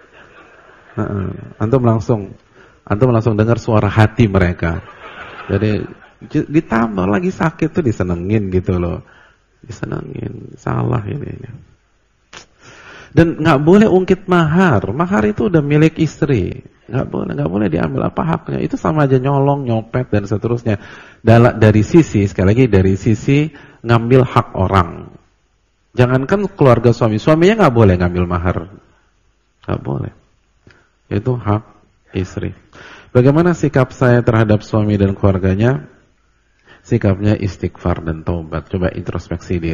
[SPEAKER 1] Antum langsung dengar suara hati mereka. Jadi ditambah lagi sakit tuh disenengin gitu loh, disenengin. Salah ini. Dan nggak boleh ungkit mahar itu udah milik istri, nggak boleh diambil apa haknya. Itu sama aja nyolong, nyopet dan seterusnya. Dari sisi ngambil hak orang. Jangankan keluarga suaminya nggak boleh ngambil mahar, nggak boleh. Itu hak istri. Bagaimana sikap saya terhadap suami dan keluarganya? Sikapnya istighfar dan taubat. Coba introspeksi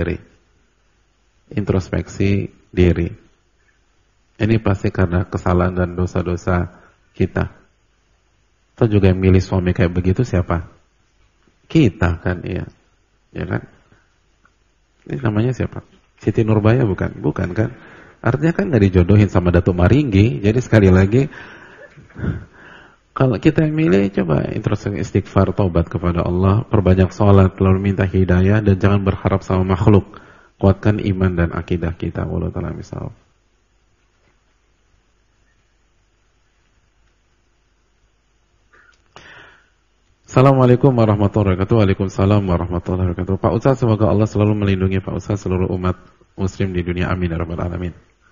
[SPEAKER 1] diri. Ini pasti karena kesalahan dan dosa-dosa kita. Atau juga yang milih suami kayak begitu siapa? Kita kan, iya. Ya kan? Ini namanya siapa? Siti Nurbaya bukan? Bukan kan? Artinya kan gak dijodohin sama Datuk Maringgi. Jadi sekali lagi, kalau kita yang milih, coba introspeksi, istighfar, taubat kepada Allah, perbanyak sholat, lalu minta hidayah, dan jangan berharap sama makhluk. Kuatkan iman dan akidah kita. Wallahu ta'ala misal. Assalamualaikum warahmatullahi wabarakatuh. Waalaikumsalam warahmatullahi wabarakatuh. Pak Ustaz, semoga Allah selalu melindungi Pak Ustaz, seluruh umat muslim di dunia. Amin ya rabbal alamin.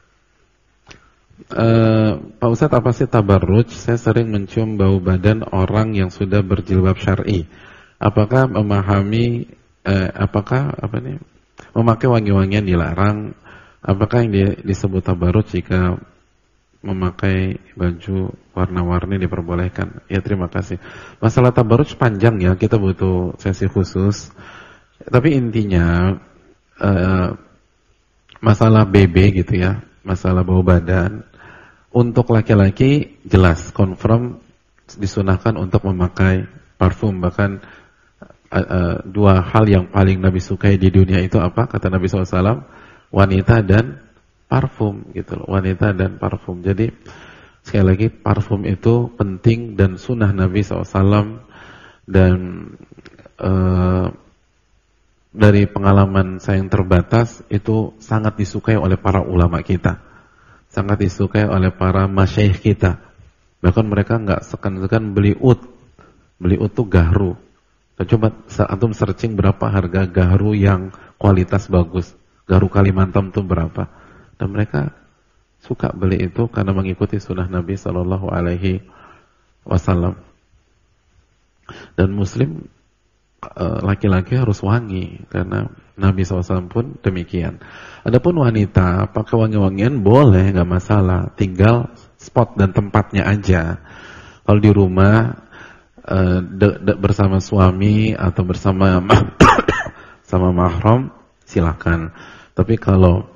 [SPEAKER 1] Pak Ustaz, apa sih tabarruj? Saya sering mencium bau badan orang yang sudah berjilbab syar'i. Apakah memakai wangi-wangian dilarang? Apakah yang disebut tabarruj jika memakai baju warna-warni diperbolehkan? Ya, terima kasih. Masalah tabarruj panjang ya, kita butuh sesi khusus. Tapi intinya masalah BB gitu ya, masalah bau badan. Untuk laki-laki jelas confirm disunahkan untuk memakai parfum. Bahkan dua hal yang paling Nabi sukai di dunia itu apa? Kata Nabi SAW, wanita dan parfum gitu loh. Wanita dan parfum. Jadi sekali lagi parfum itu penting dan sunnah Nabi SAW. Dan dari pengalaman saya yang terbatas, itu sangat disukai oleh para ulama kita, sangat disukai oleh para masyayikh kita. Bahkan mereka nggak sekan-sekan beli ud tuh gahru. Coba antum searching berapa harga gahru yang kualitas bagus, gahru Kalimantan tuh berapa. Dan mereka suka beli itu karena mengikuti sunnah Nabi Sallallahu Alaihi Wasallam. Dan Muslim laki-laki harus wangi, karena Nabi SAW pun demikian. Adapun wanita pakai wangi-wangian boleh, nggak masalah, tinggal spot dan tempatnya aja. Kalau di rumah bersama suami atau bersama sama mahram silakan. Tapi kalau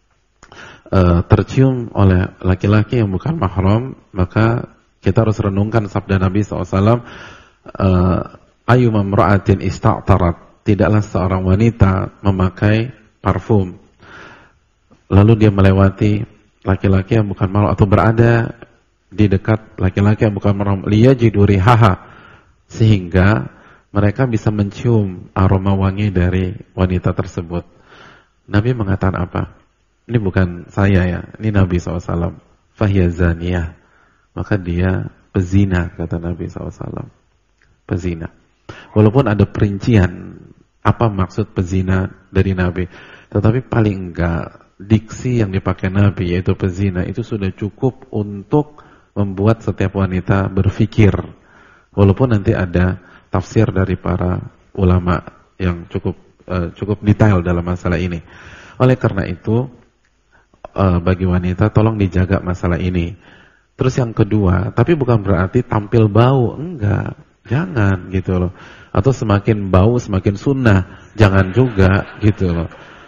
[SPEAKER 1] tercium oleh laki-laki yang bukan mahram, maka kita harus renungkan sabda Nabi SAW, ayyuma imra'atin ista'tarat, tidaklah seorang wanita memakai parfum lalu dia melewati laki-laki yang bukan mahram atau berada di dekat laki-laki yang bukan mahram, liyajidu rihaha, sehingga mereka bisa mencium aroma wangi dari wanita tersebut. Nabi mengatakan apa? Ini bukan saya ya, ini Nabi SAW. Fahiya zaniyah, maka dia pezina, kata Nabi SAW. Pezina. Walaupun ada perincian apa maksud pezina dari Nabi, tetapi paling enggak diksi yang dipakai Nabi yaitu pezina itu sudah cukup untuk membuat setiap wanita berpikir. Walaupun nanti ada tafsir dari para ulama yang cukup detail dalam masalah ini. Oleh karena itu bagi wanita tolong dijaga masalah ini. Terus yang kedua, tapi bukan berarti tampil bau, enggak, jangan gitu loh. Atau semakin bau semakin sunnah, jangan juga gitu loh.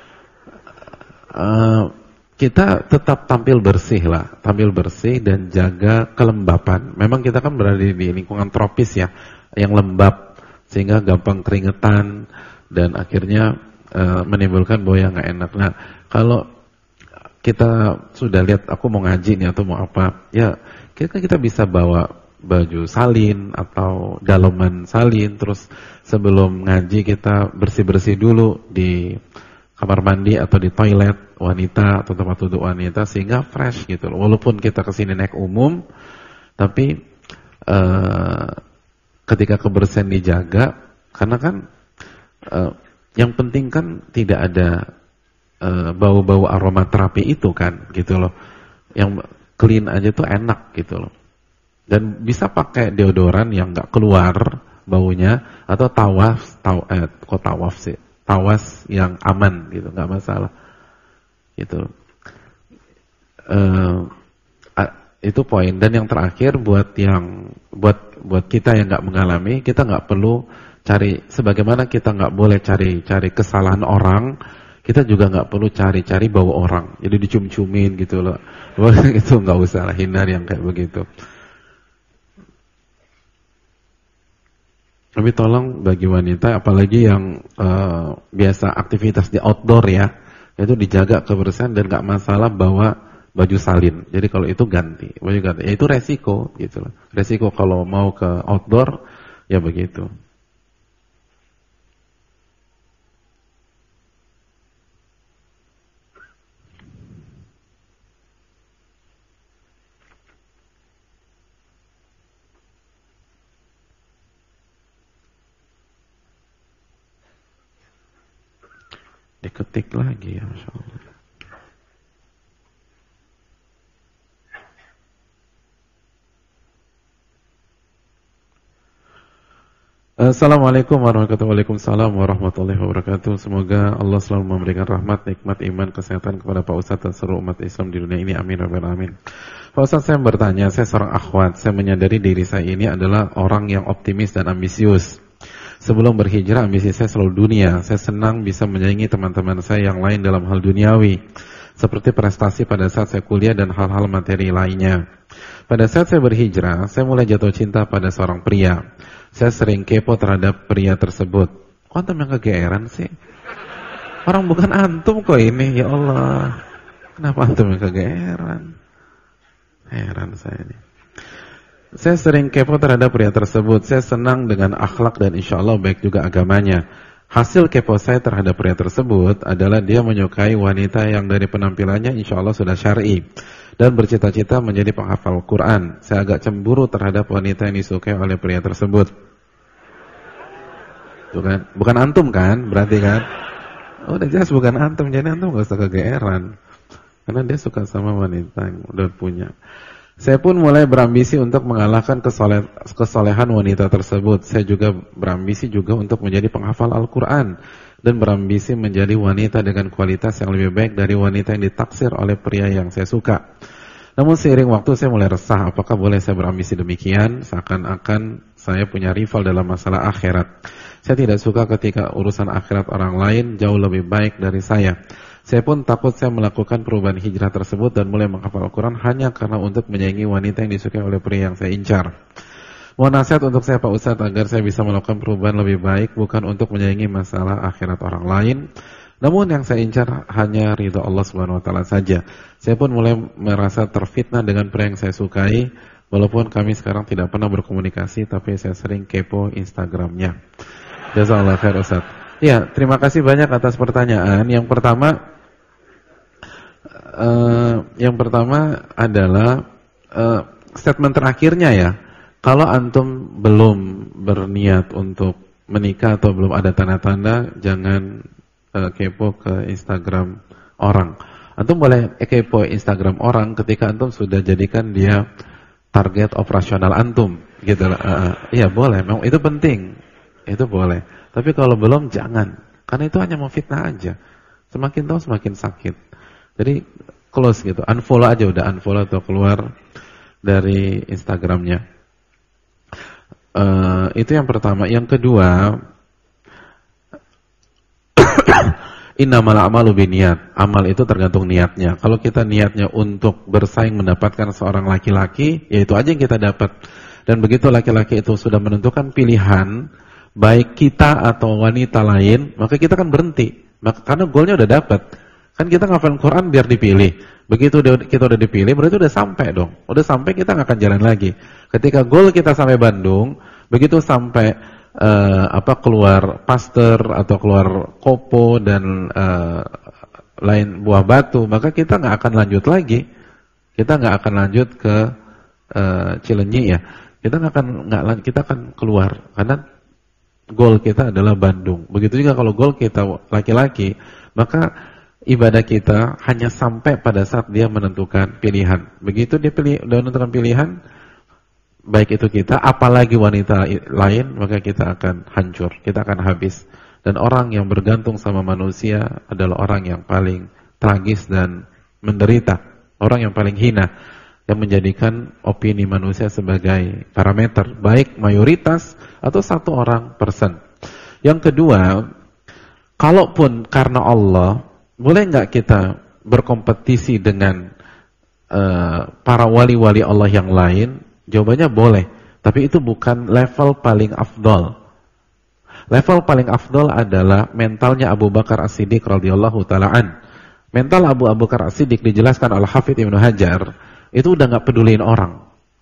[SPEAKER 1] Kita tetap tampil bersih lah, tampil bersih dan jaga kelembapan. Memang kita kan berada di lingkungan tropis ya, yang lembab sehingga gampang keringetan dan akhirnya menimbulkan bau yang nggak enak. Nah, kalau kita sudah lihat aku mau ngaji nih atau mau apa, ya kita bisa bawa baju salin atau daleman salin, terus sebelum ngaji kita bersih-bersih dulu di kamar mandi atau di toilet wanita atau tempat duduk wanita sehingga fresh gitu loh. Walaupun kita kesini naik umum, tapi ketika kebersihan dijaga, karena kan yang penting kan tidak ada bau-bau aromaterapi itu kan gitu loh. Yang clean aja tuh enak gitu loh. Dan bisa pakai deodoran yang nggak keluar baunya atau tawas yang aman gitu, nggak masalah gitu. Itu poin. Dan yang terakhir buat kita yang nggak mengalami, kita nggak perlu cari, sebagaimana kita nggak boleh cari kesalahan orang, kita juga nggak perlu cari bau orang. Jadi dicium-ciumin gitu loh. Itu nggak usah lah, hindar yang kayak begitu. Tapi tolong bagi wanita, apalagi yang biasa aktivitas di outdoor ya, itu dijaga kebersihan dan nggak masalah bawa baju salin. Jadi kalau itu ganti, baju ganti. Ya itu resiko gitu loh. Resiko kalau mau ke outdoor ya begitu. Diketik lagi ya, Masya Allah. Assalamualaikum warahmatullahi wabarakatuh. Semoga Allah selalu memberikan rahmat, nikmat, iman, kesehatan kepada Pak Ustadz dan seluruh umat Islam di dunia ini. Amin, rabbal alamin. Pak Ustadz, saya bertanya, saya seorang akhwat. Saya menyadari diri saya ini adalah orang yang optimis dan ambisius. Sebelum berhijrah, ambisi saya selalu dunia. Saya senang bisa menyaingi teman-teman saya yang lain dalam hal duniawi, seperti prestasi pada saat saya kuliah dan hal-hal materi lainnya. Pada saat saya berhijrah, saya mulai jatuh cinta pada seorang pria. Saya sering kepo terhadap pria tersebut. Kok antum yang kegeeran sih? Orang bukan antum kok ini, ya Allah. Kenapa antum yang kegeeran? Heran saya ini. Saya sering kepo terhadap pria tersebut. Saya senang dengan akhlak dan insya Allah baik juga agamanya. Hasil kepo saya terhadap pria tersebut adalah dia menyukai wanita yang dari penampilannya insya Allah sudah syar'i dan bercita-cita menjadi penghafal Quran. Saya agak cemburu terhadap wanita yang disukai oleh pria tersebut. Bukan antum kan? Berarti kan? Udah jelas bukan antum. Jadi antum gak usah kegeeran. Karena dia suka sama wanita yang udah punya. Saya pun mulai berambisi untuk mengalahkan kesolehan wanita tersebut. Saya juga berambisi juga untuk menjadi penghafal Al-Quran dan berambisi menjadi wanita dengan kualitas yang lebih baik dari wanita yang ditaksir oleh pria yang saya suka. Namun seiring waktu saya mulai resah, apakah boleh saya berambisi demikian? Seakan-akan saya punya rival dalam masalah akhirat. Saya tidak suka ketika urusan akhirat orang lain jauh lebih baik dari saya. Saya pun takut saya melakukan perubahan hijrah tersebut dan mulai menghafal Al-Quran hanya karena untuk menyaingi wanita yang disukai oleh pria yang saya incar. Mohon nasihat untuk saya Pak Ustadz agar saya bisa melakukan perubahan lebih baik, bukan untuk menyaingi masalah akhirat orang lain. Namun yang saya incar hanya ridha Allah Subhanahu Wa Taala saja. Saya pun mulai merasa terfitnah dengan pria yang saya sukai, walaupun kami sekarang tidak pernah berkomunikasi, tapi saya sering kepo Instagramnya. Jazakallah khair Ustadz. Ya, terima kasih banyak atas pertanyaan. Yang pertama adalah statement terakhirnya ya. Kalau antum belum berniat untuk menikah atau belum ada tanda-tanda, jangan kepo ke Instagram orang. Antum boleh kepo Instagram orang ketika antum sudah jadikan dia target operasional antum, gitu. Iya boleh, memang itu penting, itu boleh. Tapi kalau belum jangan, karena itu hanya memfitnah aja. Semakin tahu semakin sakit. Jadi close gitu, unfollow aja udah, unfollow atau keluar dari Instagramnya. Itu yang pertama. Yang kedua, innamal a'malu binniyat. Amal itu tergantung niatnya. Kalau kita niatnya untuk bersaing mendapatkan seorang laki-laki, ya itu aja yang kita dapat. Dan begitu laki-laki itu sudah menentukan pilihan, baik kita atau wanita lain, maka kita kan berhenti. Karena goalnya udah dapat. Kan kita ngafalin Quran biar dipilih. Begitu kita udah dipilih, berarti udah sampai dong. Udah sampai, kita nggak akan jalan lagi. Ketika goal kita sampai Bandung, begitu sampai keluar Pasteur atau keluar Kopo dan lain Buah Batu, maka kita nggak akan lanjut lagi. Kita nggak akan lanjut ke Cilenyi ya. Kita akan keluar karena goal kita adalah Bandung. Begitu juga kalau goal kita laki-laki, maka ibadah kita hanya sampai pada saat dia menentukan pilihan. Begitu dia menentukan pilihan, baik itu kita, apalagi wanita lain, maka kita akan hancur, kita akan habis. Dan orang yang bergantung sama manusia adalah orang yang paling tragis dan menderita, orang yang paling hina, yang menjadikan opini manusia sebagai parameter, baik mayoritas atau satu orang persen. Yang kedua, kalaupun karena Allah, boleh nggak kita berkompetisi dengan para wali-wali Allah yang lain? Jawabannya boleh, tapi itu bukan level paling afdol. Level paling afdol adalah mentalnya Abu Bakar As-Siddiq radhiyallahu taala an. Mental Abu Bakar As-Siddiq dijelaskan oleh Hafidz Ibnu Hajar, itu udah nggak peduliin orang.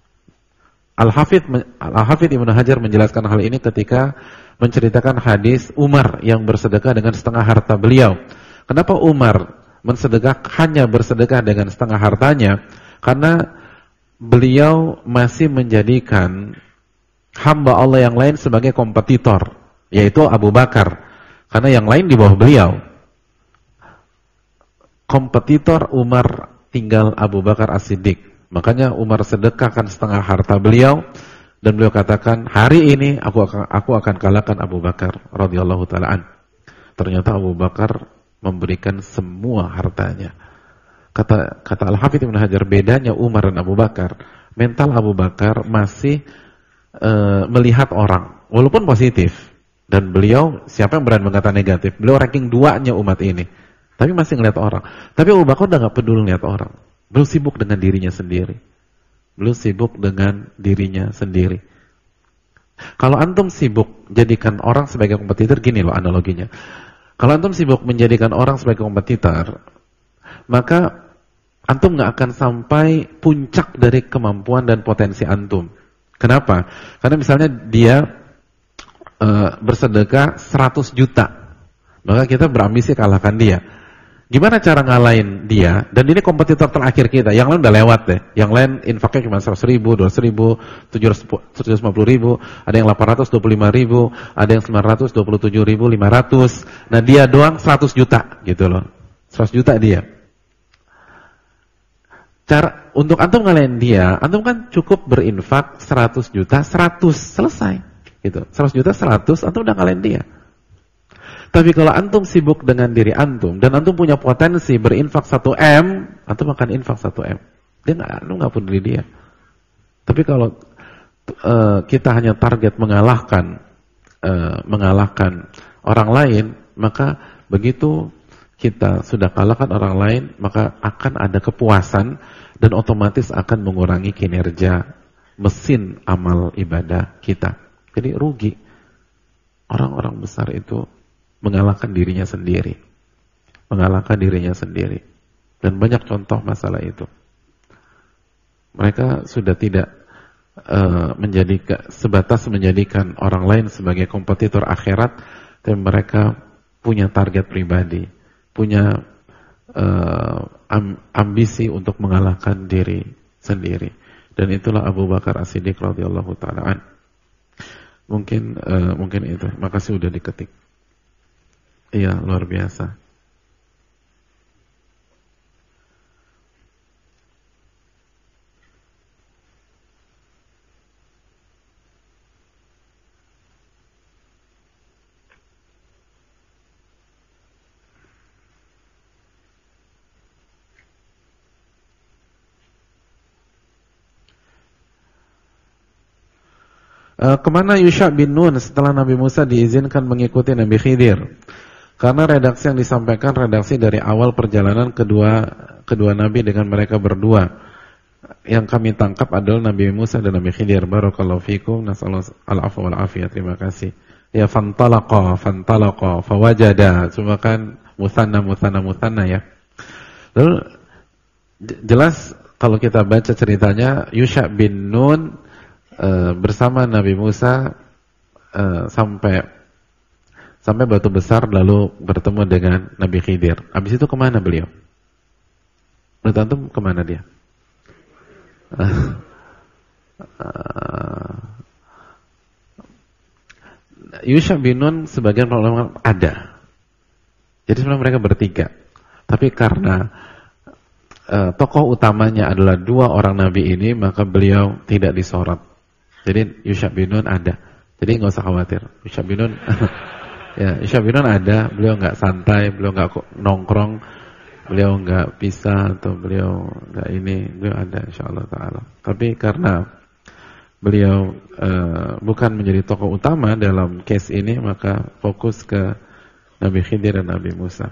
[SPEAKER 1] Al-Hafidz Ibnu Hajar menjelaskan hal ini ketika menceritakan hadis Umar yang bersedekah dengan setengah harta beliau. Kenapa Umar hanya bersedekah dengan setengah hartanya? Karena beliau masih menjadikan hamba Allah yang lain sebagai kompetitor, yaitu Abu Bakar. Karena yang lain di bawah beliau. Kompetitor Umar tinggal Abu Bakar As-Siddiq. Makanya Umar sedekahkan setengah harta beliau dan beliau katakan, hari ini aku akan kalahkan Abu Bakar radhiyallahu taala an. Ternyata Abu Bakar memberikan semua hartanya. Kata Al-Hafidz Ibnu Hajar, bedanya Umar dan Abu Bakar, mental Abu Bakar masih melihat orang, walaupun positif. Dan beliau, siapa yang berani mengatakan negatif? Beliau ranking 2-nya umat ini, tapi masih ngelihat orang. Tapi Abu Bakar udah gak peduli ngelihat orang. Beliau sibuk dengan dirinya sendiri. Kalau antum sibuk jadikan orang sebagai kompetitor, gini loh analoginya. Kalau antum sibuk menjadikan orang sebagai kompetitor, maka antum gak akan sampai puncak dari kemampuan dan potensi antum. Kenapa? Karena misalnya dia bersedekah 100 juta, maka kita berambisi kalahkan dia. Gimana cara ngalahin dia? Dan ini kompetitor terakhir kita, yang lain udah lewat deh. Yang lain infaknya cuma 100 ribu, 200 ribu, 750 ribu, ada yang 825 ribu, ada yang 927 ribu, 500. Nah dia doang 100 juta gitu loh. 100 juta dia. Cara untuk antum ngalahin dia, antum kan cukup berinfak 100 juta, 100 selesai. Gitu. 100 juta 100, antum udah ngalahin dia. Tapi kalau antum sibuk dengan diri antum dan antum punya potensi berinfak 1M, antum akan infak 1M. Dia nggak peduli dia. Tapi kalau kita hanya target mengalahkan orang lain, maka begitu kita sudah kalahkan orang lain, maka akan ada kepuasan dan otomatis akan mengurangi kinerja mesin amal ibadah kita. Jadi rugi. Orang-orang besar itu mengalahkan dirinya sendiri. Mengalahkan dirinya sendiri. Dan banyak contoh masalah itu. Mereka sudah tidak sebatas menjadikan orang lain sebagai kompetitor akhirat, tapi mereka punya target pribadi, punya ambisi untuk mengalahkan diri sendiri. Dan itulah Abu Bakar As-Siddiq radhiyallahu ta'ala an. Mungkin itu. Makasih udah diketik. Iya, luar biasa. Kemana Yusha bin Nun setelah Nabi Musa diizinkan mengikuti Nabi Khidir? Karena redaksi yang disampaikan redaksi dari awal perjalanan kedua Nabi dengan mereka berdua. Yang kami tangkap adalah Nabi Musa dan Nabi Khidir. Barakallahu fikum, nasallahu al-afwa wal afiyah. Terima kasih. Ya fantalaqa fawajada. Cuma kan musanna ya. Lalu jelas kalau kita baca ceritanya Yusha bin Nun bersama Nabi Musa sampai batu besar, lalu bertemu dengan Nabi Khidir. Habis itu kemana beliau? Menurut antum kemana dia? Yusha bin Nun sebagian ulama ada. Jadi sebenarnya mereka bertiga. Tapi karena tokoh utamanya adalah dua orang Nabi ini, maka beliau tidak disorot. Jadi Yusha bin Nun ada. Jadi nggak usah khawatir. Yusha bin Nun ya, Yusha bin Nun ada. Beliau nggak santai, beliau nggak nongkrong, beliau nggak pisah atau beliau nggak ini, beliau ada insyaallah taala. Tapi karena beliau bukan menjadi tokoh utama dalam case ini, maka fokus ke Nabi Khidir dan Nabi Musa.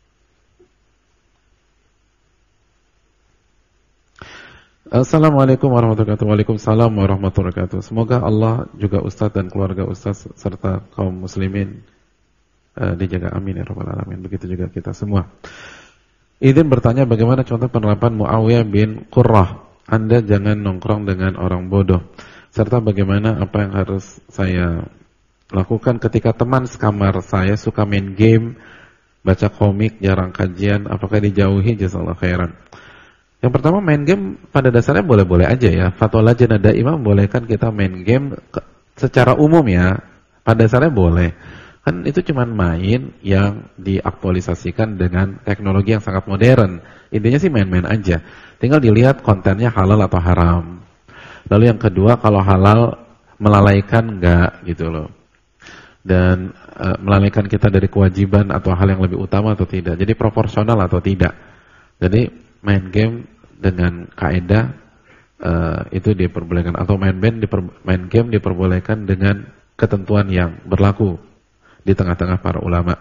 [SPEAKER 1] Assalamualaikum warahmatullahi wabarakatuh. Waalaikumsalam warahmatullahi wabarakatuh. Semoga Allah juga Ustadz dan keluarga Ustadz serta kaum muslimin dijaga, amin ya rabbal alamin. Begitu juga kita semua. Izin bertanya, bagaimana contoh penerapan Muawiyah bin Qurrah? Anda jangan nongkrong dengan orang bodoh. Serta bagaimana apa yang harus saya lakukan ketika teman sekamar saya suka main game, baca komik, jarang kajian, apakah dijauhi? Jazakallahu khairan. Yang pertama, main game pada dasarnya boleh-boleh aja ya. Fatwa Lajnah Daimah membolehkan kita main game secara umum ya. Pada dasarnya boleh. Kan itu cuma main yang diaktualisasikan dengan teknologi yang sangat modern. Intinya sih main-main aja. Tinggal dilihat kontennya halal atau haram. Lalu yang kedua, kalau halal melalaikan enggak gitu loh. Dan melalaikan kita dari kewajiban atau hal yang lebih utama atau tidak. Jadi proporsional atau tidak. Jadi main game dengan kaedah itu diperbolehkan, atau main game diperbolehkan dengan ketentuan yang berlaku di tengah-tengah para ulama.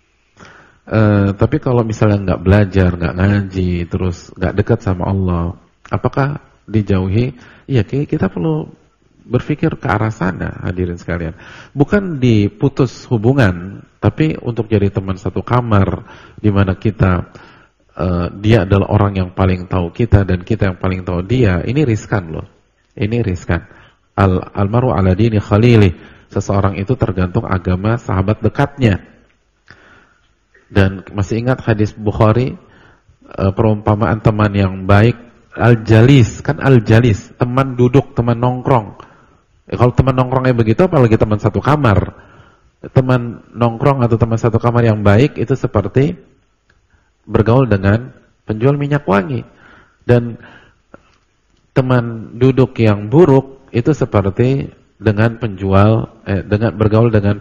[SPEAKER 1] Tapi kalau misalnya nggak belajar, nggak ngaji, terus nggak dekat sama Allah, apakah dijauhi? Iya, kita perlu berpikir ke arah sana, hadirin sekalian. Bukan diputus hubungan, tapi untuk jadi teman satu kamar, di mana kita dia adalah orang yang paling tahu kita dan kita yang paling tahu dia. Ini riskan loh. Ini riskan. Almaru ala dini khalili. Seseorang itu tergantung agama sahabat dekatnya. Dan masih ingat hadis Bukhari, perumpamaan teman yang baik, al-jalis, kan al-jalis, teman duduk, teman nongkrong. Kalau teman nongkrongnya begitu, apalagi teman satu kamar. Teman nongkrong atau teman satu kamar yang baik itu seperti bergaul dengan penjual minyak wangi. Dan
[SPEAKER 2] teman duduk yang buruk itu seperti dengan dengan bergaul dengan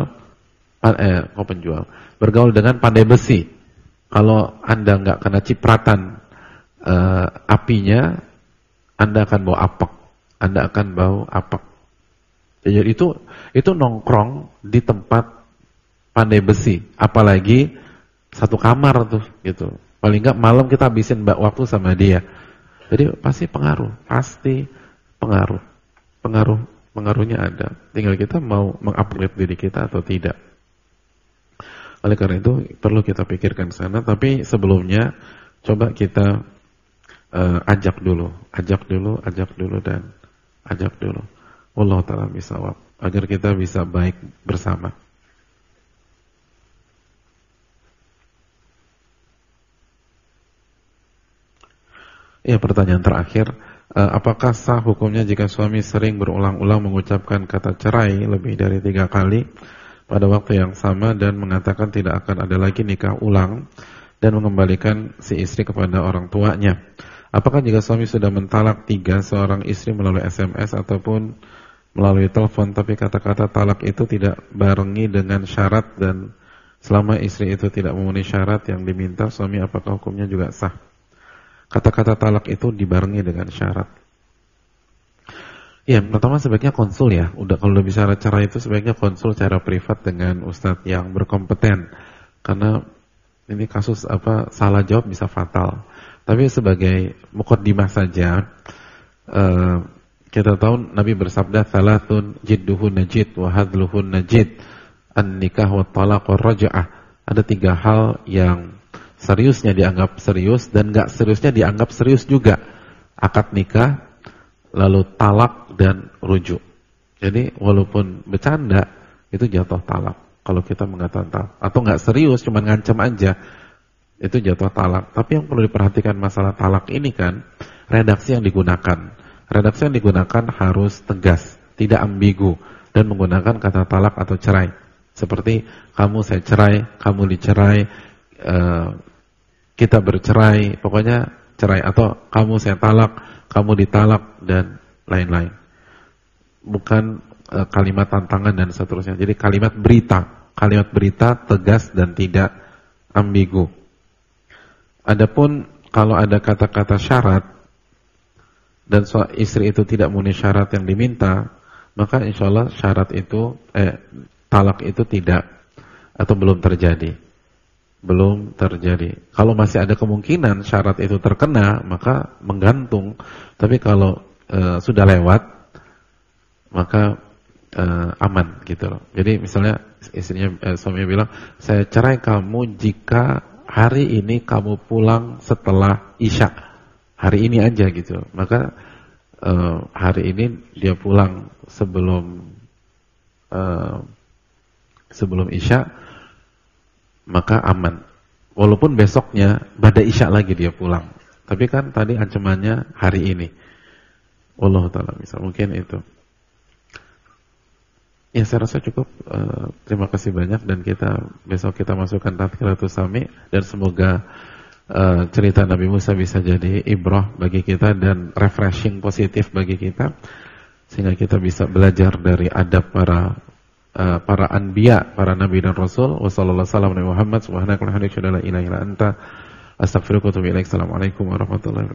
[SPEAKER 2] bergaul dengan pandai besi. Kalau Anda nggak kena cipratan apinya, Anda akan bau apek. Jadi itu nongkrong di tempat pandai besi, apalagi satu kamar tuh gitu. Paling nggak malam kita habisin waktu sama dia. Jadi pasti pengaruhnya ada. Tinggal kita mau mengupgrade diri kita atau tidak. Oleh karena itu perlu kita pikirkan sana. Tapi sebelumnya coba kita ajak dulu. Wallahu ta'ala bishawab, agar kita bisa baik bersama. Ya, pertanyaan terakhir, apakah sah hukumnya jika suami sering berulang-ulang mengucapkan kata cerai lebih dari 3 kali pada waktu yang sama dan mengatakan tidak akan ada lagi nikah ulang dan mengembalikan si istri kepada orang tuanya? Apakah jika suami sudah mentalak 3 seorang istri melalui SMS ataupun melalui telepon, tapi kata-kata talak itu tidak barengi dengan syarat, dan selama istri itu tidak memenuhi syarat yang diminta suami, apakah hukumnya juga sah? Kata-kata talak itu dibarengi dengan syarat. Ya, pertama sebaiknya konsul ya. Kalau bicara cerai itu sebaiknya konsul secara privat dengan ustadz yang berkompeten. Karena ini kasus salah jawab bisa fatal. Tapi sebagai muqaddimah saja, kita tahu Nabi bersabda, "Salatun jidduhun najid wa hadluhun najid, an-nikah wa talaq wa raja'ah." Ada 3 hal yang seriusnya dianggap serius dan gak seriusnya dianggap serius juga. Akad nikah, lalu talak dan rujuk. Jadi walaupun bercanda itu jatuh talak. Kalau kita mengatakan talak, atau gak serius cuma ngancam aja, itu jatuh talak. Tapi yang perlu diperhatikan masalah talak ini kan, redaksi yang digunakan. Redaksi yang digunakan harus tegas, tidak ambigu, dan menggunakan kata talak atau cerai. Seperti kamu saya cerai, kamu dicerai, kita bercerai, pokoknya cerai, atau kamu saya talak, kamu ditalak, dan lain-lain. Bukan kalimat tantangan dan seterusnya. Jadi kalimat berita tegas dan tidak ambigu. Adapun kalau ada kata-kata syarat dan istri itu tidak memenuhi syarat yang diminta, maka insya Allah talak itu tidak atau belum terjadi. Kalau masih ada kemungkinan syarat itu terkena, maka menggantung. Tapi kalau sudah lewat, maka aman gitu loh. Jadi misalnya suaminya bilang, saya cerai kamu jika hari ini kamu pulang setelah Isya, hari ini aja gitu. Maka hari ini dia pulang sebelum Isya, maka aman. Walaupun besoknya pada Isya lagi dia pulang, tapi kan tadi ancamannya hari ini. Wallahu ta'ala bisa. Mungkin itu. Ya, saya rasa cukup. Terima kasih banyak, dan besok kita masukkan Tadhkiratus Sami, dan semoga cerita Nabi Musa bisa jadi ibrah bagi kita dan refreshing positif bagi kita, sehingga kita bisa belajar dari adab para anbiya, para nabi dan rasul. Wassallallahu alaihi Muhammad subhanaka wa bihamdika la ilaha illa anta astaghfiruka wa atubu ilaik. Assalamualaikum warahmatullahi wabarakatuh.